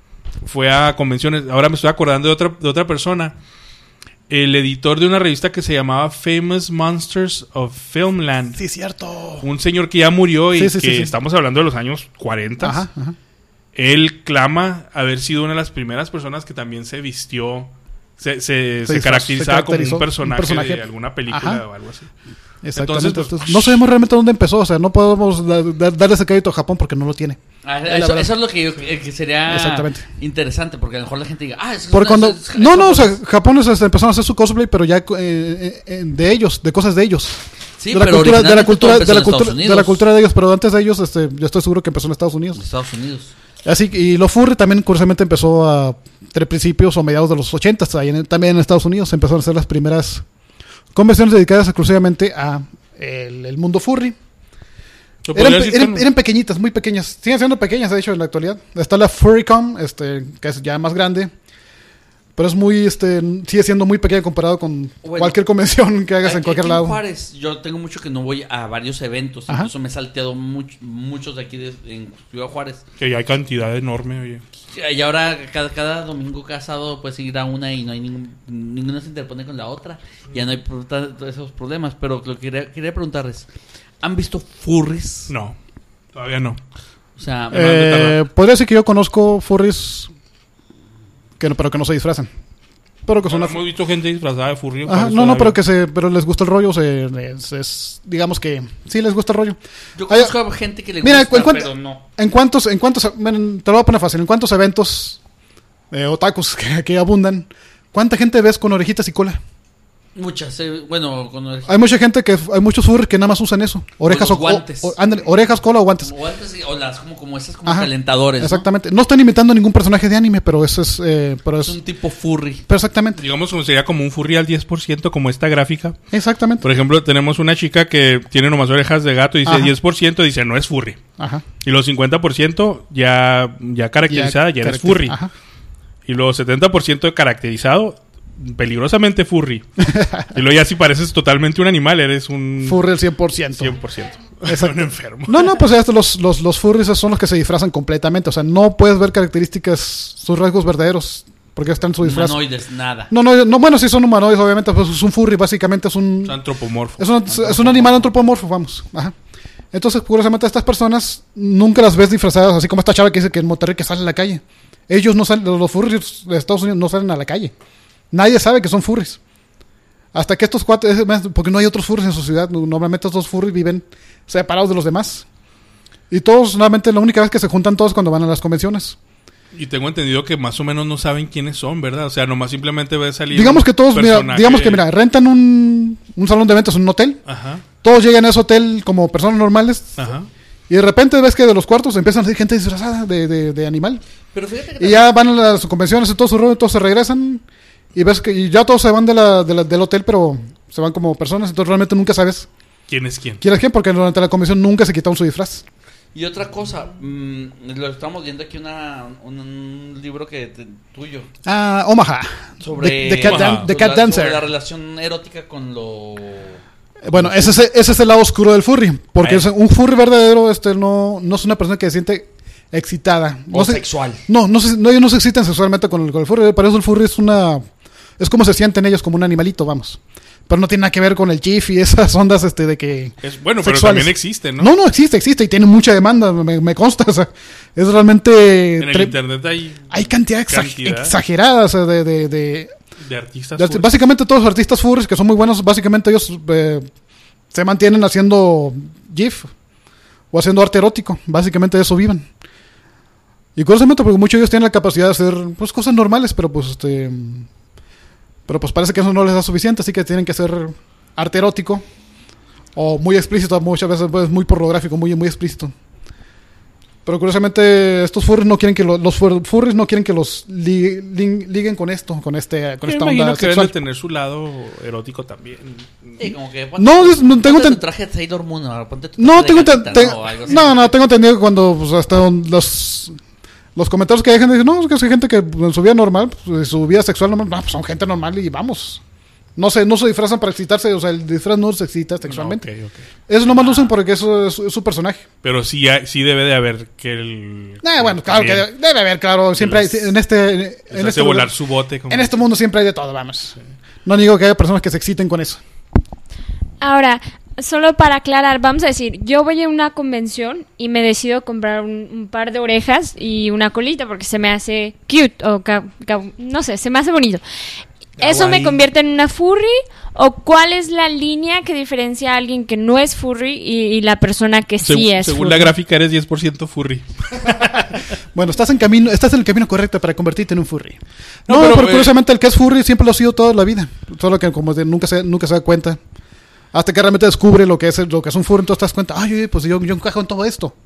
fue a convenciones. Ahora me estoy acordando de otra, de otra persona. El editor de una revista que se llamaba Famous Monsters of Filmland. Sí, cierto. Un señor que ya murió y Sí, sí, que sí, sí. estamos hablando de los años cuarenta. Ajá, ajá. Él clama haber sido una de las primeras personas que también se vistió, se, se, Se se disfrazó, caracterizaba se como caracterizó, un personaje, un personaje. de alguna película Ajá. o algo así. Exactamente. Entonces, pues, Entonces, no sabemos realmente dónde empezó. O sea, no podemos da- da- darle ese crédito a Japón porque no lo tiene. Ah, la eso, verdad. eso es lo que, yo, eh, que sería Exactamente. interesante, porque a lo mejor la gente diga, ah, es que Porque es una- cuando... es- es- No, no, o sea, japonés. Japón es, este, empezaron a hacer su cosplay, pero ya eh, eh, eh, de ellos, de cosas de ellos. Sí, de la pero cultura, de la originalmente cultura, todo de empezó la en cultura, Estados de la Unidos. cultura de ellos, pero antes de ellos, este, yo estoy seguro que empezó en Estados Unidos. Estados Unidos. Así y lo furry también curiosamente empezó a entre principios o mediados de los ochentas, ahí en- también en Estados Unidos empezaron a hacer las primeras convenciones dedicadas exclusivamente a el, el mundo furry. ¿Lo Eran, podría decir eran- con- eran pequeñitas, muy pequeñas. Siguen siendo pequeñas, de hecho, en la actualidad. Está la Furrycon, este, que es ya más grande. Pero es muy, este, sigue siendo muy pequeña comparado con Bueno. cualquier convención que hagas en Aquí cualquier en lado. Juárez, yo tengo mucho que no voy a varios eventos. Ajá. Incluso me he salteado much- muchos de aquí de, en Ciudad Juárez. Que ya hay cantidad enorme, oye. Y ahora cada, cada domingo, cada sábado puedes ir a una y no hay ningún, ninguna se interpone con la otra. Ya no hay pro- tanto esos problemas. Pero lo que quería, quería preguntarles, ¿han visto furries? No, todavía no. O sea, Eh, podría decir que yo conozco furries que no, pero que no se disfrazan. Pero que son No, una- hemos visto gente disfrazada de furry. Ajá, parece no, no, todavía. pero que se, pero les gusta el rollo, se, es, es- digamos que sí les gusta el rollo. yo Hay- conozco a gente que le Mira, gusta, en cuanto- pero no. ¿En cuántos, en cuántos, ven, te lo voy a poner fácil, en cuántos eventos eh, otakus que, que abundan, cuánta gente ves con orejitas y cola? Muchas, eh, bueno, con el- Hay mucha gente que, hay muchos furries que nada más usan eso, orejas los o, guantes. o- o- ándale, orejas, cola o guantes. como guantes y- o las como, como esas como Ajá, calentadores, ¿no? Exactamente. ¿no? están imitando ningún personaje de anime, pero eso es, eh, pero Es es, un tipo furry. pero exactamente, Digamos como sería como un furry al diez por ciento, como esta gráfica. exactamente. Por ejemplo, tenemos una chica que tiene nomás orejas de gato y dice Ajá. diez por ciento, dice no es furry. Ajá. Y los cincuenta por ciento ya, ya caracterizada, ya, eres caracter- furry. Ajá. Y luego setenta por ciento de caracterizado, peligrosamente furry. Y luego ya si pareces totalmente un animal, eres un Furry al cien por ciento. cien por ciento. Exacto. Un enfermo. No, no, pues esto, los, los, los furries son los que se disfrazan completamente. O sea, no puedes ver características, sus rasgos verdaderos, porque están en su disfraz. Humanoides, nada. No, no, no, bueno, sí son humanoides, obviamente, pues es un furry, básicamente es un... Es antropomorfo. Es un, es un animal antropomorfo, vamos. Ajá. Entonces, curiosamente, estas personas nunca las ves disfrazadas, así como esta chava que dice que en Monterrey que sale a la calle. Ellos no salen, los furries de Estados Unidos no salen a la calle. Nadie sabe que son furries. Hasta que estos cuatro, es más, porque no hay otros furries en su ciudad. Normalmente estos furries viven separados de los demás. Y todos, normalmente, la única vez que se juntan todos es cuando van a las convenciones. Y tengo entendido que más o menos no saben quiénes son, ¿verdad? O sea, nomás simplemente ves salir. Digamos un que todos, mira, personaje. digamos que mira, rentan un, un salón de eventos en un hotel. Ajá, Todos llegan a ese hotel como personas normales. ajá. Y de repente ves que de los cuartos empiezan a salir gente disfrazada de, de, de animal. Pero fíjate que Y ya van a las convenciones y todo su rollo, todos se regresan. Y ves que y ya todos se van de la, de la- del hotel, pero se van como personas. Entonces realmente nunca sabes ¿Quién es quién? quién es quién, porque durante la convención nunca se quitaron su disfraz. Y otra cosa, mmm, lo estamos viendo aquí una, un, un libro que te- tuyo Ah, Omaha. sobre, The, The Cat, Dan- Omaha. The Cat la, Dancer. sobre la relación erótica con lo Bueno, ese es, ese es el lado oscuro del furry. Porque Ah, es un furry verdadero este no, no es una persona que se siente excitada. No o se- sexual. No, no, se- no, ellos no se excitan sexualmente con el, con el furry. Para eso el furry es una... Es como se sienten ellos, como un animalito, vamos. Pero no tiene nada que ver con el chif y esas ondas este de que... Es, bueno, pero sexuales. también existe, ¿no? No, no, existe, existe. Y tiene mucha demanda, me, me consta. O sea, es realmente... En el tre- internet hay, hay cantidad, exa- cantidad. exagerada o sea, de... de, de- de artistas. de- furries. básicamente todos los artistas furries que son muy buenos, básicamente ellos eh, se mantienen haciendo GIF o haciendo arte erótico. Básicamente de eso viven. Y curiosamente porque muchos de ellos tienen la capacidad de hacer pues cosas normales, pero pues este... Pero pues parece que eso no les da suficiente, así que tienen que hacer arte erótico o muy explícito, muchas veces pues, muy pornográfico, muy, muy explícito. Pero curiosamente estos furries no quieren que lo- los fur- furries no quieren que los li- li- liguen con esto, con este con Yo esta imagino onda que deben sexual. de tener su lado erótico también. Sí, como que No, es- no, tengo ponte ten- tu traje de Sailor Moon, ahora ponte tu No, traje tengo de enten- gatita, te- ¿no? O algo así. no, no, tengo entendido que cuando pues, hasta donde los los comentarios que hay gente dicen, no, es que hay gente que en su vida normal, pues, en su vida sexual normal, no, pues son gente normal y vamos. No se, no se disfrazan para excitarse, o sea, el disfraz no se excita sexualmente. No, ok, ok. Eso nomás lo usan porque eso es, es su personaje. Pero sí, hay- sí debe de haber que el... Eh, bueno, claro que también debe, debe haber, claro, siempre hay, les- en este en, les en hace este volar lugar- su bote. Como... en este mundo siempre hay de todo, vamos. No digo que haya personas que se exciten con eso. Ahora, solo para aclarar, vamos a decir, yo voy a una convención y me decido comprar un, un par de orejas y una colita porque se me hace cute o ca- ca- no sé, se me hace bonito. ¿Eso me Kawaii. convierte en una furry? ¿O cuál es la línea que diferencia a alguien que no es furry y, y la persona que sí Seg- es según furry? la gráfica eres diez por ciento furry. Bueno, estás en camino, estás en el camino correcto para convertirte en un furry. No, No, pero, pero, eh, curiosamente el que es furry siempre lo ha sido toda la vida. Solo que como de- nunca se nunca se da cuenta. Hasta que realmente descubre lo que es lo que es un furry, entonces te das cuenta, ay, oye, pues yo, yo encajo en todo esto.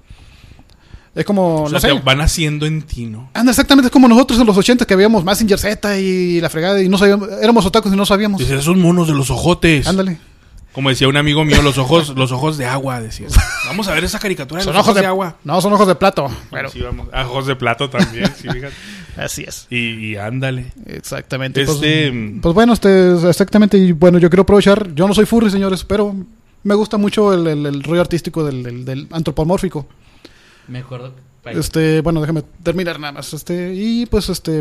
Es como, O sea, no sé. te van haciendo en ti, ¿no? Anda, exactamente es como nosotros en los ochenta que veíamos Mazinger Z y la fregada y no sabíamos, éramos otakus y no sabíamos. Dices, esos monos de los ojotes. Ándale. Como decía un amigo mío, los ojos, los ojos de agua, decía. Vamos a ver esa caricatura de Son los ojos de, agua. No, son ojos de plato. Pero, Sí, vamos. Ah, ojos de plato también, sí, fíjate. así es. Y, y ándale. Exactamente. Este, Pues, pues bueno, este, exactamente. Y bueno, yo quiero aprovechar. Yo no soy furry, señores, pero me gusta mucho el, el, el rollo artístico del, del, del antropomórfico. Me acuerdo que Este, bueno, déjame terminar nada más. Este, y pues este.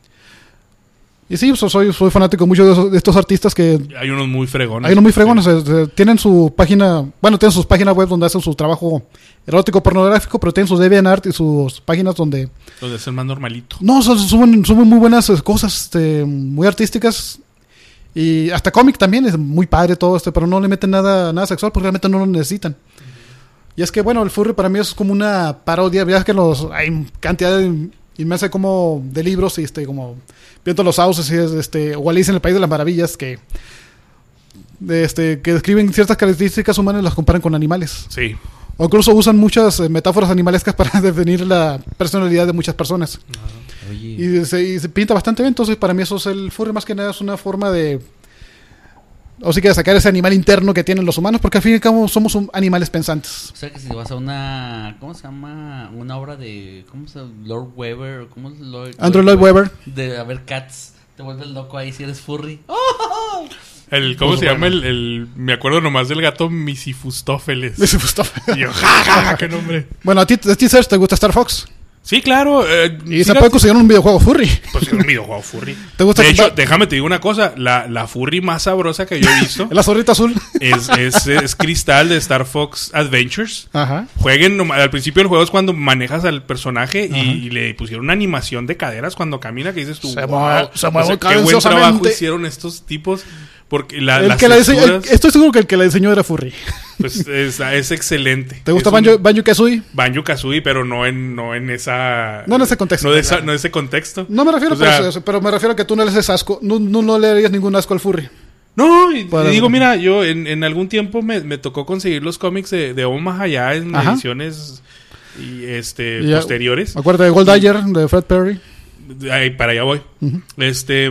Y sí, so- soy, soy fanático mucho de, esos- de estos artistas que. Hay unos muy fregones. Hay unos muy fregones. eh, Tienen su página. Bueno, tienen sus páginas web donde hacen su trabajo erótico pornográfico, pero tienen sus DeviantArt y sus páginas donde. Donde es el más normalito. No, so- suben, suben muy buenas eh, cosas, este, muy artísticas. Y hasta cómic también, es muy padre todo este, pero no le meten nada, nada sexual porque realmente no lo necesitan. Y es que, bueno, el furry para mí es como una parodia. Ya que los hay cantidad de, inmensa como de libros y este, como Viento los Sauces y es, este, o Alice en el País de las Maravillas que, de, este, que describen ciertas características humanas y las comparan con animales. Sí. O incluso usan muchas eh, metáforas animalescas para definir la personalidad de muchas personas. Oye, Y se, y se pinta bastante bien, entonces para mí eso es el furry más que nada es una forma de o sí que de sacar ese animal interno que tienen los humanos, porque al fin y al cabo somos un- animales pensantes. o sea que si vas a una, ¿cómo se llama? Una obra de, ¿cómo se llama? Lord Weber, ¿cómo es Lord? Andrew Lloyd Webber. De a ver Cats, te vuelves loco ahí si eres furry. El, ¿Cómo Pues se llama? bueno. El, el- me acuerdo nomás del gato Misifustófeles. Ese gustó. Y yo, ja, ja, ja, qué nombre. Bueno, a ti, a ti Serge, te gusta Star Fox Sí, claro. Eh, y se fíjate, puede considerar un videojuego furry. Pues es un videojuego furry. ¿Te gusta De hecho, comprar- déjame te digo una cosa. La, la furry más sabrosa que yo he visto La zorrita azul. es, es, es Cristal de Star Fox Adventures. Ajá. Jueguen, nom- al principio del juego es cuando manejas al personaje y, Ajá. y le pusieron una animación de caderas cuando camina que dices tú, Se wow, mueve- se o mueve sea, qué buen cadenciosamente. trabajo hicieron estos tipos Porque la, El las que la diseñó- texturas, el- estoy seguro que el que la diseñó era furry. pues, es, es excelente. ¿Te gusta Es un- Banjo, Banjo Kazooie? Banjo-Kazooie, pero no en, no en esa... No en ese contexto, No, de esa- claro. no en ese contexto. No me refiero O sea, a eso, pero me refiero a que tú no le haces asco. No, no, no le harías ningún asco al furry. No, y, Para- y digo, mira, yo en, en algún tiempo me, me tocó conseguir los cómics de, de Omaha ya en Ajá. ediciones y, este, Y ya- posteriores. Me acuerdo de Gold Dagger, de Fred Perry. Ahí, para allá voy. Ujú. Este...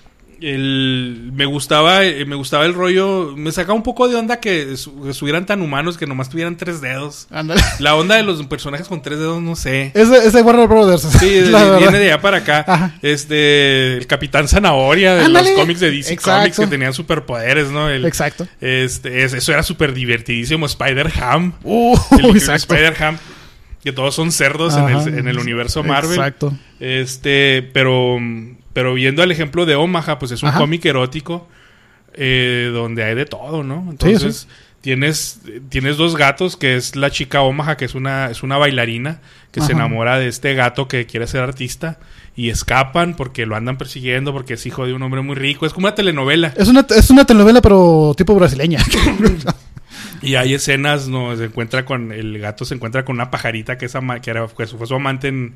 El, me gustaba eh, me gustaba el rollo, me sacaba un poco de onda que, su- que estuvieran tan humanos, que nomás tuvieran tres dedos. Ándale. La onda de los personajes con tres dedos, no sé. Es de, es de Warner Brothers. Sí, la de- verdad. viene de allá para acá. Ajá. Este, el Capitán Zanahoria de Ándale. los cómics de D C Exacto. Comics que tenían superpoderes, ¿no? El- Exacto. Este, es- eso era súper divertidísimo. Spider-Ham. Uh, el exacto. Spider-Ham. Que todos son cerdos en Ajá. el, en el universo Marvel. Exacto. Este, pero, pero viendo el ejemplo de Omaha, pues es un Ajá. cómic erótico eh, donde hay de todo, ¿no? Entonces, Sí, tienes tienes dos gatos, que es la chica Omaha, que es una es una bailarina que se Ajá. enamora de este gato que quiere ser artista y escapan porque lo andan persiguiendo porque es hijo de un hombre muy rico. Es como una telenovela. Es una, es una telenovela, pero tipo brasileña. Y hay escenas, no, se encuentra con el gato se encuentra con una pajarita que es ama- que era que fue su amante en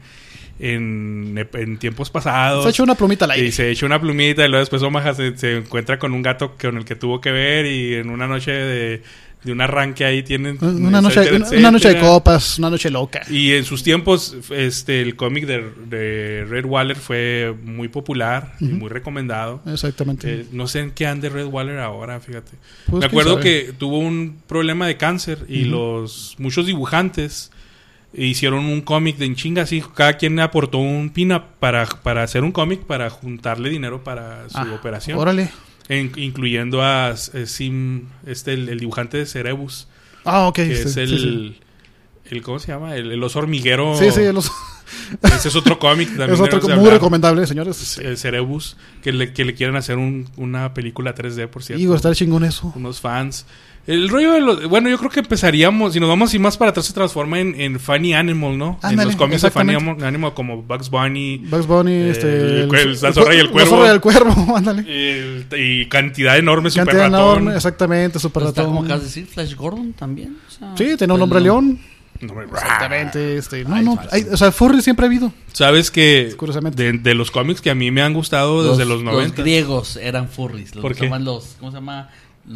en, en tiempos pasados. Se ha hecho una plumita al aire. Y se echa una plumita y luego después Omaha se, se encuentra con un gato con el que tuvo que ver y en una noche de, de un arranque ahí tienen... Una noche, etcétera, una, una noche de etcétera. copas, una noche loca. Y en sus tiempos este el cómic de, de Red Waller fue muy popular y Ujú. muy recomendado. Exactamente. Eh, no sé en qué ande Red Waller ahora, fíjate. Pues, Me quién acuerdo sabe. que tuvo un problema de cáncer y Ujú. los muchos dibujantes hicieron un cómic de en chinga, así cada quien aportó un pin-up para, para hacer un cómic para juntarle dinero para su Ah, operación. Órale. En- incluyendo a eh, Sim, este el, el dibujante de Cerebus, Ah, ok. que sí, es sí, el, sí. el ¿cómo se llama? El, el oso hormiguero. Sí, sí, los- Ese es otro cómic también. es otro debemos de muy hablar. recomendable, señores. El Cerebus, que le, que le quieren hacer un- una película tres D, por cierto. Digo, está chingón eso. Unos fans. El rollo de los... Bueno, yo creo que empezaríamos... Si nos vamos así más para atrás, se transforma en, en Funny Animal, ¿no? en Ándale, los cómics de Funny exactamente. Animal, como Bugs Bunny. Bugs Bunny, eh, este... el cuer- la zorra y el La cuervo. zorra y el cuervo, ándale. eh, y cantidad enorme, super Cantidad ratón. enorme, exactamente, super Pues está como ratón. acabas de decir, Flash Gordon también. O sea, Sí, tenía un pues, hombre no. león. No me- Exactamente, este... No, Ay, no, falso. hay- o sea, furry siempre ha habido. Sabes que Curiosamente. de, de los cómics que a mí me han gustado desde los noventa. Los griegos eran furries. Los ¿Por que qué? se llaman los, ¿cómo se llama?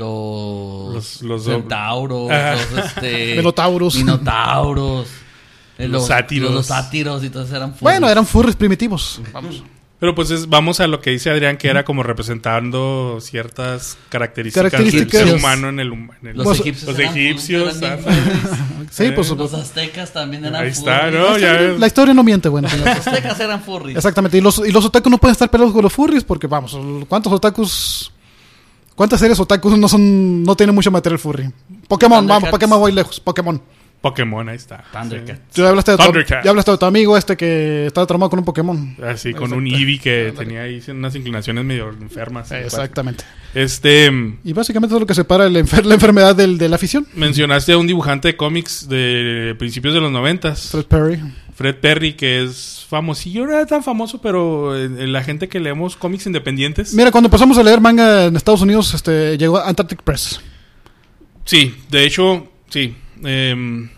Los, Los- los- centauros, Ah. los este, Minotauros. minotauros, eh, Los sátiros. los, los sátiros y todos eran furries. Bueno, eran furries primitivos. Vamos. Pero pues es- vamos a lo que dice Adrián, que era como representando ciertas características, Características. del ser humano en el... hum- en el- Los Pues, egipcios, los eran furries, egipcios, eran ah, bien furries. Sí, Eh, pues... Los aztecas también eran Ahí está, furries. ¿no? Ya ves. La historia no miente, bueno. señores. Los aztecas eran furries. Exactamente. Y los, y los otakus no pueden estar peleados con los furries porque, vamos, ¿cuántos otakus... ¿Cuántas series otakus no son no tienen mucho material furry? Pokémon, vamos, Thundercats. Pokémon voy lejos, Pokémon. Pokémon, ahí está. Thundercats. Sí. Tú ya hablaste de tu, Thundercats. ya hablaste de tu amigo este que estaba traumado con un Pokémon. Así, con un Exacto. Eevee que Ándale. tenía ahí unas inclinaciones medio enfermas. Exactamente. Este, Y básicamente es lo que separa el enfer- la enfermedad del, de la afición. mencionaste a un dibujante de cómics de principios de los noventas, Fred Perry. Fred Perry, que es famosillo, no era tan famoso, pero eh, la gente que leemos cómics independientes. Mira, cuando empezamos a leer manga en Estados Unidos, este llegó a Antarctic Press. Sí, de hecho, sí. Eh,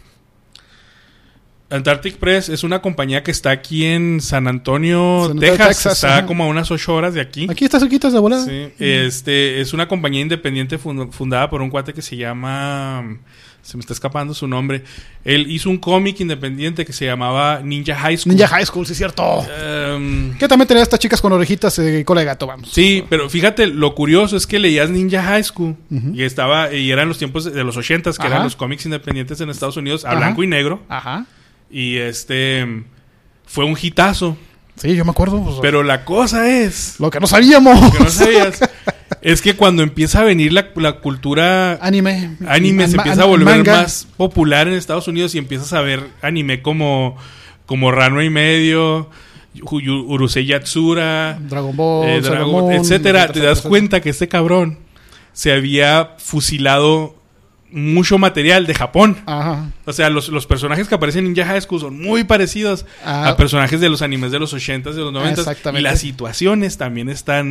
Antarctic Press es una compañía que está aquí en San Antonio, San Antonio, Texas. Texas, Está ajá. como a unas ocho horas de aquí. Aquí está cerquita de volada. Sí, este, es una compañía independiente fund- fundada por un cuate que se llama... Se me está escapando su nombre. Él hizo un cómic independiente que se llamaba Ninja High School. Ninja High School, sí es cierto. Em, Que también tenía estas chicas con orejitas y cola de gato, vamos. sí, pero fíjate, lo curioso es que leías Ninja High School Ujú. y estaba y eran los tiempos de, de los ochentas, que Ajá. eran los cómics independientes en Estados Unidos a Ajá. blanco y negro. Ajá. Y este fue un hitazo. Sí, yo me acuerdo. pues, Pero la cosa es, lo que no sabíamos. lo que no sabías, es que cuando empieza a venir la, la cultura Anime. anime se Ma- empieza a an- volver manga. más popular en Estados Unidos y empiezas a ver anime como, como Ranma y medio, Yu- Yu- Urusei Yatsura, Dragon Ball, eh, Sailor Dragon- Moon, etcétera. etcétera, Te das etcétera. cuenta que este cabrón se había fusilado mucho material de Japón. Ajá. O sea, los, los personajes que aparecen en Ninja High School son muy parecidos Ah. a personajes de los animes de los ochentas, de los noventas. Y Exactamente. las situaciones también están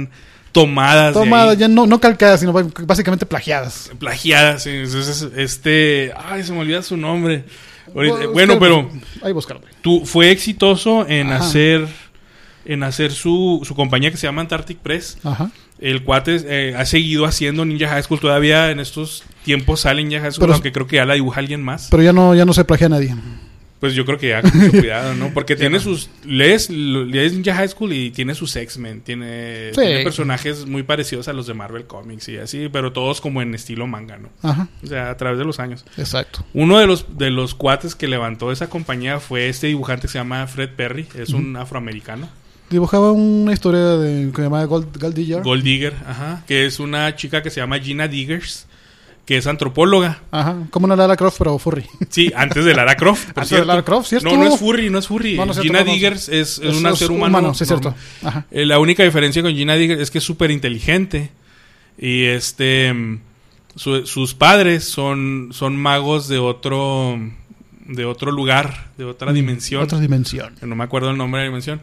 tomadas. de Tomadas, ahí. ya no, no calcadas, sino básicamente plagiadas. Plagiadas, sí. Entonces, este... Ay, se me olvida su nombre. Ahorita- Pues, bueno, que- pero... Ahí búscalo. Tú, fue exitoso en Ajá. hacer... En hacer su, su compañía que se llama Antarctic Press. Ajá. El cuate eh, ha seguido haciendo Ninja High School. Todavía en estos tiempos sale Ninja High School, Pero- aunque creo que ya la dibuja alguien más. Pero ya no, ya no se plagia a nadie. Pues yo creo que ya con mucho cuidado, ¿no? Porque tiene sus... Lees, lo- lees Ninja High School y tiene sus X-Men. Tiene, Sí. tiene personajes muy parecidos a los de Marvel Comics y así. Pero todos como en estilo manga, ¿no? Ajá. O sea, a través de los años. Exacto. Uno de los, de los cuates que levantó esa compañía fue este dibujante que se llama Fred Perry. Es un afroamericano. Dibujaba una historia de, que se llamaba Gold, Gold Digger. Gold Digger, ajá. Que es una chica que se llama Gina Diggers, que es antropóloga. Ajá. Como una Lara Croft, pero furry. Sí, antes de Lara Croft, por Antes de cierto. Lara Croft, ¿cierto? No, no es furry, no es furry. No, no es cierto, Gina no, no. Diggers es, es, Es- un es ser humano. humano, sí, es cierto. normal. Ajá. Eh, la única diferencia con Gina Diggers es que es súper inteligente. Y este... mm, su- sus padres son, son magos de otro... De otro lugar, de otra dimensión. Otra dimensión. No me acuerdo el nombre de la dimensión.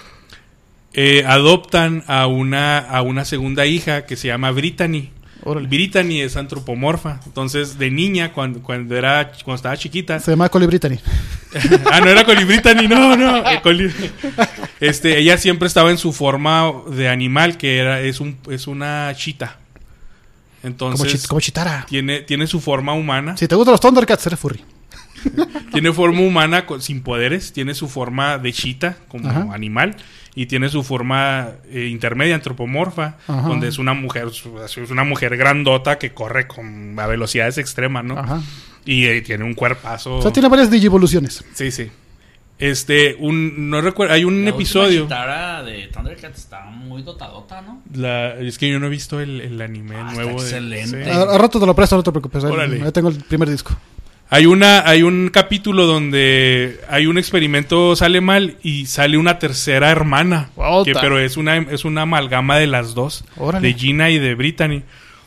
Eh, adoptan a una, a una segunda hija que se llama Brittany. Órale. Brittany es antropomorfa. Entonces, de niña, cuando, cuando, era, cuando estaba chiquita... Se llama Collie Brittany. ah, no era Collie Brittany, no, no. eh, Collie- este, ella siempre estaba en su forma de animal, que era es, un, es una chita. Como, Entonces, chi- como Chitara. tiene, tiene su forma humana. Si te gustan los Thundercats, eres furry. Tiene forma humana con- sin poderes. Tiene su forma de chita como Ajá. animal. Y tiene su forma eh, intermedia, antropomorfa, Ajá. donde es una mujer su- es una mujer grandota que corre con a velocidades extremas, ¿no? Ajá. Y eh, tiene un cuerpazo. O sea, tiene varias digivoluciones. Sí, sí. Este, un no recuerdo, hay un La episodio. última Chitara de Thundercats está muy dotadota, ¿no? La, es que yo no he visto el, el anime Ah, está nuevo. de- excelente. sí. A, a rato te lo presto, no te preocupes. Ahí, Órale. ahí tengo el primer disco. Hay una, hay un capítulo donde hay un experimento sale mal y sale una tercera hermana, Ota. que, pero es una, es una amalgama de las dos, Órale. de Gina y de Brittany.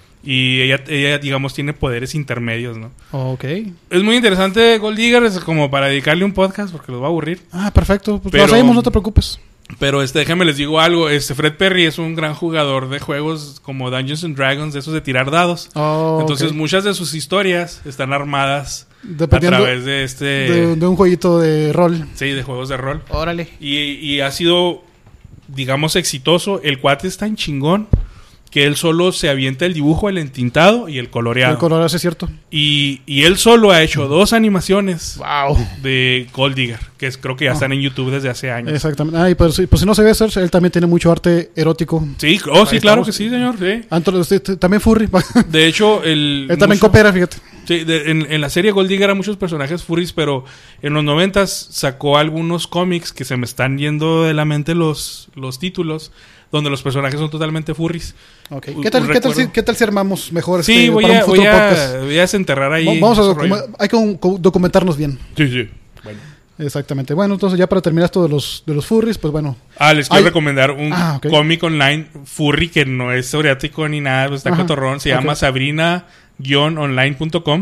Y ella, ella, digamos, tiene poderes intermedios, ¿no? Ok. Es muy interesante Gold Digger, es como para dedicarle un podcast porque los va a aburrir. Ah, perfecto. Pues Pero- lo hacemos, no te preocupes. Pero este, déjenme les digo algo, este Fred Perry es un gran jugador de juegos como Dungeons and Dragons, de esos de tirar dados. Oh, Entonces ok. muchas de sus historias están armadas Dependiendo a través de este... de, de un jueguito de rol. Sí, de juegos de rol. Órale. Y, y ha sido, digamos, exitoso. El cuate es tan chingón que él solo se avienta el dibujo, el entintado y el coloreado. El color es cierto. Y, y él solo ha hecho dos animaciones Wow. de Gold Digger, que es- creo que ya están en YouTube desde hace años. Exactamente. Ah, y pues, si- pues si no se ve, Serge, él también tiene mucho arte erótico. Sí, oh, sí, Ahí claro estamos. que sí, señor. Sí. Ah, entonces, usted t- también furry. De hecho, el... Él también mucho- coopera, fíjate. Sí, de- en, en la serie Gold Digger eran muchos personajes furries, pero en los noventas sacó algunos cómics que se me están yendo de la mente los, los títulos, donde los personajes son totalmente furries. Ok. Un- ¿Qué tal, un qué tal, recuerdo. si, ¿Qué tal si armamos mejor Sí, este, voy para a, un futuro voy, podcast? a, voy a desenterrar ahí. Va- Vamos a ese documa- rollo. hay que un- co- documentarnos bien. Sí, sí. Bueno. Exactamente. Bueno, entonces ya para terminar esto de los, de los furries, pues bueno. Ah, les quiero Hay- recomendar un Ah, ok. cómic online furry que no es sobriático ni nada, pues está Ajá, cotorrón. Se ok. llama sabrina guion online punto com.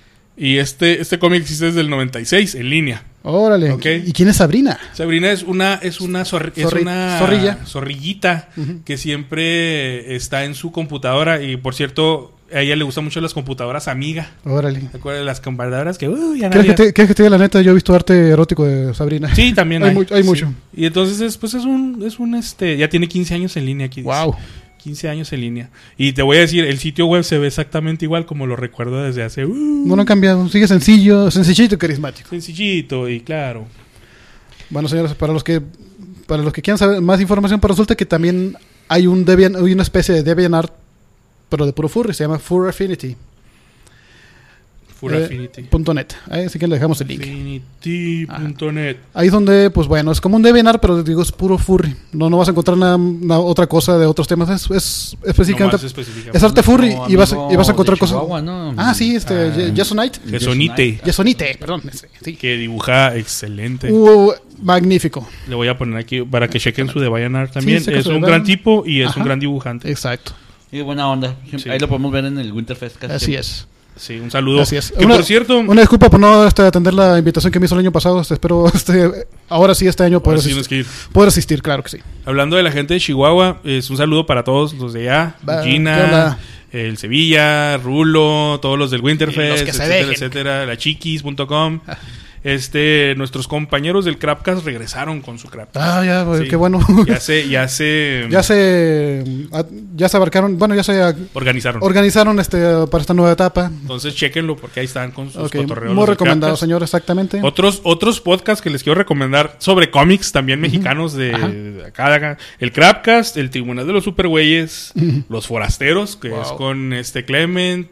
Y este, este cómic existe desde el noventa y seis en línea. Órale. Ok. ¿Y quién es Sabrina? Sabrina es una es una, zorri- es Zorri- una zorrilla. zorrillita Ujú. que siempre está en su computadora. Y por cierto, a ella le gustan mucho las computadoras Amiga. Órale. ¿Te acuerdas de las computadoras que uh, ya ¿Quieres nadie- que, te, quieres que te diga la neta? Yo he visto arte erótico de Sabrina. Sí, también hay. hay. mu- hay sí. mucho. Y entonces es, pues es un es un este ya tiene quince años en línea aquí. dice. Wow. quince años en línea. Y te voy a decir, el sitio web se ve exactamente igual como lo recuerdo desde hace... Uh, No lo han cambiado. Sigue sencillo, sencillito y carismático. sencillito y claro. Bueno, señores, para los que para los que quieran saber más información, pues resulta que también hay un Debian, hay una especie de DeviantArt, pero de puro furry, se llama Fur Affinity. Fur Eh, Affinity. punto net. Ahí sí que le dejamos el link. Affinity punto net. Ahí es donde, pues bueno, es como un DeviantArt, pero digo, es puro furry. No, no vas a encontrar nada, nada- otra cosa de otros temas. Es, es específicamente. Nomás específicamente. Es arte furry Como y vas, amigo y vas a encontrar de cosas. Chihuahua, ¿no? Ah, sí, este, Ah. Ye- Jasonite. Gesonite. Jasonite, perdón. ese, sí. Que dibuja excelente. Uh, magnífico. Le voy a poner aquí para que chequen su DeviantArt también. Sí, chequen es su un DeviantArt. gran tipo y es Ajá. un gran dibujante. Exacto. Y buena onda. Sí. Ahí lo podemos ver en el Winterfest casi Así siempre. es. Sí, un saludo. Así es. Que Una, por cierto... una disculpa por no este, atender la invitación que me hizo el año pasado. Este, espero este, ahora sí este año poder Ahora sí asistir, tienes que ir. poder asistir, claro que sí. Hablando de la gente de Chihuahua, es un saludo para todos los de allá. Va, ¿qué Gina, onda? el Sevilla, Rulo, todos los del Winterfest, los que se etcétera, dejen. etcétera, la chiquis punto com. Este, nuestros compañeros del Crapcast regresaron con su Crapcast. Ah, ya, pues, Sí. qué bueno. Ya se, ya se, ya se ah, ya se abarcaron, bueno, ya se ah, organizaron. organizaron este para esta nueva etapa. Entonces, chéquenlo porque ahí están con sus Okay, cotorreos. muy los del recomendado, Crapcast. señor, exactamente. Otros, otros podcasts que les quiero recomendar sobre cómics también mexicanos de, Ajá. de acá, el Crapcast, el Tribunal de los Supergüeyes, Los Forasteros, que Wow. es con este Clement,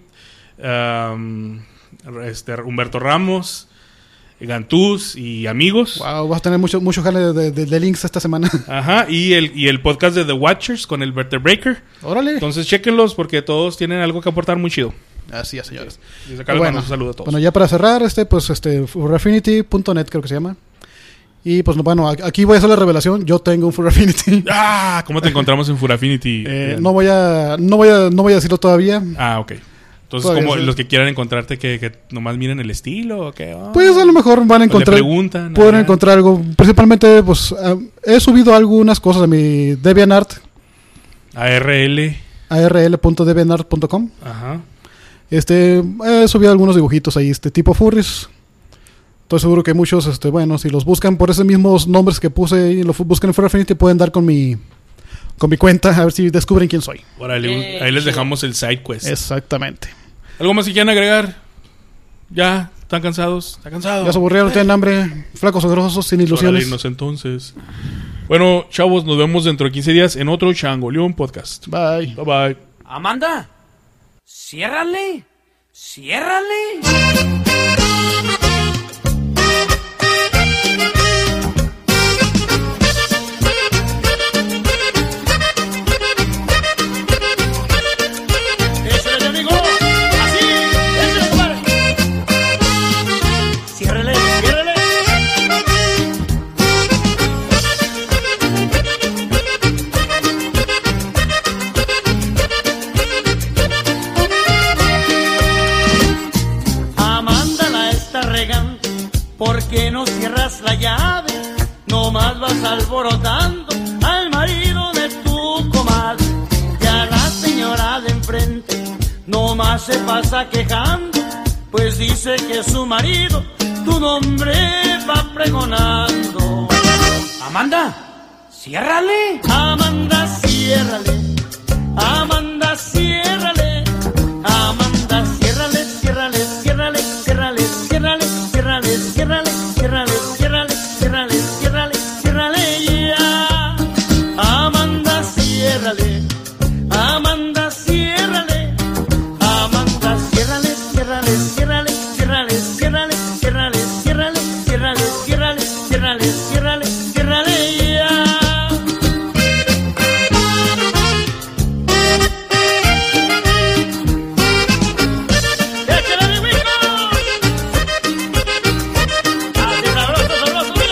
um, este Humberto Ramos, Gantús y amigos. Wow, vas a tener mucho mucho jale de, de- de- de links esta semana. Ajá, y el, y el podcast de The Watchers con el Berter Breaker. Órale. Entonces, chéquenlos porque todos tienen algo que aportar muy chido. Así es, señores. Desde acá les Bueno, mando un saludo a todos. bueno, ya para cerrar, este, pues, este, furaffinity punto net creo que se llama. Y pues, bueno, a- aquí voy a hacer la revelación. Yo tengo un Furaffinity. Ah, ¿cómo te encontramos en Furaffinity? Eh, no voy a, no voy a, no voy a decirlo todavía. Ah, ok. Entonces, Todavía como sí. los que quieran encontrarte, que, que nomás miren el estilo o qué. Oh. Pues a lo mejor van a O encontrar, le preguntan, pueden ah, encontrar algo. Principalmente, pues, ah, he subido algunas cosas de mi DeviantArt, A R L. a r l punto deviantart punto com. Ajá. Este, he subido algunos dibujitos ahí, este tipo furries. Estoy seguro que muchos, este, bueno, si los buscan por esos mismos nombres que puse y lo fu- buscan en Furaffinity, pueden dar con mi, con mi cuenta a ver si descubren quién soy. Órale, un- Eh, ahí les chido. dejamos el side quest. Exactamente. ¿Algo más que quieran agregar? ¿Ya? ¿Están cansados? ¿Están cansados? Ya se aburrieron, tienen hambre, flacos o grosos, sin Órale, ilusiones. irnos entonces. Bueno, chavos, nos vemos dentro de quince días en otro Changoleón Podcast. Bye. Bye bye. Amanda, ciérrale, ciérrale. ¡Échale, amigo! ¡Así! ¡Échale, compadre! ¡Ciérrele, ciérrele! Amanda la está regando, ¿por qué no cierras la llave? No más vas alborotando al marido de tu comadre. Ya la señora de enfrente no más se pasa quejando, pues dice que su marido tu nombre va pregonando. Amanda, ciérrale. Amanda, ciérrale. Amanda, ciérrale. Amanda, ciérrale, ciérrale, ciérrale, ciérrale, ciérrale, ciérrale, ciérrale, ciérrale, ciérrale, ciérrale, ciérrale, ciérrale ya. Amanda, ciérrale. Amanda, ciérrale. Amanda, ciérrale, ciérrale, ciérrale, ciérrale, ciérrale, ciérrale, ciérrale, ciérrale, ciérrale, ciérrale, ciérrale, ciérrale ya. ¡Échale, mi hijo! ¡Así sabroso, sabroso, mira!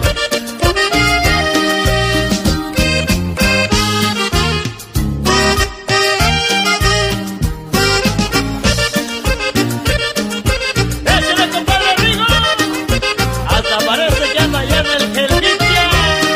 ¡Échale, compadre Rigo! Hasta parece que anda allá en el Gelvitia.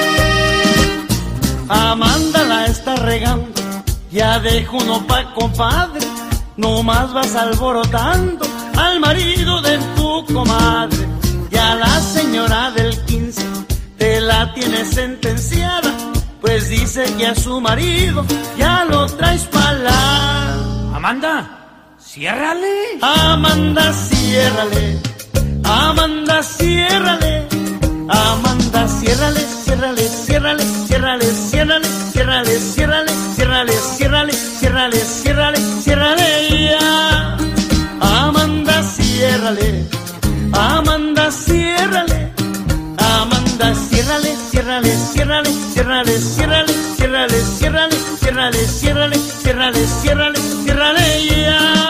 Amanda la está regando, ya dejo uno pa' compadre. No más vas alborotando al marido de tu comadre. Ya la señora del quince te la tiene sentenciada, pues dice que a su marido ya lo traes pa' la... Amanda, ciérrale. Amanda, ciérrale. Amanda, ciérrale. Amanda, ciérrale, ciérrale, ciérrale, ciérrale, ciérrale, ciérrale, ciérrale, ciérrale, ciérrale, ciérrale, ciérrale, ciérrale ya. Amanda, ciérrale. Amanda, ciérrale. Amanda, ciérrale, ciérrale, ciérrale, ciérrale, ciérrale, ciérrale, ciérrale, ciérrale, ciérrale, ciérrale, ciérrale, ciérrale ya.